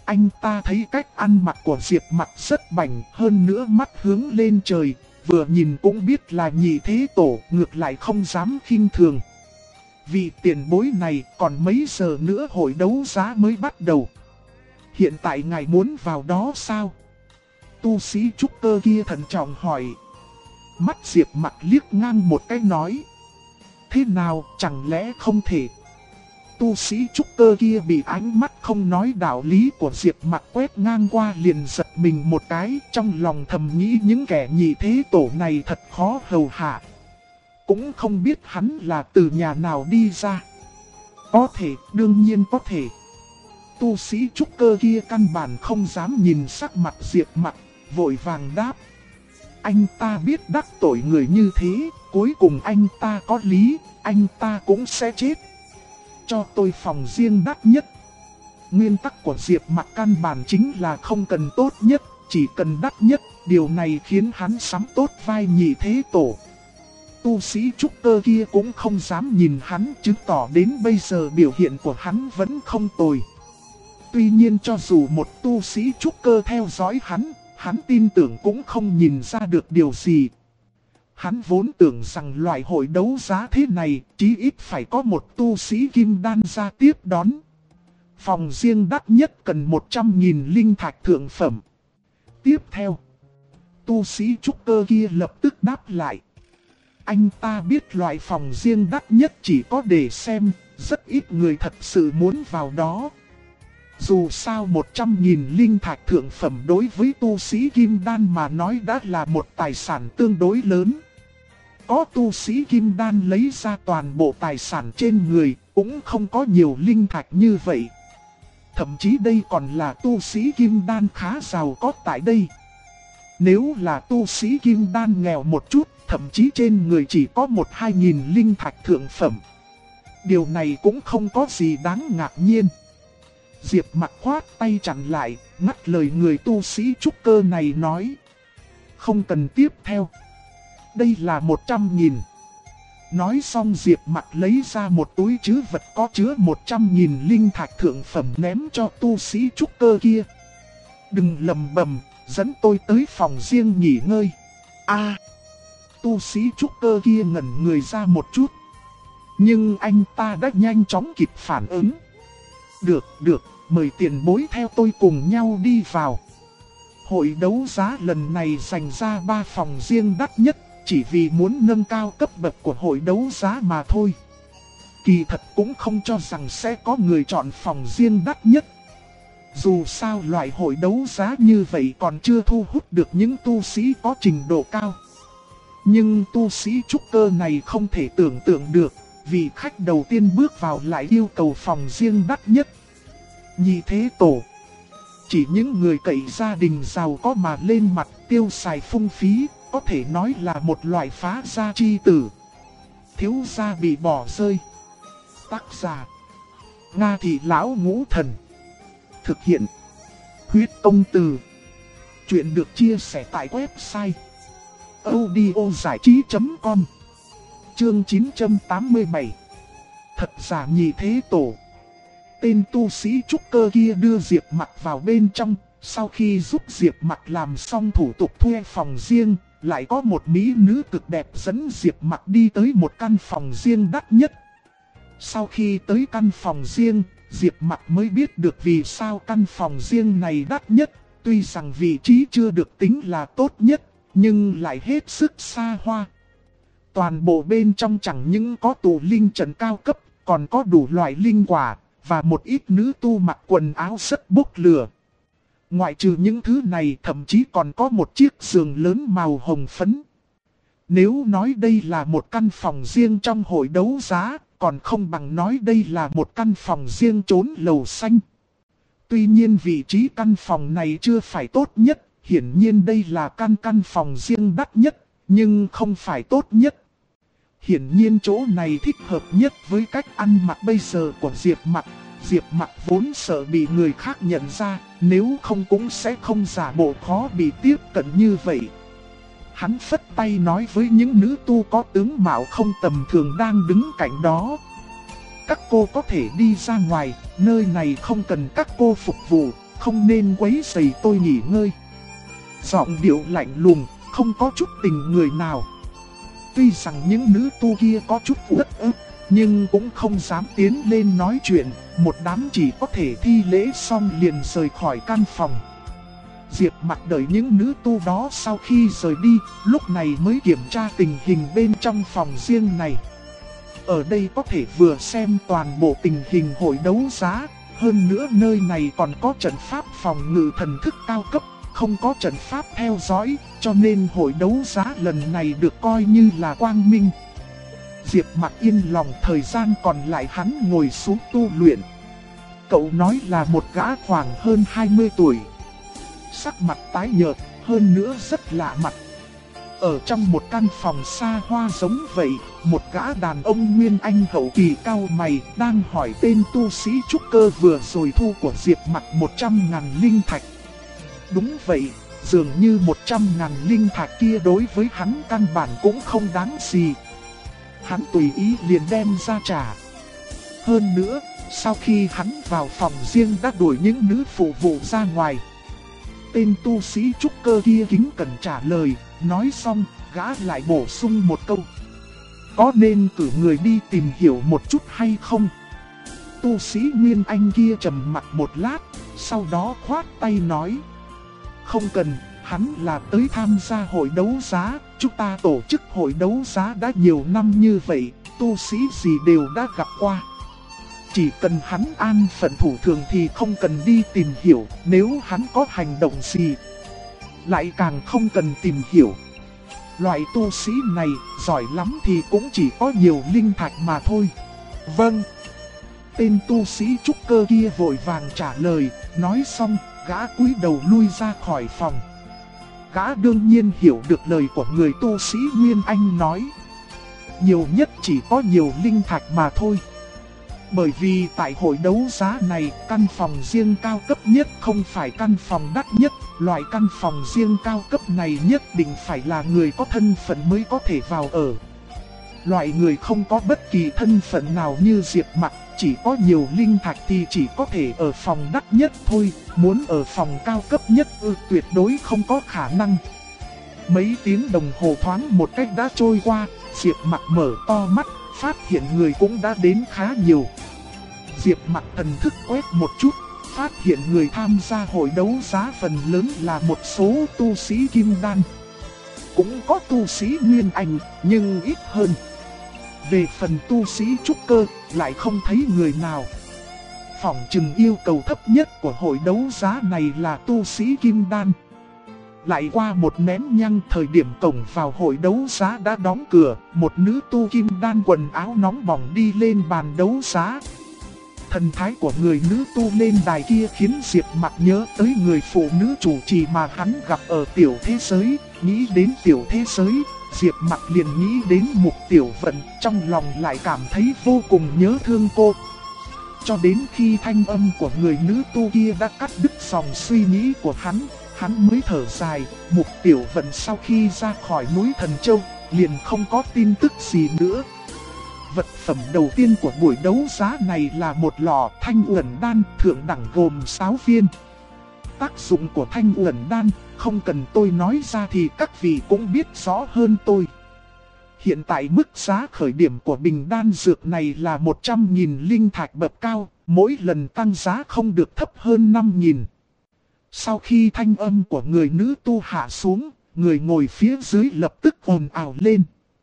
Anh ta thấy cách ăn mặc của Diệp Mặc rất bảnh, hơn nữa mắt hướng lên trời, vừa nhìn cũng biết là nhị thế tổ, ngược lại không dám khinh thường. Vị tiền bối này còn mấy giờ nữa hội đấu giá mới bắt đầu. Hiện tại ngài muốn vào đó sao? Tu sĩ trúc cơ kia thận trọng hỏi. Mắt Diệp Mặc liếc ngang một cái nói. Thế nào, chẳng lẽ không thể? Tu sĩ trúc cơ kia bị ánh mắt không nói đạo lý của Diệp Mặc quét ngang qua liền giật mình một cái, trong lòng thầm nghĩ những kẻ nhị thế tổ này thật khó hầu hạ. Cũng không biết hắn là từ nhà nào đi ra. Có thể, đương nhiên có thể. Tu sĩ trúc cơ kia căn bản không dám nhìn sắc mặt Diệp Mặc, vội vàng đáp. Anh ta biết đắc tội người như thế, cuối cùng anh ta có lý, anh ta cũng sẽ chết. Cho tôi phòng riêng đắt nhất. Nguyên tắc của Diệp Mặc căn bản chính là không cần tốt nhất, chỉ cần đắt nhất. Điều này khiến hắn sắm tốt vai nhị thế tổ. Tu sĩ trúc cơ kia cũng không dám nhìn hắn, chứng tỏ đến bây giờ biểu hiện của hắn vẫn không tồi. Tuy nhiên cho dù một tu sĩ trúc cơ theo dõi hắn tin tưởng cũng không nhìn ra được điều gì. Hắn vốn tưởng rằng loại hội đấu giá thế này chí ít phải có một tu sĩ kim đan ra tiếp đón. Phòng riêng đắt nhất cần 100.000 linh thạch thượng phẩm. Tiếp theo, tu sĩ trúc cơ kia lập tức đáp lại. Anh ta biết loại phòng riêng đắt nhất chỉ có để xem, rất ít người thật sự muốn vào đó. Dù sao 100.000 linh thạch thượng phẩm đối với tu sĩ kim đan mà nói đã là một tài sản tương đối lớn. Có tu sĩ kim đan lấy ra toàn bộ tài sản trên người, cũng không có nhiều linh thạch như vậy. Thậm chí đây còn là tu sĩ kim đan khá giàu có tại đây. Nếu là tu sĩ kim đan nghèo một chút, thậm chí trên người chỉ có 1-2 nghìn linh thạch thượng phẩm. Điều này cũng không có gì đáng ngạc nhiên. Diệp Mặc khoát tay chặn lại, ngắt lời người tu sĩ trúc cơ này nói. Không cần tiếp theo. Đây là 100.000. Nói xong Diệp Mặc lấy ra một túi trữ vật có chứa 100.000 linh thạch thượng phẩm ném cho tu sĩ trúc cơ kia. Đừng lầm bầm, dẫn tôi tới phòng riêng nghỉ ngơi. Tu sĩ trúc cơ kia ngẩn người ra một chút. Nhưng anh ta đã nhanh chóng kịp phản ứng. Được, mời tiền bối theo tôi cùng nhau đi vào. Hội đấu giá lần này dành ra 3 phòng riêng đắt nhất, chỉ vì muốn nâng cao cấp bậc của hội đấu giá mà thôi. Kỳ thật cũng không cho rằng sẽ có người chọn phòng riêng đắt nhất. Dù sao loại hội đấu giá như vậy còn chưa thu hút được những tu sĩ có trình độ cao. Nhưng tu sĩ trúc cơ này không thể tưởng tượng được, vì khách đầu tiên bước vào lại yêu cầu phòng riêng đắt nhất. Nhị thế tổ. Chỉ những người cậy gia đình giàu có mà lên mặt tiêu xài phung phí, có thể nói là một loại phá gia chi tử. Thiếu gia bị bỏ rơi. Tác giả: Nga Thị Lão Ngũ Thần. Thực hiện: Huyết Công Từ. Chuyện được chia sẻ tại website audiozảichí.com. Chương 987. Thật giả nhị thế tổ. Tên tu sĩ trúc cơ kia đưa Diệp Mặc vào bên trong, sau khi giúp Diệp Mặc làm xong thủ tục thuê phòng riêng, lại có một mỹ nữ cực đẹp dẫn Diệp Mặc đi tới một căn phòng riêng đắt nhất. Sau khi tới căn phòng riêng, Diệp Mặc mới biết được vì sao căn phòng riêng này đắt nhất, tuy rằng vị trí chưa được tính là tốt nhất, nhưng lại hết sức xa hoa. Toàn bộ bên trong chẳng những có tủ linh trận cao cấp, còn có đủ loại linh quả, và một ít nữ tu mặc quần áo rất bốc lửa. Ngoại trừ những thứ này thậm chí còn có một chiếc giường lớn màu hồng phấn. Nếu nói đây là một căn phòng riêng trong hội đấu giá, còn không bằng nói đây là một căn phòng riêng trốn lầu xanh. Tuy nhiên vị trí căn phòng này chưa phải tốt nhất, hiển nhiên đây là căn phòng riêng đắt nhất, nhưng không phải tốt nhất. Hiển nhiên chỗ này thích hợp nhất với cách ăn mặc bây giờ của Diệp Mặc. Diệp Mặc vốn sợ bị người khác nhận ra, nếu không cũng sẽ không giả bộ khó bị tiếp cận như vậy. Hắn phất tay nói với những nữ tu có tướng mạo không tầm thường đang đứng cạnh đó. Các cô có thể đi ra ngoài, nơi này không cần các cô phục vụ, không nên quấy rầy tôi nghỉ ngơi. Giọng điệu lạnh lùng, không có chút tình người nào. Tuy rằng những nữ tu kia có chút uất ức, nhưng cũng không dám tiến lên nói chuyện, một đám chỉ có thể thi lễ xong liền rời khỏi căn phòng. Diệp Mặc đợi những nữ tu đó sau khi rời đi, lúc này mới kiểm tra tình hình bên trong phòng riêng này. Ở đây có thể vừa xem toàn bộ tình hình hội đấu giá, hơn nữa nơi này còn có trận pháp phòng ngự thần thức cao cấp, không có trận pháp theo dõi, cho nên hội đấu giá lần này được coi như là quang minh. Diệp Mặc yên lòng, thời gian còn lại hắn ngồi xuống tu luyện. Cậu nói là một gã khoảng hơn 20 tuổi. Sắc mặt tái nhợt, hơn nữa rất lạ mặt. Ở trong một căn phòng xa hoa giống vậy, một gã đàn ông Nguyên Anh hậu kỳ cao mày đang hỏi tên tu sĩ trúc cơ vừa rồi thu của Diệp Mặc 100.000 linh thạch. Đúng vậy, dường như 100.000 linh thạch kia đối với hắn căn bản cũng không đáng gì. Hắn tùy ý liền đem ra trả. Hơn nữa, sau khi hắn vào phòng riêng đã đuổi những nữ phụ vụ ra ngoài. Tên tu sĩ trúc cơ kia kính cẩn trả lời, nói xong, gã lại bổ sung một câu. Có nên cử người đi tìm hiểu một chút hay không? Tu sĩ Nguyên Anh kia trầm mặt một lát, sau đó khoát tay nói. Không cần, hắn là tới tham gia hội đấu giá, chúng ta tổ chức hội đấu giá đã nhiều năm như vậy, tu sĩ gì đều đã gặp qua. Chỉ cần hắn an phận thủ thường thì không cần đi tìm hiểu, nếu hắn có hành động gì, lại càng không cần tìm hiểu. Loại tu sĩ này, giỏi lắm thì cũng chỉ có nhiều linh thạch mà thôi. Vâng. Tên tu sĩ trúc cơ kia vội vàng trả lời, nói xong, gã cúi đầu lui ra khỏi phòng. Gã đương nhiên hiểu được lời của người tu sĩ Nguyên Anh nói. Nhiều nhất chỉ có nhiều linh thạch mà thôi. Bởi vì tại hội đấu giá này, căn phòng riêng cao cấp nhất không phải căn phòng đắt nhất. Loại căn phòng riêng cao cấp này nhất định phải là người có thân phận mới có thể vào ở. Loại người không có bất kỳ thân phận nào như Diệp Mặc, chỉ có nhiều linh thạch thì chỉ có thể ở phòng đắt nhất thôi. Muốn ở phòng cao cấp nhất tuyệt đối không có khả năng. Mấy tiếng đồng hồ thoáng một cách đã trôi qua, Diệp Mặc mở to mắt, phát hiện người cũng đã đến khá nhiều. Diệp Mặc thần thức quét một chút, phát hiện người tham gia hội đấu giá phần lớn là một số tu sĩ kim đan. Cũng có tu sĩ Nguyên Anh, nhưng ít hơn. Về phần tu sĩ trúc cơ, lại không thấy người nào. Phỏng chừng yêu cầu thấp nhất của hội đấu giá này là tu sĩ kim đan. Lại qua một nén nhang, thời điểm cổng vào hội đấu giá đã đóng cửa, một nữ tu kim đan quần áo nóng bỏng đi lên bàn đấu giá. Thần thái của người nữ tu lên đài kia khiến Diệp Mặc nhớ tới người phụ nữ chủ trì mà hắn gặp ở tiểu thế giới. Nghĩ đến tiểu thế giới, Diệp Mặc liền nghĩ đến Mục Tiểu Vận, trong lòng lại cảm thấy vô cùng nhớ thương cô. Cho đến khi thanh âm của người nữ tu kia đã cắt đứt dòng suy nghĩ của hắn mới thở dài. Mục Tiểu Vận sau khi ra khỏi núi Thần Châu, liền không có tin tức gì nữa. Vật phẩm đầu tiên của buổi đấu giá này là một lọ Thanh Uẩn Đan thượng đẳng gồm 6 viên. Tác dụng của Thanh Uẩn Đan, không cần tôi nói ra thì các vị cũng biết rõ hơn tôi. Hiện tại mức giá khởi điểm của bình đan dược này là 100.000 linh thạch bậc cao, mỗi lần tăng giá không được thấp hơn 5.000. Sau khi thanh âm của người nữ tu hạ xuống, người ngồi phía dưới lập tức ồn ào lên.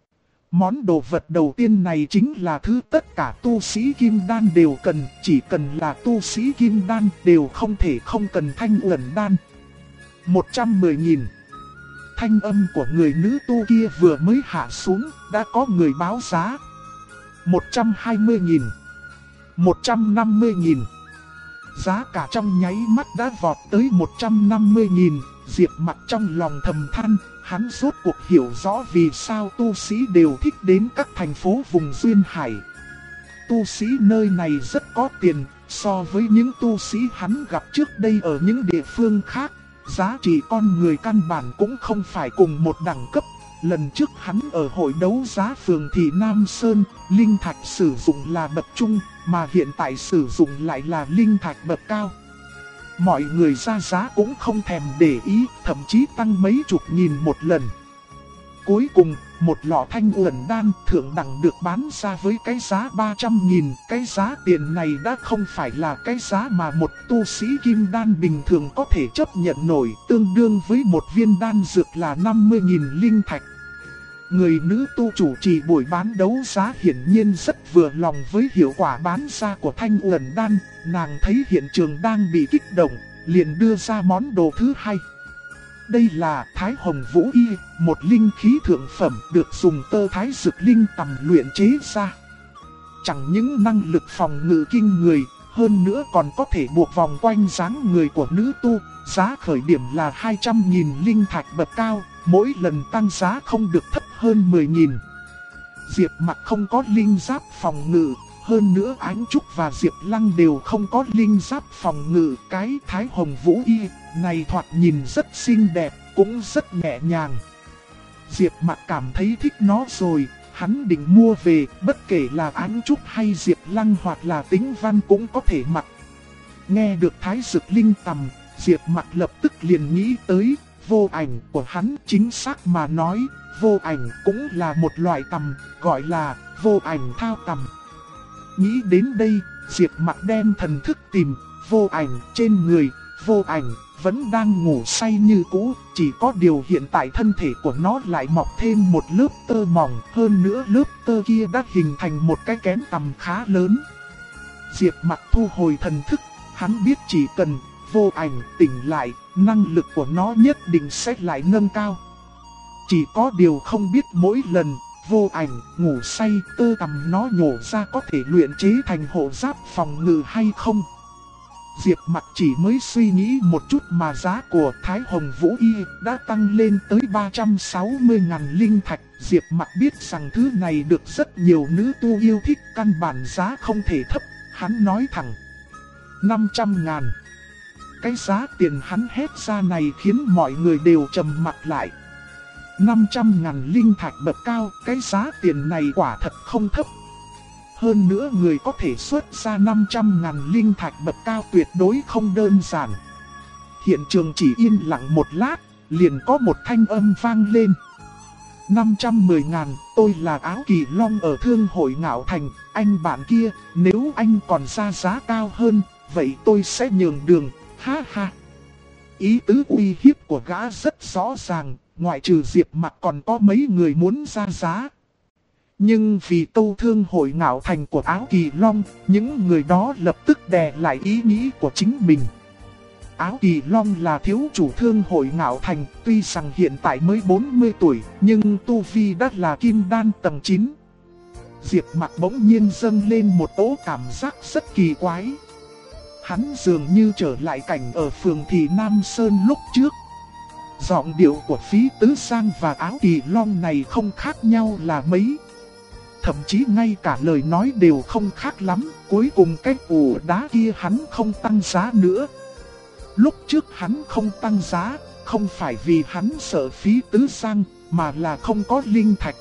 Món đồ vật đầu tiên này chính là thứ tất cả tu sĩ kim đan đều cần, chỉ cần là tu sĩ kim đan đều không thể không cần Thanh Uẩn Đan. 110.000. Thanh âm của người nữ tu kia vừa mới hạ xuống, đã có người báo giá. 120.000. 150.000. Giá cả trong nháy mắt đã vọt tới 150.000, Diệp Mặc trong lòng thầm than, hắn rốt cuộc hiểu rõ vì sao tu sĩ đều thích đến các thành phố vùng duyên hải. Tu sĩ nơi này rất có tiền, so với những tu sĩ hắn gặp trước đây ở những địa phương khác, giá trị con người căn bản cũng không phải cùng một đẳng cấp. Lần trước hắn ở hội đấu giá phường Thị Nam Sơn, linh thạch sử dụng là bậc trung, mà hiện tại sử dụng lại là linh thạch bậc cao. mọi người ra giá cũng không thèm để ý, thậm chí tăng mấy chục nghìn một lần. Cuối cùng, một lọ thanh uẩn đan thượng đẳng được bán ra với cái giá 300.000. Cái giá tiền này đã không phải là cái giá mà một tu sĩ kim đan bình thường có thể chấp nhận nổi, tương đương với một viên đan dược là 50.000 linh thạch. Người nữ tu chủ trì buổi bán đấu giá hiển nhiên rất vừa lòng với hiệu quả bán ra của thanh uẩn đan. Nàng thấy hiện trường đang bị kích động, liền đưa ra món đồ thứ hai. Đây là Thái Hồng Vũ Y, một linh khí thượng phẩm được dùng tơ thái dược linh tầm luyện chế ra. Chẳng những năng lực phòng ngự kinh người, hơn nữa còn có thể buộc vòng quanh dáng người của nữ tu. Giá khởi điểm là 200.000 linh thạch bậc cao, mỗi lần tăng giá không được thấp hơn 10.000. Diệp Mặc không có linh giáp phòng ngự, hơn nữa Ánh Trúc và Diệp Lăng đều không có linh giáp phòng ngự. Cái Thái Hồng Vũ Y này thoạt nhìn rất xinh đẹp, cũng rất nhẹ nhàng. Diệp Mặc cảm thấy thích nó rồi, hắn định mua về, bất kể là Ánh Trúc hay Diệp Lăng hoặc là Tĩnh Văn cũng có thể mặc. Nghe được thái dược linh tầm, Diệp Mặc lập tức liền nghĩ tới vô ảnh của hắn. Chính xác mà nói, vô ảnh cũng là một loại tầm, gọi là vô ảnh thao tầm. Nghĩ đến đây, Diệp Mặc đem thần thức tìm vô ảnh trên người. Vô ảnh vẫn đang ngủ say như cũ, chỉ có điều hiện tại thân thể của nó lại mọc thêm một lớp tơ mỏng, hơn nữa lớp tơ kia đã hình thành một cái kén tầm khá lớn. Diệp Mặc thu hồi thần thức, hắn biết chỉ cần vô ảnh tỉnh lại, năng lực của nó nhất định sẽ lại nâng cao. Chỉ có điều không biết mỗi lần vô ảnh ngủ say, tơ tằm nó nhổ ra có thể luyện chế thành hộ giáp phòng ngự hay không. Diệp Mặc chỉ mới suy nghĩ một chút mà giá của Thái Hồng Vũ Y đã tăng lên tới 360.000 linh thạch. Diệp Mặc biết rằng thứ này được rất nhiều nữ tu yêu thích, căn bản giá không thể thấp. Hắn nói thẳng 500.000. Cái giá tiền hắn hét ra này khiến mọi người đều trầm mặt lại. 500.000 linh thạch bậc cao, cái giá tiền này quả thật không thấp. Hơn nữa người có thể xuất ra 500.000 linh thạch bậc cao tuyệt đối không đơn giản. Hiện trường chỉ yên lặng một lát, liền có một thanh âm vang lên. 510.000, tôi là Áo Kỳ Long ở Thương hội Ngạo Thành, anh bạn kia, nếu anh còn ra giá cao hơn, vậy tôi sẽ nhường đường, ha ha. Ý tứ uy hiếp của gã rất rõ ràng, ngoại trừ Diệp Mặc còn có mấy người muốn ra giá. Nhưng vì Tâu Thương hội Ngạo Thành của Áo Kỳ Long, những người đó lập tức đè lại ý nghĩ của chính mình. Áo Kỳ Long là thiếu chủ Thương hội Ngạo Thành, tuy rằng hiện tại mới 40 tuổi, nhưng tu vi đã là kim đan tầng 9. Diệp Mặc bỗng nhiên dâng lên một cỗ cảm giác rất kỳ quái. Hắn dường như trở lại cảnh ở phường Thị Nam Sơn lúc trước. Giọng điệu của Phí Tứ Sang và Áo Kỳ Long này không khác nhau là mấy. Thậm chí ngay cả lời nói đều không khác lắm. Cuối cùng cái ủ đá kia hắn không tăng giá nữa. Lúc trước hắn không tăng giá, không phải vì hắn sợ Phí Tứ Sang, mà là không có linh thạch.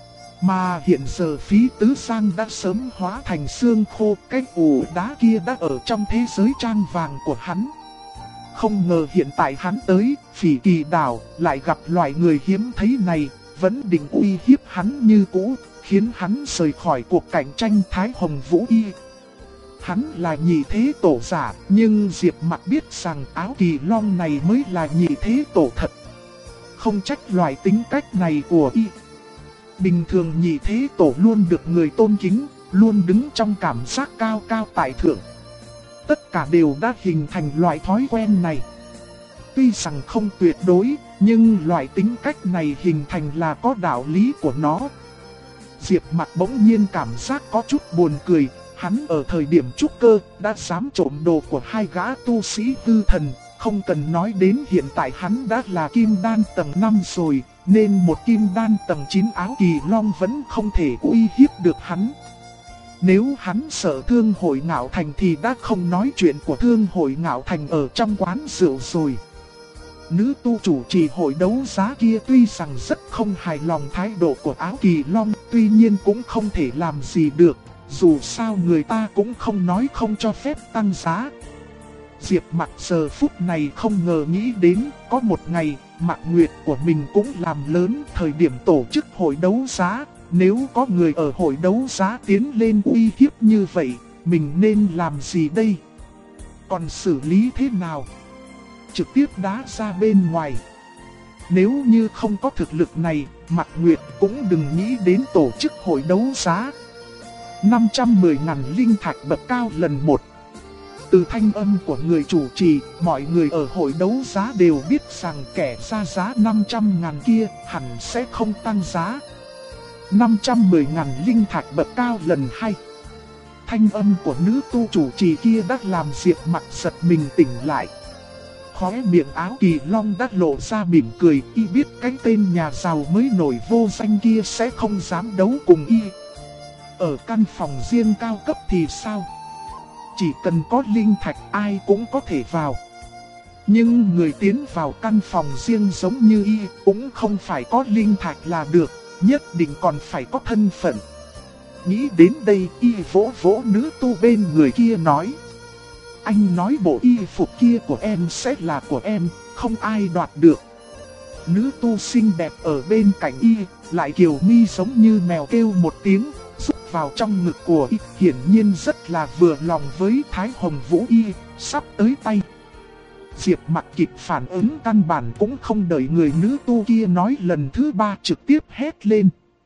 Mà hiện giờ Phí Tứ Sang đã sớm hóa thành xương khô, cái ủ đá kia đã ở trong thế giới trang vàng của hắn. Không ngờ hiện tại hắn tới Phỉ Kỳ đảo lại gặp loại người hiếm thấy này, vẫn định uy hiếp hắn như cũ, khiến hắn rời khỏi cuộc cạnh tranh Thái Hồng Vũ Y. Hắn là nhị thế tổ giả, nhưng Diệp Mặc biết rằng Áo Kỳ Long này mới là nhị thế tổ thật. Không trách loại tính cách này của Y. Bình thường nhị thế tổ luôn được người tôn kính, luôn đứng trong cảm giác cao cao tại thượng. Tất cả đều đã hình thành loại thói quen này. Tuy rằng không tuyệt đối, nhưng loại tính cách này hình thành là có đạo lý của nó. Diệp Mặc bỗng nhiên cảm giác có chút buồn cười. Hắn ở thời điểm trúc cơ đã dám trộm đồ của hai gã tu sĩ hư thần. Không cần nói đến hiện tại hắn đã là kim đan tầng 5 rồi, nên một kim đan tầng 9 Áo Kỳ Long vẫn không thể uy hiếp được hắn. Nếu hắn sợ Thương hội Ngạo Thành thì đã không nói chuyện của Thương hội Ngạo Thành ở trong quán rượu rồi. Nữ tu chủ trì hội đấu giá kia tuy rằng rất không hài lòng thái độ của Áo Kỳ Long, tuy nhiên cũng không thể làm gì được, dù sao người ta cũng không nói không cho phép tăng giá. Diệp Mặc giờ phút này không ngờ nghĩ đến có một ngày Mạc Nguyệt của mình cũng làm lớn thời điểm tổ chức hội đấu giá. Nếu có người ở hội đấu giá tiến lên uy hiếp như vậy, mình nên làm gì đây? Còn xử lý thế nào? Trực tiếp đá ra bên ngoài. Nếu như không có thực lực này, Mạc Nguyệt cũng đừng nghĩ đến tổ chức hội đấu giá. 510.000 linh thạch bậc cao lần 1. Từ thanh âm của người chủ trì, mọi người ở hội đấu giá đều biết rằng kẻ ra giá 500.000 kia hẳn sẽ không tăng giá. 510.000 linh thạch bậc cao lần 2. Thanh âm của nữ tu chủ trì kia đã làm Diệp Mặc giật mình tỉnh lại. Khóe miệng Áo Kỳ Long đã lộ ra mỉm cười, y biết cái tên nhà giàu mới nổi vô danh kia sẽ không dám đấu cùng y. Ở căn phòng riêng cao cấp thì sao? Chỉ cần có linh thạch ai cũng có thể vào. Nhưng người tiến vào căn phòng riêng giống như y cũng không phải có linh thạch là được, nhất định còn phải có thân phận. Nghĩ đến đây y vỗ vỗ nữ tu bên người kia nói: anh nói bộ y phục kia của em sẽ là của em, không ai đoạt được. Nữ tu xinh đẹp ở bên cạnh y, lại kiều mi giống như mèo kêu một tiếng, rút vào trong ngực của y, hiển nhiên rất là vừa lòng với Thái Hồng Vũ y, sắp tới tay. Diệp Mặc kịp phản ứng căn bản cũng không đợi người nữ tu kia nói lần thứ 3 trực tiếp hét lên: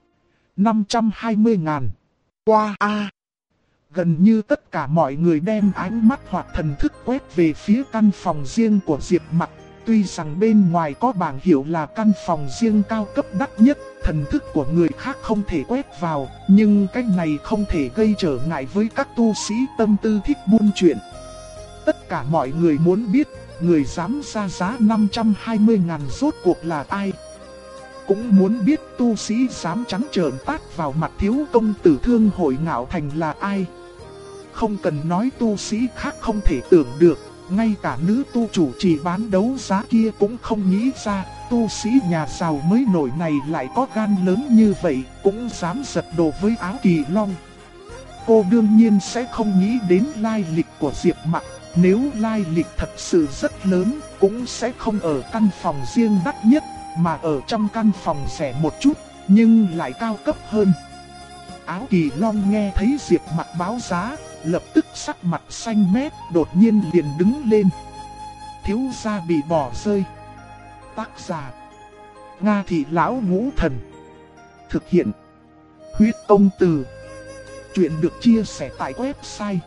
520.000. Qua a! Gần như tất cả mọi người đem ánh mắt hoặc thần thức quét về phía căn phòng riêng của Diệp Mặc. Tuy rằng bên ngoài có bảng hiệu là căn phòng riêng cao cấp đắt nhất, thần thức của người khác không thể quét vào, nhưng cái này không thể gây trở ngại với các tu sĩ tâm tư thích buôn chuyện. Tất cả mọi người muốn biết, người dám ra giá 520.000 rốt cuộc là ai? Cũng muốn biết tu sĩ dám trắng trợn tát vào mặt thiếu công tử Thương Hội Ngạo Thành là ai? Không cần nói tu sĩ khác không thể tưởng được, ngay cả nữ tu chủ trì bán đấu giá kia cũng không nghĩ ra, tu sĩ nhà giàu mới nổi này lại có gan lớn như vậy, cũng dám giật đồ với Áo Kỳ Long. Cô đương nhiên sẽ không nghĩ đến lai lịch của Diệp Mặc, nếu lai lịch thật sự rất lớn, cũng sẽ không ở căn phòng riêng đắt nhất, mà ở trong căn phòng rẻ một chút, nhưng lại cao cấp hơn. Áo Kỳ Long nghe thấy Diệp Mặc báo giá, lập tức sắc mặt xanh mét, đột nhiên liền đứng lên. Thiếu gia bị bỏ rơi. Tác giả: Nga Thị Lão Ngũ Thần. Thực hiện: Huyết Công Từ. Chuyện được chia sẻ tại website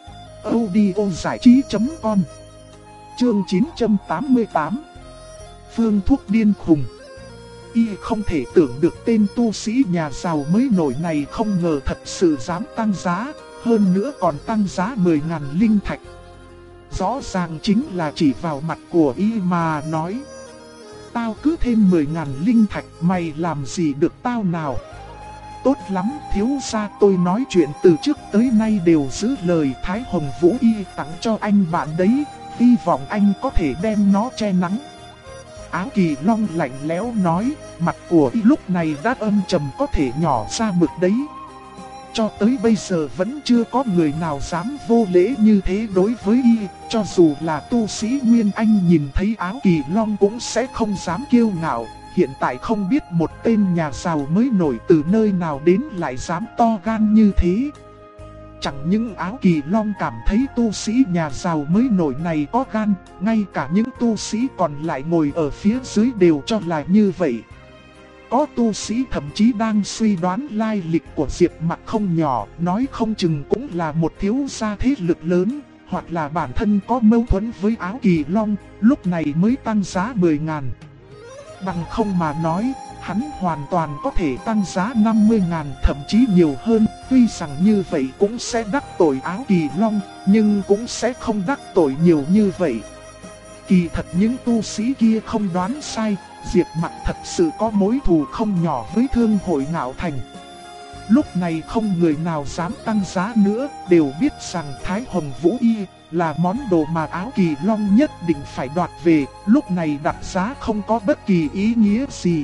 audiozảichí.com. Chương 988. Phương thuốc điên khùng. Y không thể tưởng được tên tu sĩ nhà giàu mới nổi này không ngờ thật sự dám tăng giá, hơn nữa còn tăng giá 10.000 linh thạch. Rõ ràng chính là chỉ vào mặt của y mà nói: tao cứ thêm 10.000 linh thạch, mày làm gì được tao nào? Tốt lắm thiếu gia, tôi nói chuyện từ trước tới nay đều giữ lời. Thái Hồng Vũ y tặng cho anh bạn đấy, hy vọng anh có thể đem nó che nắng. Áo Kỳ Long lạnh lẽo nói, mặt của y lúc này đã âm trầm có thể nhỏ ra mực đấy. Cho tới bây giờ vẫn chưa có người nào dám vô lễ như thế đối với y, cho dù là tu sĩ Nguyên Anh nhìn thấy Áo Kỳ Long cũng sẽ không dám kiêu ngạo. Hiện tại không biết một tên nhà giàu mới nổi từ nơi nào đến lại dám to gan như thế. Chẳng những Áo Kỳ Long cảm thấy tu sĩ nhà giàu mới nổi này có gan, ngay cả những tu sĩ còn lại ngồi ở phía dưới đều cho là như vậy. Có tu sĩ thậm chí đang suy đoán lai lịch của Diệp Mặc không nhỏ, nói không chừng cũng là một thiếu gia thế lực lớn, hoặc là bản thân có mâu thuẫn với Áo Kỳ Long, lúc này mới tăng giá 10.000. Bằng không mà nói, hắn hoàn toàn có thể tăng giá 50.000 thậm chí nhiều hơn, tuy rằng như vậy cũng sẽ đắc tội Áo Kỳ Long, nhưng cũng sẽ không đắc tội nhiều như vậy. Kỳ thật những tu sĩ kia không đoán sai, Diệp Mặc thật sự có mối thù không nhỏ với Thương Hội Ngạo Thành. Lúc này không người nào dám tăng giá nữa, đều biết rằng Thái Hồng Vũ y là món đồ mà Áo Kỳ Long nhất định phải đoạt về, lúc này đặt giá không có bất kỳ ý nghĩa gì.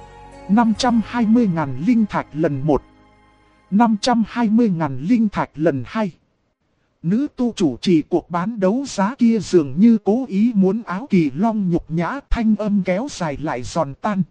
520.000 linh thạch lần 1, 520.000 linh thạch lần 2. nữ tu chủ trì cuộc bán đấu giá kia dường như cố ý muốn Áo Kỳ Long nhục nhã, thanh âm kéo dài lại giòn tan.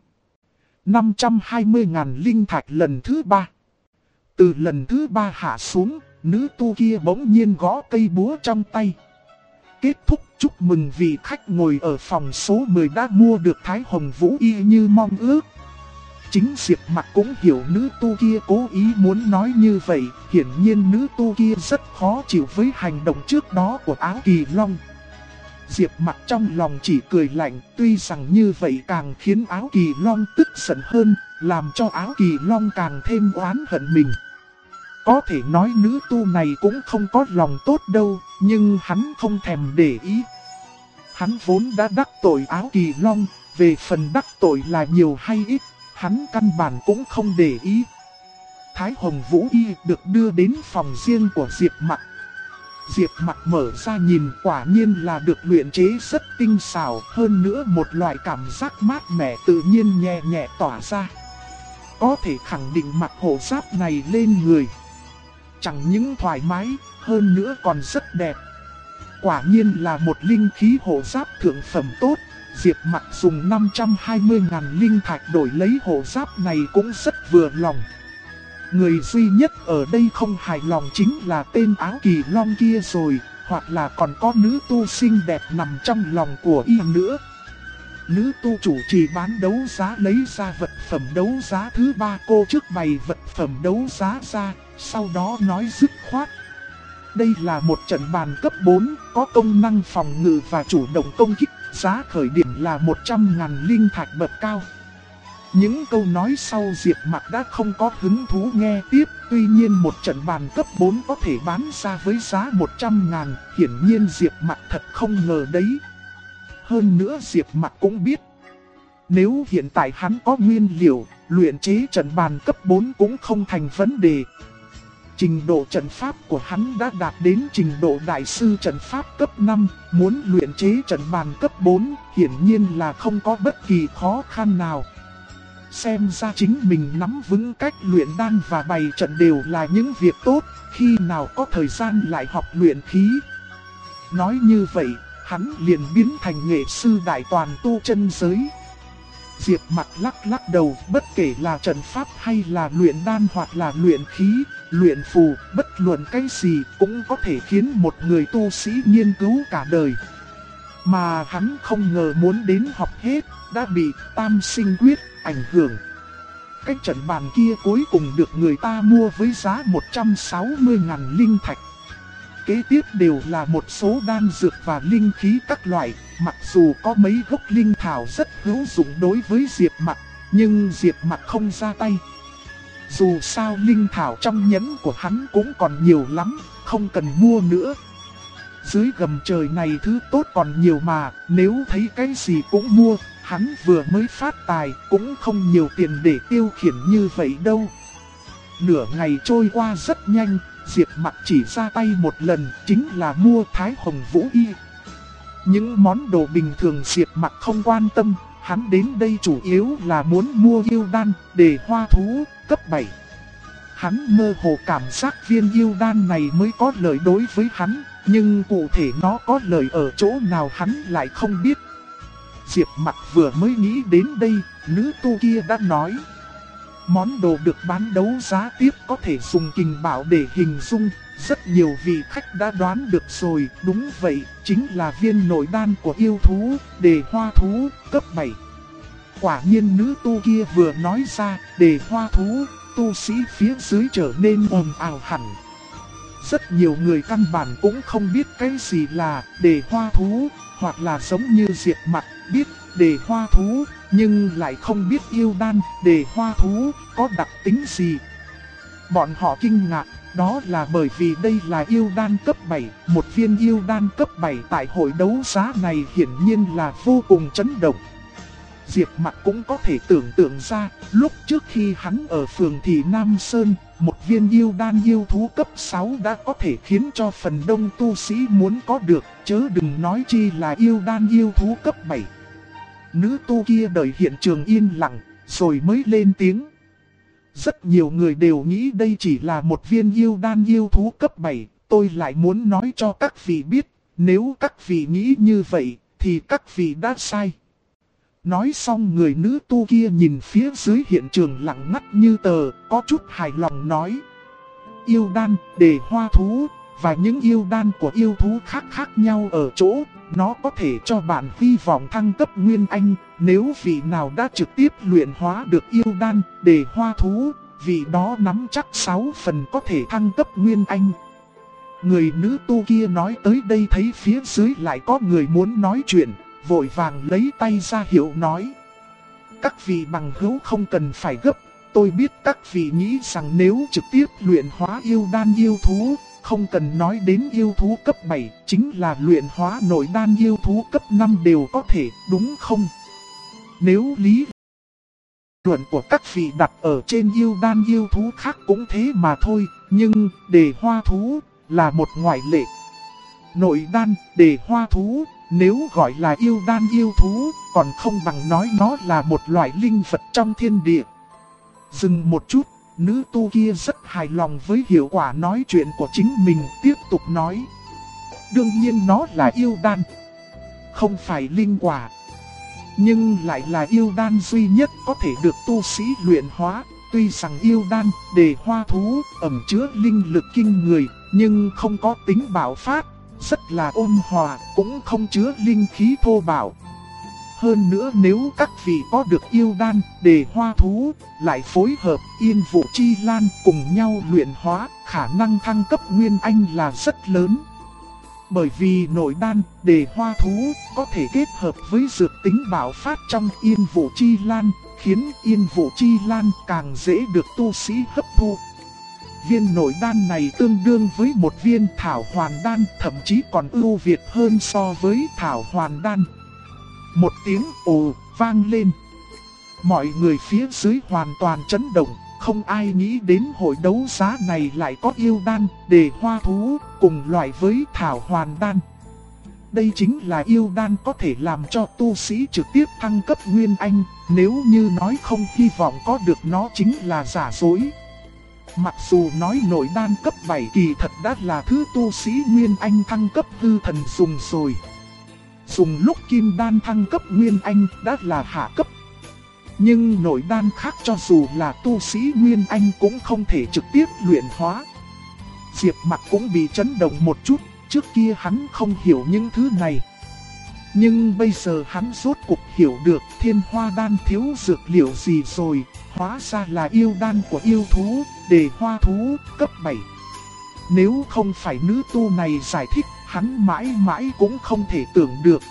520.000 linh thạch lần thứ 3. Từ lần thứ 3 hạ xuống, nữ tu kia bỗng nhiên gõ cây búa trong tay. Kết thúc, chúc mừng vị khách ngồi ở phòng số 10 đã mua được Thái Hồng Vũ Y như mong ước. Chính Diệp Mặc cũng hiểu nữ tu kia cố ý muốn nói như vậy, hiển nhiên nữ tu kia rất khó chịu với hành động trước đó của Áo Kỳ Long. Diệp Mặc trong lòng chỉ cười lạnh, tuy rằng như vậy càng khiến Áo Kỳ Long tức giận hơn, làm cho Áo Kỳ Long càng thêm oán hận mình. Có thể nói nữ tu này cũng không có lòng tốt đâu, nhưng hắn không thèm để ý. Hắn vốn đã đắc tội Áo Kỳ Long, về phần đắc tội là nhiều hay ít, hắn căn bản cũng không để ý. Thái Hồng Vũ Y được đưa đến phòng riêng của Diệp Mặc. Diệp Mặc mở ra nhìn, quả nhiên là được luyện chế rất tinh xảo, hơn nữa một loại cảm giác mát mẻ tự nhiên nhẹ nhẹ tỏa ra. Có thể khẳng định mặc hộ giáp này lên người chẳng những thoải mái, hơn nữa còn rất đẹp. Quả nhiên là một linh khí hộ giáp thượng phẩm tốt. Diệp Mặc dùng 520.000 linh thạch đổi lấy hộ giáp này cũng rất vừa lòng. Người duy nhất ở đây không hài lòng chính là tên Áo Kỳ Long kia rồi, hoặc là còn có nữ tu xinh đẹp nằm trong lòng của y nữa. Nữ tu chủ trì bán đấu giá lấy ra vật phẩm đấu giá thứ 3, cô trước bày vật phẩm đấu giá ra, sau đó nói dứt khoát. Đây là một trận bàn cấp 4, có công năng phòng ngự và chủ động công kích, giá khởi điểm là 100.000 linh thạch bậc cao. Những câu nói sau Diệp Mặc đã không có hứng thú nghe tiếp, tuy nhiên một trận bàn cấp 4 có thể bán ra với giá 100.000, hiển nhiên Diệp Mặc thật không ngờ đấy. Hơn nữa Diệp Mặc cũng biết, nếu hiện tại hắn có nguyên liệu, luyện chế trận bàn cấp 4 cũng không thành vấn đề. Trình độ trận pháp của hắn đã đạt đến trình độ đại sư trận pháp cấp 5, muốn luyện chế trận bàn cấp 4, hiển nhiên là không có bất kỳ khó khăn nào. Xem ra chính mình nắm vững cách luyện đan và bày trận đều là những việc tốt, khi nào có thời gian lại học luyện khí. Nói như vậy, hắn liền biến thành nghệ sư đại toàn tu chân giới. Diệp Mặc lắc lắc đầu, bất kể là trận pháp hay là luyện đan hoặc là luyện khí, luyện phù, bất luận cái gì cũng có thể khiến một người tu sĩ nghiên cứu cả đời. Mà hắn không ngờ muốn đến học hết, đã bị tam sinh quyết ảnh hưởng. Cái trận bàn kia cuối cùng được người ta mua với giá 160.000 linh thạch. Kế tiếp đều là một số đan dược và linh khí các loại, mặc dù có mấy gốc linh thảo rất hữu dụng đối với Diệp Mặc, nhưng Diệp Mặc không ra tay. Dù sao linh thảo trong nhẫn của hắn cũng còn nhiều lắm, không cần mua nữa. Dưới gầm trời này thứ tốt còn nhiều mà, nếu thấy cái gì cũng mua, hắn vừa mới phát tài cũng không nhiều tiền để tiêu khiển như vậy đâu. Nửa ngày trôi qua rất nhanh, Diệp Mặc chỉ ra tay một lần, chính là mua Thái Hồng Vũ Y. Những món đồ bình thường Diệp Mặc không quan tâm, hắn đến đây chủ yếu là muốn mua yêu đan, để hoa thú, cấp 7. Hắn mơ hồ cảm giác viên yêu đan này mới có lợi đối với hắn, nhưng cụ thể nó có lợi ở chỗ nào hắn lại không biết. Diệp Mặc vừa mới nghĩ đến đây, nữ tu kia đã nói. Món đồ được bán đấu giá tiếp có thể dùng kình bảo để hình dung, rất nhiều vị khách đã đoán được rồi, đúng vậy, chính là viên nội đan của yêu thú, đề hoa thú, cấp 7. Quả nhiên nữ tu kia vừa nói ra, đề hoa thú, tu sĩ phía dưới trở nên ồn ào hẳn. Rất nhiều người căn bản cũng không biết cái gì là đề hoa thú, hoặc là giống như Diệp Mặc biết đề hoa thú, nhưng lại không biết yêu đan, đề hoa thú có đặc tính gì. Bọn họ kinh ngạc, đó là bởi vì đây là yêu đan cấp 7, một viên yêu đan cấp 7 tại hội đấu giá này hiển nhiên là vô cùng chấn động. Diệp Mặc cũng có thể tưởng tượng ra, lúc trước khi hắn ở phường Thị Nam Sơn, một viên yêu đan yêu thú cấp 6 đã có thể khiến cho phần đông tu sĩ muốn có được, chớ đừng nói chi là yêu đan yêu thú cấp 7. Nữ tu kia đợi hiện trường yên lặng, rồi mới lên tiếng. Rất nhiều người đều nghĩ đây chỉ là một viên yêu đan yêu thú cấp 7, tôi lại muốn nói cho các vị biết, nếu các vị nghĩ như vậy, thì các vị đã sai. Nói xong người nữ tu kia nhìn phía dưới hiện trường lặng ngắt như tờ, có chút hài lòng nói. Yêu đan, đề hoa thú, và những yêu đan của yêu thú khác khác nhau ở chỗ, nó có thể cho bạn hy vọng thăng cấp Nguyên Anh. Nếu vị nào đã trực tiếp luyện hóa được yêu đan, đề hoa thú, vị đó nắm chắc 6 phần có thể thăng cấp Nguyên Anh. Người nữ tu kia nói tới đây thấy phía dưới lại có người muốn nói chuyện, vội vàng lấy tay ra hiệu nói. Các vị bằng hữu không cần phải gấp, tôi biết các vị nghĩ rằng nếu trực tiếp luyện hóa yêu đan yêu thú, không cần nói đến yêu thú cấp 7, chính là luyện hóa nội đan yêu thú cấp 5 đều có thể, đúng không? Nếu lý luận của các vị đặt ở trên yêu đan yêu thú khác cũng thế mà thôi, nhưng đề hoa thú là một ngoại lệ. Nội đan, đề hoa thú, nếu gọi là yêu đan yêu thú, còn không bằng nói nó là một loại linh vật trong thiên địa. Dừng một chút, nữ tu kia rất hài lòng với hiệu quả nói chuyện của chính mình, tiếp tục nói. Đương nhiên nó là yêu đan, không phải linh quả, nhưng lại là yêu đan duy nhất có thể được tu sĩ luyện hóa. Tuy rằng yêu đan, đề hoa thú, ẩn chứa linh lực kinh người, nhưng không có tính bạo phát, rất là ôn hòa, cũng không chứa linh khí thô bạo. Hơn nữa nếu các vị có được yêu đan, đề hoa thú, lại phối hợp Yên Vũ Chi Lan cùng nhau luyện hóa, khả năng thăng cấp Nguyên Anh là rất lớn. Bởi vì nội đan, đề hoa thú có thể kết hợp với dược tính bạo phát trong Yên Vũ Chi Lan, khiến Yên Vũ Chi Lan càng dễ được tu sĩ hấp thu. Viên nội đan này tương đương với một viên thảo hoàn đan, thậm chí còn ưu việt hơn so với thảo hoàn đan. Một tiếng ồ vang lên. Mọi người phía dưới hoàn toàn chấn động, không ai nghĩ đến hội đấu giá này lại có yêu đan, đề hoa thú, cùng loại với thảo hoàn đan. Đây chính là yêu đan có thể làm cho tu sĩ trực tiếp thăng cấp Nguyên Anh, nếu như nói không hy vọng có được nó chính là giả dối. Mặc dù nói nội đan cấp 7 kỳ thật đã là thứ tu sĩ Nguyên Anh thăng cấp hư thần dùng rồi. Dùng lúc kim đan thăng cấp Nguyên Anh đã là hạ cấp. Nhưng nội đan khác cho dù là tu sĩ Nguyên Anh cũng không thể trực tiếp luyện hóa. Diệp Mặc cũng bị chấn động một chút, trước kia hắn không hiểu những thứ này. Nhưng bây giờ hắn rốt cuộc hiểu được Thiên Hoa đan thiếu dược liệu gì rồi, hóa ra là yêu đan của yêu thú, đề hoa thú, cấp 7. Nếu không phải nữ tu này giải thích, hắn mãi mãi cũng không thể tưởng được.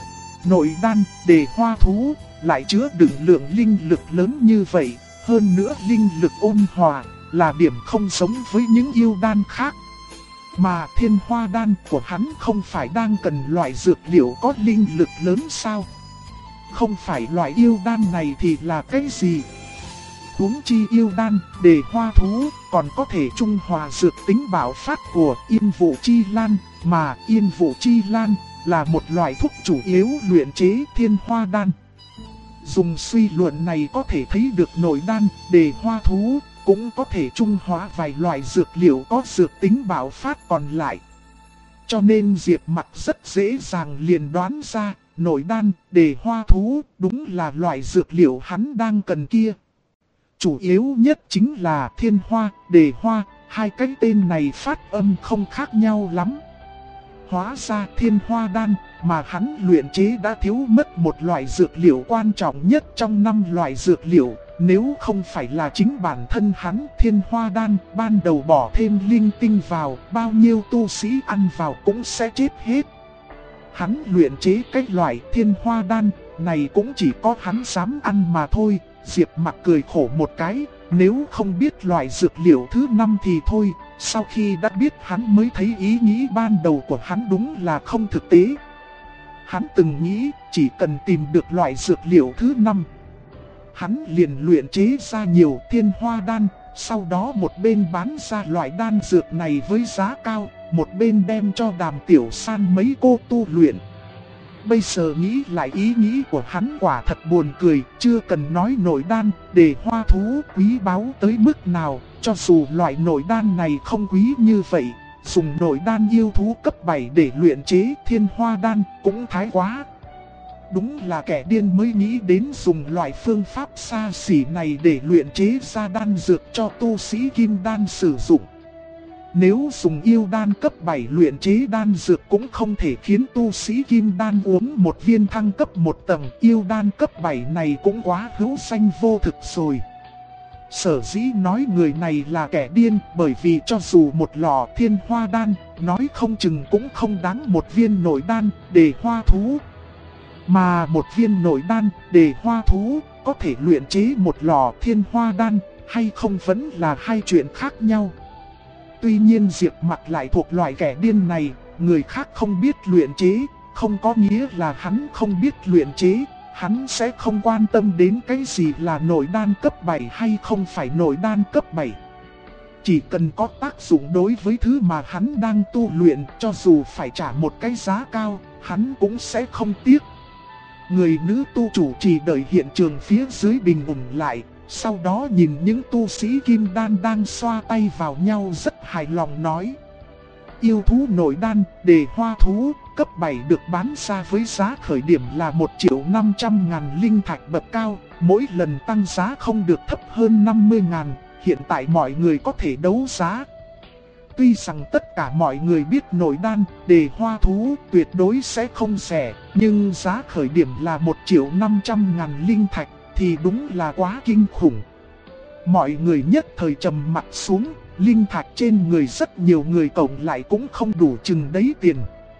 Nội đan, đề hoa thú, lại chứa đựng lượng linh lực lớn như vậy, hơn nữa linh lực ôn hòa, là điểm không giống với những yêu đan khác. Mà Thiên Hoa đan của hắn không phải đang cần loại dược liệu có linh lực lớn sao? Không phải loại yêu đan này thì là cái gì? Huống chi yêu đan, đề hoa thú, còn có thể trung hòa dược tính bạo phát của Yên Vũ Chi Lan, mà Yên Vũ Chi Lan là một loại thuốc chủ yếu luyện chế Thiên Hoa đan. Dùng suy luận này có thể thấy được nội đan, đề hoa thú, cũng có thể trung hóa vài loại dược liệu có dược tính bạo phát còn lại. Cho nên Diệp Mặc rất dễ dàng liền đoán ra, nội đan, đề hoa thú, đúng là loại dược liệu hắn đang cần kia. Chủ yếu nhất chính là thiên hoa, đề hoa, hai cái tên này phát âm không khác nhau lắm. Hóa ra Thiên Hoa đan mà hắn luyện chế đã thiếu mất một loại dược liệu quan trọng nhất trong 5 loại dược liệu. Nếu không phải là chính bản thân hắn Thiên Hoa đan ban đầu bỏ thêm linh tinh vào, bao nhiêu tu sĩ ăn vào cũng sẽ chết hết. Hắn luyện chế cái loại Thiên Hoa đan này cũng chỉ có hắn dám ăn mà thôi. Diệp Mặc cười khổ một cái, nếu không biết loại dược liệu thứ 5 thì thôi. Sau khi đã biết hắn mới thấy ý nghĩ ban đầu của hắn đúng là không thực tế. Hắn từng nghĩ chỉ cần tìm được loại dược liệu thứ 5, hắn liền luyện chế ra nhiều Thiên Hoa đan, sau đó một bên bán ra loại đan dược này với giá cao, một bên đem cho Đàm Tiểu San mấy cô tu luyện. Bây giờ nghĩ lại ý nghĩ của hắn quả thật buồn cười, chưa cần nói nội đan, đề hoa thú quý báu tới mức nào, cho dù loại nội đan này không quý như vậy, dùng nội đan yêu thú cấp 7 để luyện chế thiên hoa đan cũng thái quá. Đúng là kẻ điên mới nghĩ đến dùng loại phương pháp xa xỉ này để luyện chế ra đan dược cho tu sĩ kim đan sử dụng. Nếu dùng yêu đan cấp 7 luyện chế đan dược cũng không thể khiến tu sĩ kim đan uống một viên thăng cấp một tầng. Yêu đan cấp 7 này cũng quá hữu danh vô thực rồi. Sở dĩ nói người này là kẻ điên bởi vì cho dù một lò thiên hoa đan, nói không chừng cũng không đáng một viên nội đan để hoa thú. Mà một viên nội đan để hoa thú có thể luyện chế một lò thiên hoa đan hay không vẫn là hai chuyện khác nhau. Tuy nhiên Diệp Mặc lại thuộc loại kẻ điên này, người khác không biết luyện chế, không có nghĩa là hắn không biết luyện chế. Hắn sẽ không quan tâm đến cái gì là nội đan cấp 7 hay không phải nội đan cấp 7. Chỉ cần có tác dụng đối với thứ mà hắn đang tu luyện, cho dù phải trả một cái giá cao, hắn cũng sẽ không tiếc. Người nữ tu chủ chỉ đợi hiện trường phía dưới bình ổn lại, sau đó nhìn những tu sĩ kim đan đang xoa tay vào nhau rất hài lòng nói. Yêu thú nội đan, đề hoa thú, cấp 7 được bán ra với giá khởi điểm là 1.500.000 linh thạch bậc cao, mỗi lần tăng giá không được thấp hơn 50.000, hiện tại mọi người có thể đấu giá. Tuy rằng tất cả mọi người biết nội đan, đề hoa thú tuyệt đối sẽ không rẻ, nhưng giá khởi điểm là 1.500.000 linh thạch thì đúng là quá kinh khủng. Mọi người nhất thời trầm mặt xuống, linh thạch trên người rất nhiều người cộng lại cũng không đủ chừng đấy tiền.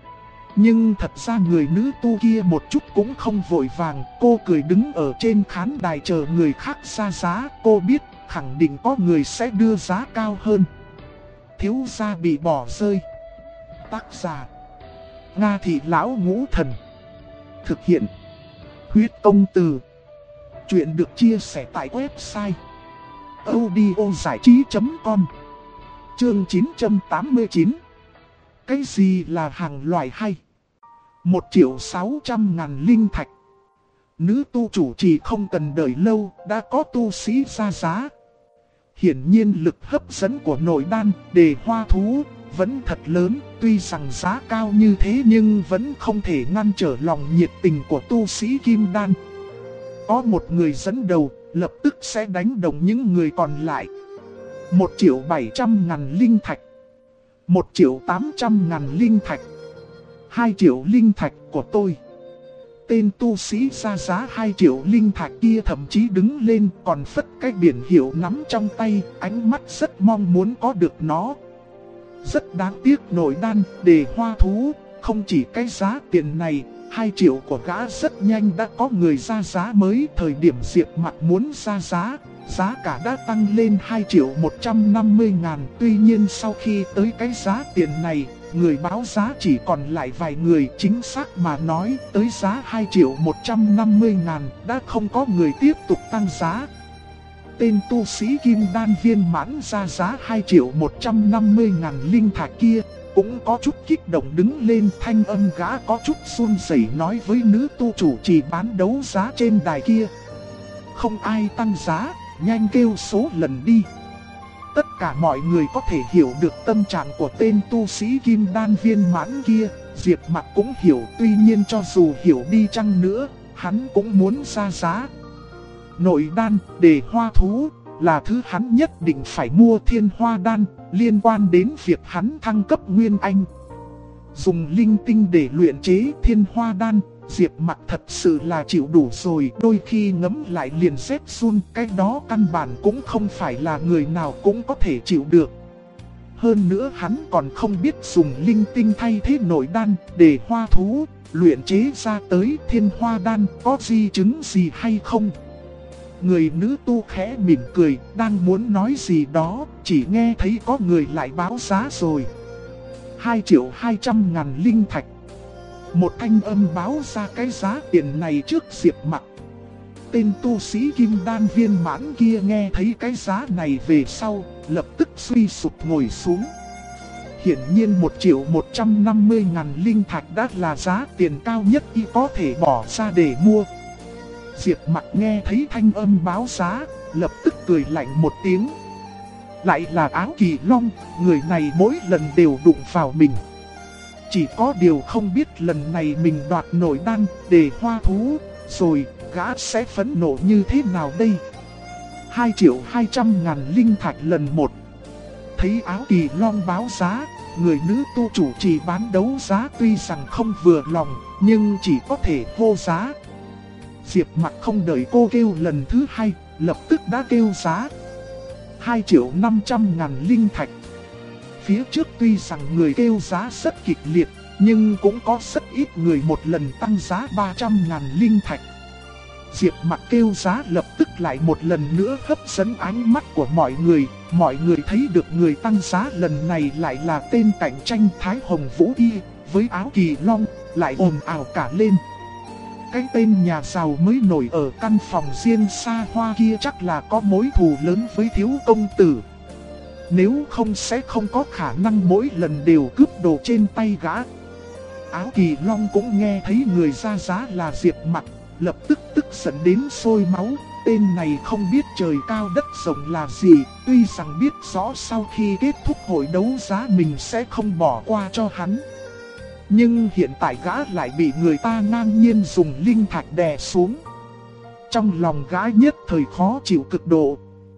Nhưng thật ra người nữ tu kia một chút cũng không vội vàng, cô cười đứng ở trên khán đài chờ người khác ra giá, cô biết khẳng định có người sẽ đưa giá cao hơn. Thiếu gia bị bỏ rơi. Tác giả Nga Thị Lão Ngũ Thần. Thực hiện Huyết Công Từ. Chuyện được chia sẻ tại website audiozảichí.com. Chương 989. Cái gì là hàng loại hay? 1.600.000 linh thạch. Nữ tu chủ chỉ không cần đợi lâu, đã có tu sĩ ra giá. Hiển nhiên lực hấp dẫn của nội đan, đề hoa thú vẫn thật lớn, tuy rằng giá cao như thế nhưng vẫn không thể ngăn trở lòng nhiệt tình của tu sĩ kim đan. Có một người dẫn đầu, lập tức sẽ đánh đồng những người còn lại. 1.700.000 linh thạch, 1.800.000 linh thạch, 2 triệu linh thạch của tôi. Tên tu sĩ ra giá 2 triệu linh thạch kia thậm chí đứng lên còn phất cái biển hiệu nắm trong tay, ánh mắt rất mong muốn có được nó. Rất đáng tiếc nội đan, đề hoa thú, không chỉ cái giá tiền này, 2 triệu của gã rất nhanh đã có người ra giá mới. Thời điểm Diệp Mặc muốn ra giá, giá cả đã tăng lên 2.150.000. Tuy nhiên sau khi tới cái giá tiền này, người báo giá chỉ còn lại vài người. Chính xác mà nói, tới giá 2.150.000 đã không có người tiếp tục tăng giá. Tên tu sĩ kim đan viên mãn ra giá 2.150.000 linh thạch kia cũng có chút kích động đứng lên, thanh âm gã có chút run rẩy nói với nữ tu chủ chỉ bán đấu giá trên đài kia. Không ai tăng giá, nhanh kêu số lần đi. Tất cả mọi người có thể hiểu được tâm trạng của tên tu sĩ kim đan viên mãn kia, Diệp Mặc cũng hiểu, tuy nhiên cho dù hiểu đi chăng nữa, hắn cũng muốn ra giá. Nội đan, đề hoa thú, là thứ hắn nhất định phải mua thiên hoa đan, liên quan đến việc hắn thăng cấp Nguyên Anh. Dùng linh tinh để luyện chế thiên hoa đan, Diệp Mặc thật sự là chịu đủ rồi. Đôi khi ngẫm lại liền rét run, cái đó căn bản cũng không phải là người nào cũng có thể chịu được. Hơn nữa hắn còn không biết dùng linh tinh thay thế nội đan, để hoa thú, luyện chế ra tới thiên hoa đan có di chứng gì hay không. Người nữ tu khẽ mỉm cười, đang muốn nói gì đó, chỉ nghe thấy có người lại báo giá rồi. 2.200.000 linh thạch. Một thanh âm báo ra cái giá tiền này trước Diệp Mặc. Tên tu sĩ kim đan viên mãn kia nghe thấy cái giá này về sau, lập tức suy sụp ngồi xuống. Hiển nhiên 1.150.000 linh thạch đã là giá tiền cao nhất y có thể bỏ ra để mua. Diệp Mặc nghe thấy thanh âm báo giá, lập tức cười lạnh một tiếng. Lại là Áo Kỳ Long, người này mỗi lần đều đụng vào mình. Chỉ có điều không biết lần này mình đoạt nổi đan để hoa thú, rồi gã sẽ phẫn nộ như thế nào đây? 2.200.000 linh thạch lần một. Thấy Áo Kỳ Long báo giá, người nữ tu chủ trì bán đấu giá tuy rằng không vừa lòng, nhưng chỉ có thể hô giá. Diệp Mặc không đợi cô kêu lần thứ hai, lập tức đã kêu giá 2.500.000 linh thạch. Phía trước tuy rằng người kêu giá rất kịch liệt, nhưng cũng có rất ít người một lần tăng giá 300.000 linh thạch. Diệp Mặc kêu giá lập tức lại một lần nữa hấp dẫn ánh mắt của mọi người thấy được người tăng giá lần này lại là tên cạnh tranh Thái Hồng Vũ Y, với Áo Kỳ Long, lại ồn ào cả lên. Cái tên nhà giàu mới nổi ở căn phòng riêng xa hoa kia chắc là có mối thù lớn với thiếu công tử. Nếu không sẽ không có khả năng mỗi lần đều cướp đồ trên tay gã. Áo Kỳ Long cũng nghe thấy người ra giá là Diệp Mặc, lập tức tức giận đến sôi máu. Tên này không biết trời cao đất rộng là gì, tuy rằng biết rõ sau khi kết thúc hội đấu giá mình sẽ không bỏ qua cho hắn. Nhưng hiện tại gã lại bị người ta ngang nhiên dùng linh thạch đè xuống. Trong lòng gã nhất thời khó chịu cực độ.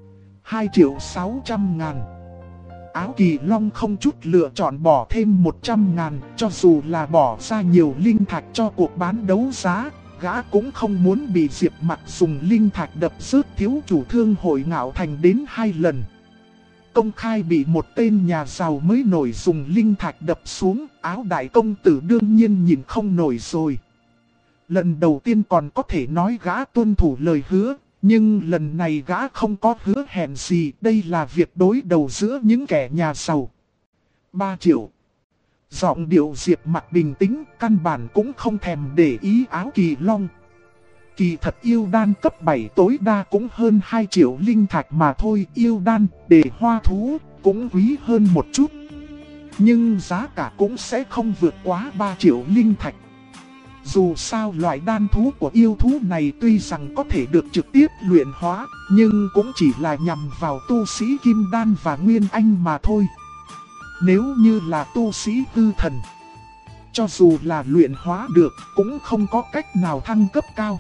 2.600.000. Áo Kỳ Long không chút lựa chọn bỏ thêm 100.000, cho dù là bỏ ra nhiều linh thạch cho cuộc bán đấu giá, gã cũng không muốn bị Diệp Mặc dùng linh thạch đập rớt thiếu chủ thương hội Ngạo Thành đến 2 lần. Công khai bị một tên nhà giàu mới nổi dùng linh thạch đập xuống, Áo đại công tử đương nhiên nhìn không nổi rồi. Lần đầu tiên còn có thể nói gã tuân thủ lời hứa, nhưng lần này gã không có hứa hẹn gì, đây là việc đối đầu giữa những kẻ nhà giàu. 3 triệu. Giọng điệu Diệp Mặc bình tĩnh, căn bản cũng không thèm để ý Áo Kỳ Long. Kỳ thật yêu đan cấp 7 tối đa cũng hơn 2 triệu linh thạch mà thôi, yêu đan để hoa thú cũng quý hơn một chút. Nhưng giá cả cũng sẽ không vượt quá 3 triệu linh thạch. Dù sao loại đan thú của yêu thú này tuy rằng có thể được trực tiếp luyện hóa, nhưng cũng chỉ là nhằm vào tu sĩ kim đan và nguyên anh mà thôi. Nếu như là tu sĩ hư thần, cho dù là luyện hóa được cũng không có cách nào thăng cấp cao.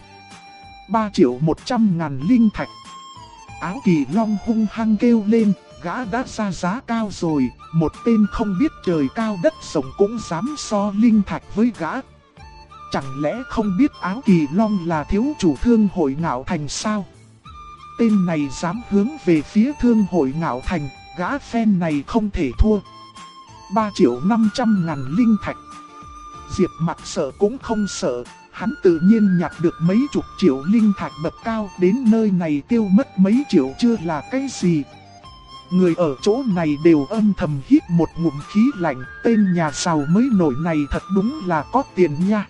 3.100.000 linh thạch. Áo Kỳ Long hung hăng kêu lên, gã đã ra giá cao rồi, một tên không biết trời cao đất rộng cũng dám so linh thạch với gã. Chẳng lẽ không biết Áo Kỳ Long là thiếu chủ thương hội Ngạo Thành sao? Tên này dám hướng về phía thương hội Ngạo Thành, gã phen này không thể thua. 3.500.000 linh thạch. Diệp Mặc sợ cũng không sợ, hắn tự nhiên nhặt được mấy chục triệu linh thạch bậc cao, đến nơi này tiêu mất mấy triệu chưa là cái gì. Người ở chỗ này đều âm thầm hít một ngụm khí lạnh, tên nhà giàu mới nổi này thật đúng là có tiền nha.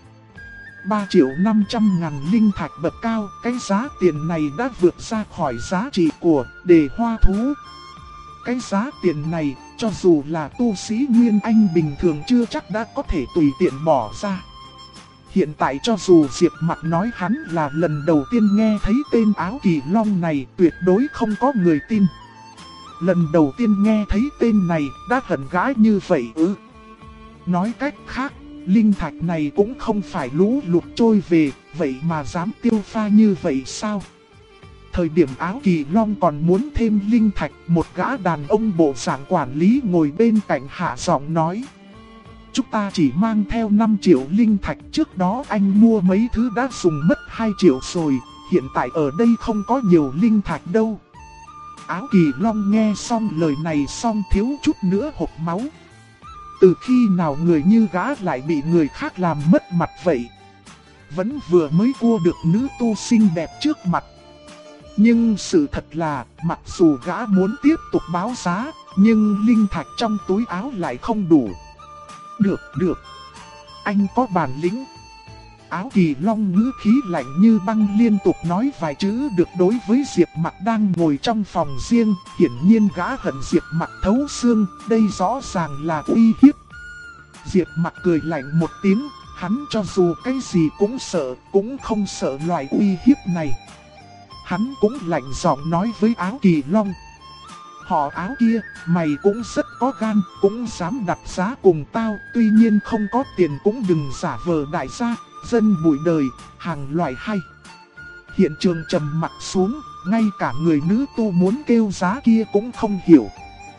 3.500.000 linh thạch bậc cao, cái giá tiền này đã vượt ra khỏi giá trị của đề hoa thú. Cái giá tiền này, cho dù là tu sĩ Nguyên Anh bình thường chưa chắc đã có thể tùy tiện bỏ ra. Hiện tại cho dù Diệp Mặc nói hắn là lần đầu tiên nghe thấy tên Áo Kỳ Long này, tuyệt đối không có người tin. Lần đầu tiên nghe thấy tên này, đã hận gã như vậy ư? Nói cách khác, linh thạch này cũng không phải lũ lụt trôi về, vậy mà dám tiêu pha như vậy sao? Thời điểm Áo Kỳ Long còn muốn thêm linh thạch, một gã đàn ông bộ dạng quản lý ngồi bên cạnh hạ giọng nói: chúng ta chỉ mang theo 5 triệu linh thạch, trước đó anh mua mấy thứ đã dùng mất 2 triệu rồi, hiện tại ở đây không có nhiều linh thạch đâu. Áo Kỳ Long nghe xong lời này xong thiếu chút nữa hộc máu. Từ khi nào người như gã lại bị người khác làm mất mặt vậy? Vẫn vừa mới cua được nữ tu xinh đẹp trước mặt. Nhưng sự thật là, mặc dù gã muốn tiếp tục báo giá, nhưng linh thạch trong túi áo lại không đủ. Được, anh có bản lĩnh. Áo Kỳ Long ngữ khí lạnh như băng liên tục nói vài chữ được đối với Diệp Mặc đang ngồi trong phòng riêng. Hiển nhiên gã hận Diệp Mặc thấu xương, đây rõ ràng là uy hiếp. Diệp Mặc cười lạnh một tiếng, hắn cho dù cái gì cũng sợ, cũng không sợ loại uy hiếp này. Hắn cũng lạnh giọng nói với Áo Kỳ Long: Họ Áo kia, mày cũng rất có gan, cũng dám đặt giá cùng tao, tuy nhiên không có tiền cũng đừng giả vờ đại gia, dân bụi đời, hàng loại hay. Hiện trường trầm mặt xuống, ngay cả người nữ tu muốn kêu giá kia cũng không hiểu.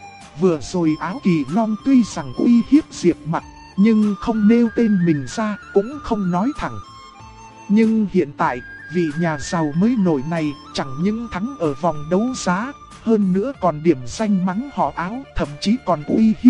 Vừa rồi Áo Kỳ Long tuy rằng uy hiếp Diệp Mặc, nhưng không nêu tên mình ra, cũng không nói thẳng. Nhưng hiện tại, vị nhà giàu mới nổi này chẳng những thắng ở vòng đấu giá, hơn nữa còn điểm danh mắng họ Áo, thậm chí còn uy hiếp.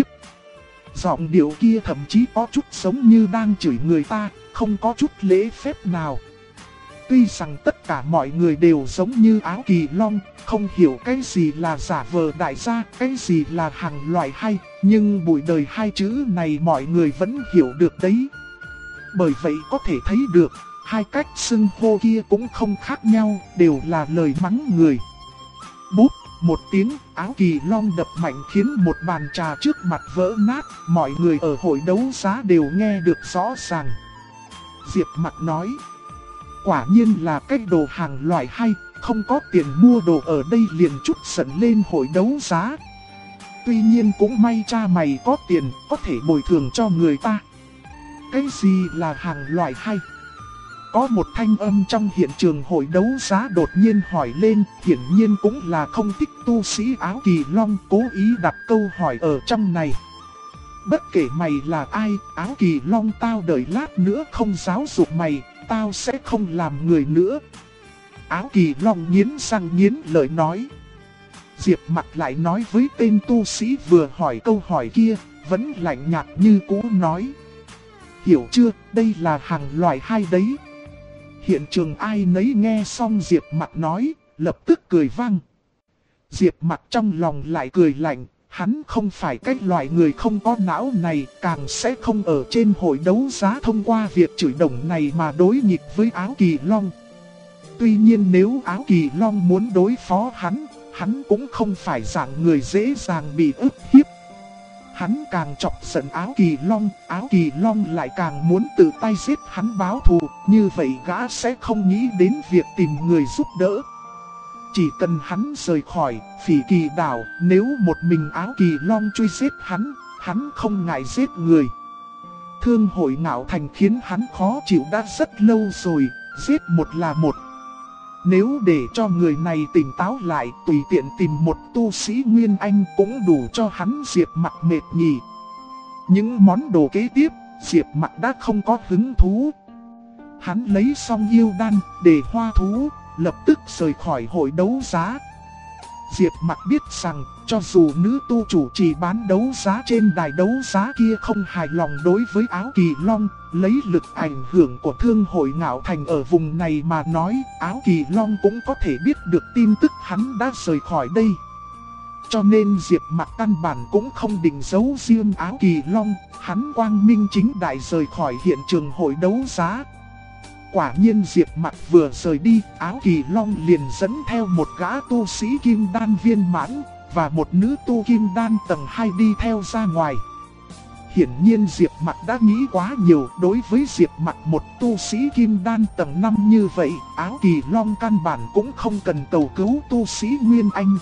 Giọng điệu kia thậm chí có chút giống như đang chửi người ta, không có chút lễ phép nào. Tuy rằng tất cả mọi người đều giống như Áo Kỳ Long, không hiểu cái gì là giả vờ đại gia, cái gì là hàng loại hay, nhưng bụi đời hai chữ này mọi người vẫn hiểu được đấy. Bởi vậy có thể thấy được, hai cách xưng hô kia cũng không khác nhau, đều là lời mắng người. Búp, một tiếng, Áo Kỳ Long đập mạnh khiến một bàn trà trước mặt vỡ nát, mọi người ở hội đấu giá đều nghe được rõ ràng. Diệp Mặc nói, quả nhiên là cái đồ hàng loại hay, không có tiền mua đồ ở đây liền chút giận lên hội đấu giá. Tuy nhiên cũng may cha mày có tiền, có thể bồi thường cho người ta. Cái gì là hàng loại hay? Có một thanh âm trong hiện trường hội đấu giá đột nhiên hỏi lên, hiển nhiên cũng là không thích tu sĩ Áo Kỳ Long, cố ý đặt câu hỏi ở trong này. Bất kể mày là ai, Áo Kỳ Long tao đợi lát nữa không giáo dục mày, tao sẽ không làm người nữa. Áo Kỳ Long nghiến răng nghiến lợi nói. Diệp Mặc lại nói với tên tu sĩ vừa hỏi câu hỏi kia, vẫn lạnh nhạt như cũ nói. Hiểu chưa, đây là hàng loại hay đấy. Hiện trường ai nấy nghe xong Diệp Mặc nói, lập tức cười vang. Diệp Mặc trong lòng lại cười lạnh, hắn không phải cái loại người không có não này, càng sẽ không ở trên hội đấu giá thông qua việc chửi đồng này mà đối nghịch với Áo Kỳ Long. Tuy nhiên nếu Áo Kỳ Long muốn đối phó hắn cũng không phải dạng người dễ dàng bị ức hiếp. Hắn càng chọc giận Áo Kỳ Long lại càng muốn tự tay giết hắn báo thù, như vậy gã sẽ không nghĩ đến việc tìm người giúp đỡ. Chỉ cần hắn rời khỏi Phỉ Kỳ đảo, nếu một mình Áo Kỳ Long truy giết hắn không ngại giết người. Thương hội Ngạo Thành khiến hắn khó chịu đã rất lâu rồi, giết một là một. Nếu để cho người này tỉnh táo lại, tùy tiện tìm một tu sĩ Nguyên Anh cũng đủ cho hắn Diệp Mặc mệt nhỉ. Những món đồ kế tiếp, Diệp Mặc đã không có hứng thú. Hắn lấy xong yêu đan, để hoa thú, lập tức rời khỏi hội đấu giá. Diệp Mặc biết rằng, cho dù nữ tu chủ trì bán đấu giá trên đài đấu giá kia không hài lòng đối với Áo Kỳ Long, lấy lực ảnh hưởng của thương hội Ngạo Thành ở vùng này mà nói, Áo Kỳ Long cũng có thể biết được tin tức hắn đã rời khỏi đây. Cho nên Diệp Mặc căn bản cũng không định giấu riêng Áo Kỳ Long, hắn quang minh chính đại rời khỏi hiện trường hội đấu giá. Quả nhiên Diệp Mặc vừa rời đi, Áo Kỳ Long liền dẫn theo một gã tu sĩ kim đan viên mãn và một nữ tu kim đan tầng 2 đi theo ra ngoài. Hiển nhiên Diệp Mặc đã nghĩ quá nhiều, đối với Diệp Mặc một tu sĩ kim đan tầng 5 như vậy, Áo Kỳ Long căn bản cũng không cần cầu cứu tu sĩ Nguyên Anh.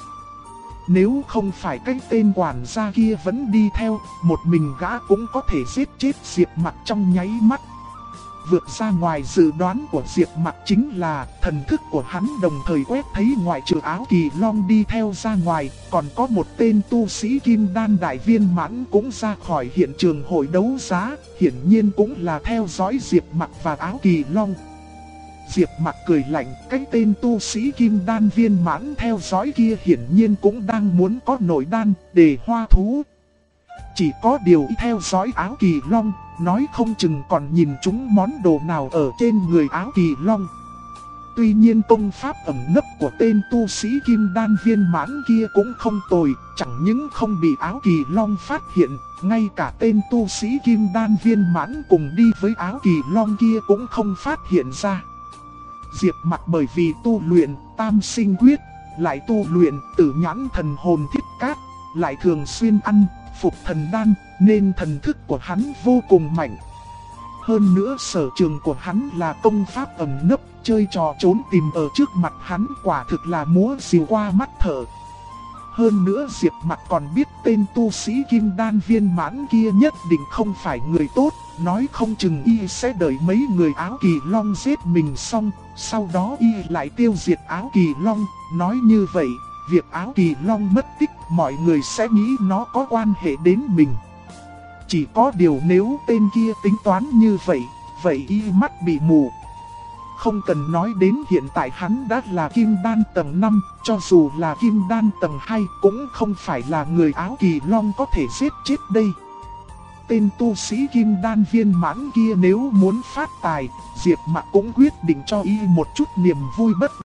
Nếu không phải cái tên quản gia kia vẫn đi theo, một mình gã cũng có thể giết chết Diệp Mặc trong nháy mắt. Vượt ra ngoài dự đoán của Diệp Mặc chính là thần thức của hắn đồng thời quét thấy ngoại trừ Áo Kỳ Long đi theo ra ngoài, còn có một tên tu sĩ kim đan đại viên mãn cũng ra khỏi hiện trường hội đấu giá, hiển nhiên cũng là theo dõi Diệp Mặc và Áo Kỳ Long. Diệp Mặc cười lạnh, cái tên tu sĩ kim đan viên mãn theo dõi kia hiển nhiên cũng đang muốn có nội đan để hoa thú. Chỉ có điều theo dõi Áo Kỳ Long, nói không chừng còn nhìn chúng món đồ nào ở trên người Áo Kỳ Long. Tuy nhiên công pháp ẩn nấp của tên tu sĩ kim đan viên mãn kia cũng không tồi, chẳng những không bị Áo Kỳ Long phát hiện, ngay cả tên tu sĩ kim đan viên mãn cùng đi với Áo Kỳ Long kia cũng không phát hiện ra. Diệp Mặc bởi vì tu luyện Tam Sinh Quyết, lại tu luyện Tử Nhãn Thần Hồn Thiết Cát, lại thường xuyên ăn Phục Thần Đan, nên thần thức của hắn vô cùng mạnh. Hơn nữa sở trường của hắn là công pháp ẩn nấp, chơi trò trốn tìm ở trước mặt hắn quả thực là múa rìu qua mắt thở. Hơn nữa Diệp Mặc còn biết tên tu sĩ kim đan viên mãn kia nhất định không phải người tốt, nói không chừng y sẽ đợi mấy người áo kỳ long giết mình xong, sau đó y lại tiêu diệt áo kỳ long. Nói như vậy, việc áo kỳ long mất tích mọi người sẽ nghĩ nó có quan hệ đến mình. Chỉ có điều nếu tên kia tính toán như vậy, vậy y mắt bị mù. Không cần nói đến hiện tại hắn đã là kim đan tầng 5, cho dù là kim đan tầng 2 cũng không phải là người áo kỳ long có thể giết chết đây. Tên tu sĩ kim đan viên mãn kia nếu muốn phát tài, Diệp Mặc cũng quyết định cho y một chút niềm vui bất